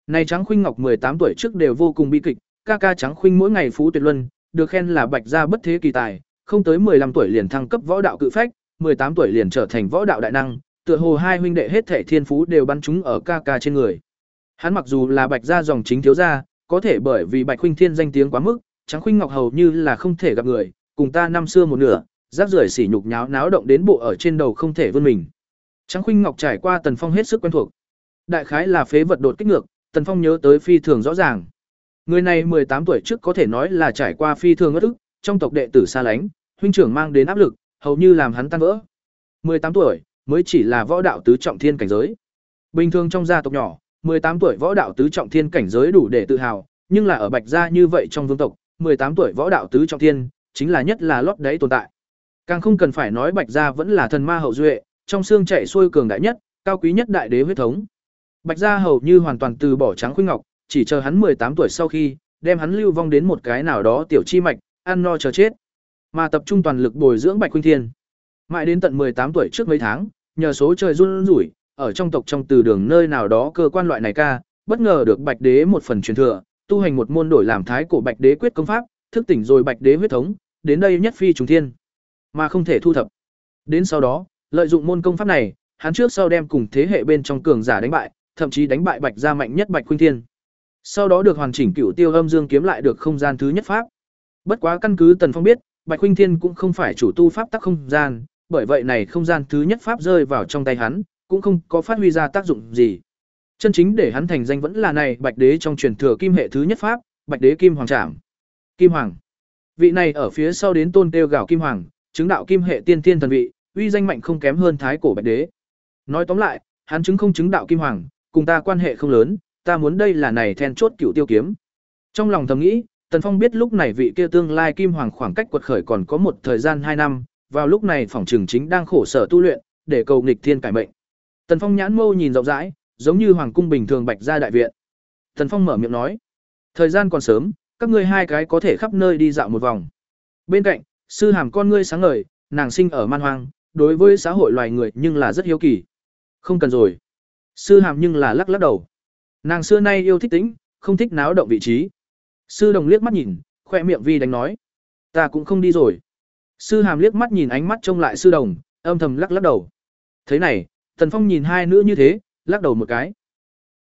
Này Trắng Khuynh Ngọc mười tám tuổi trước đều vô cùng bi kịch, ca ca Trắng Khuynh mỗi ngày phú tuyệt luân, được khen là Bạch gia bất thế kỳ tài, không tới mười lăm tuổi liền thăng cấp võ đạo cự phách, mười tám tuổi liền trở thành võ đạo đại năng, tựa hồ hai huynh đệ hết thảy thiên phú đều bắn trúng ở ca ca trên người. Hắn mặc dù là Bạch gia dòng chính thiếu gia, có thể bởi vì Bạch Khuynh Thiên danh tiếng quá mức, Trắng Khuynh Ngọc hầu như là không thể gặp người, cùng ta năm xưa một nửa, rác rưởi sỉ nhục nháo náo động đến bộ ở trên đầu không thể vươn mình. Trắng Khuynh Ngọc trải qua Tần Phong hết sức quen thuộc. Đại khái là phế vật đột kích ngược, Tần Phong nhớ tới phi thường rõ ràng. Người này mười tám tuổi trước có thể nói là trải qua phi thường uất ức, trong tộc đệ tử xa lánh, huynh trưởng mang đến áp lực, hầu như làm hắn tan vỡ. mười tám tuổi mới chỉ là võ đạo tứ trọng thiên cảnh giới. Bình thường trong gia tộc nhỏ, mười tám tuổi võ đạo tứ trọng thiên cảnh giới đủ để tự hào, nhưng là ở Bạch gia như vậy trong vương tộc, mười tám tuổi võ đạo tứ trọng thiên chính là nhất là lót đáy tồn tại. Càng không cần phải nói Bạch gia vẫn là thần ma hậu duệ, trong xương chạy xuôi cường đại nhất, cao quý nhất đại đế huyết thống. Bạch gia hầu như hoàn toàn từ bỏ Trắng Khuynh Ngọc, chỉ chờ hắn mười tám tuổi sau khi, đem hắn lưu vong đến một cái nào đó tiểu chi mạch, ăn no chờ chết, mà tập trung toàn lực bồi dưỡng Bạch Khuynh Thiên. Mãi đến tận mười tám tuổi trước mấy tháng, nhờ số trời run rủi, ở trong tộc trong từ đường nơi nào đó cơ quan loại này ca, bất ngờ được Bạch Đế một phần truyền thừa, tu hành một môn đổi làm thái cổ Bạch Đế quyết công pháp, thức tỉnh rồi Bạch Đế huyết thống, đến đây nhất phi trùng thiên, mà không thể thu thập. Đến sau đó, lợi dụng môn công pháp này, hắn trước sau đem cùng thế hệ bên trong cường giả đánh bại, thậm chí đánh bại Bạch gia mạnh nhất Bạch Khuynh Thiên. Sau đó được hoàn chỉnh Cửu Tiêu Âm Dương kiếm lại được không gian thứ nhất pháp. Bất quá căn cứ Tần Phong biết, Bạch Khuynh Thiên cũng không phải chủ tu pháp tắc không gian, bởi vậy này không gian thứ nhất pháp rơi vào trong tay hắn, cũng không có phát huy ra tác dụng gì. Chân chính để hắn thành danh vẫn là này Bạch Đế trong truyền thừa kim hệ thứ nhất pháp, Bạch Đế Kim Hoàng Trảm. Kim Hoàng. Vị này ở phía sau đến tôn tiêu gạo Kim Hoàng, chứng đạo kim hệ tiên thiên thần vị, uy danh mạnh không kém hơn thái cổ Bạch Đế. Nói tóm lại, hắn chứng không chứng đạo Kim Hoàng, cùng ta quan hệ không lớn, ta muốn đây là này then chốt Cửu Tiêu kiếm. Trong lòng thầm nghĩ, Tần Phong biết lúc này vị kia tương lai Kim Hoàng khoảng cách quật khởi còn có một thời gian hai năm, vào lúc này phỏng trường chính đang khổ sở tu luyện, để cầu nghịch thiên cải mệnh. Tần Phong nhãn mâu nhìn rộng rãi, giống như hoàng cung bình thường Bạch gia đại viện. Tần Phong mở miệng nói, thời gian còn sớm, các ngươi hai cái có thể khắp nơi đi dạo một vòng. Bên cạnh, Sư Hàm con ngươi sáng ngời, nàng sinh ở man hoang, đối với xã hội loài người nhưng là rất hiếu kỳ. Không cần rồi. Sư Hàm nhưng là lắc lắc đầu. Nàng xưa nay yêu thích tĩnh, không thích náo động vị trí. Sư Đồng liếc mắt nhìn, khoe miệng vi đánh nói, ta cũng không đi rồi. Sư Hàm liếc mắt nhìn ánh mắt trông lại Sư Đồng, âm thầm lắc lắc đầu. Thế này, Tần Phong nhìn hai nữ như thế, lắc đầu một cái.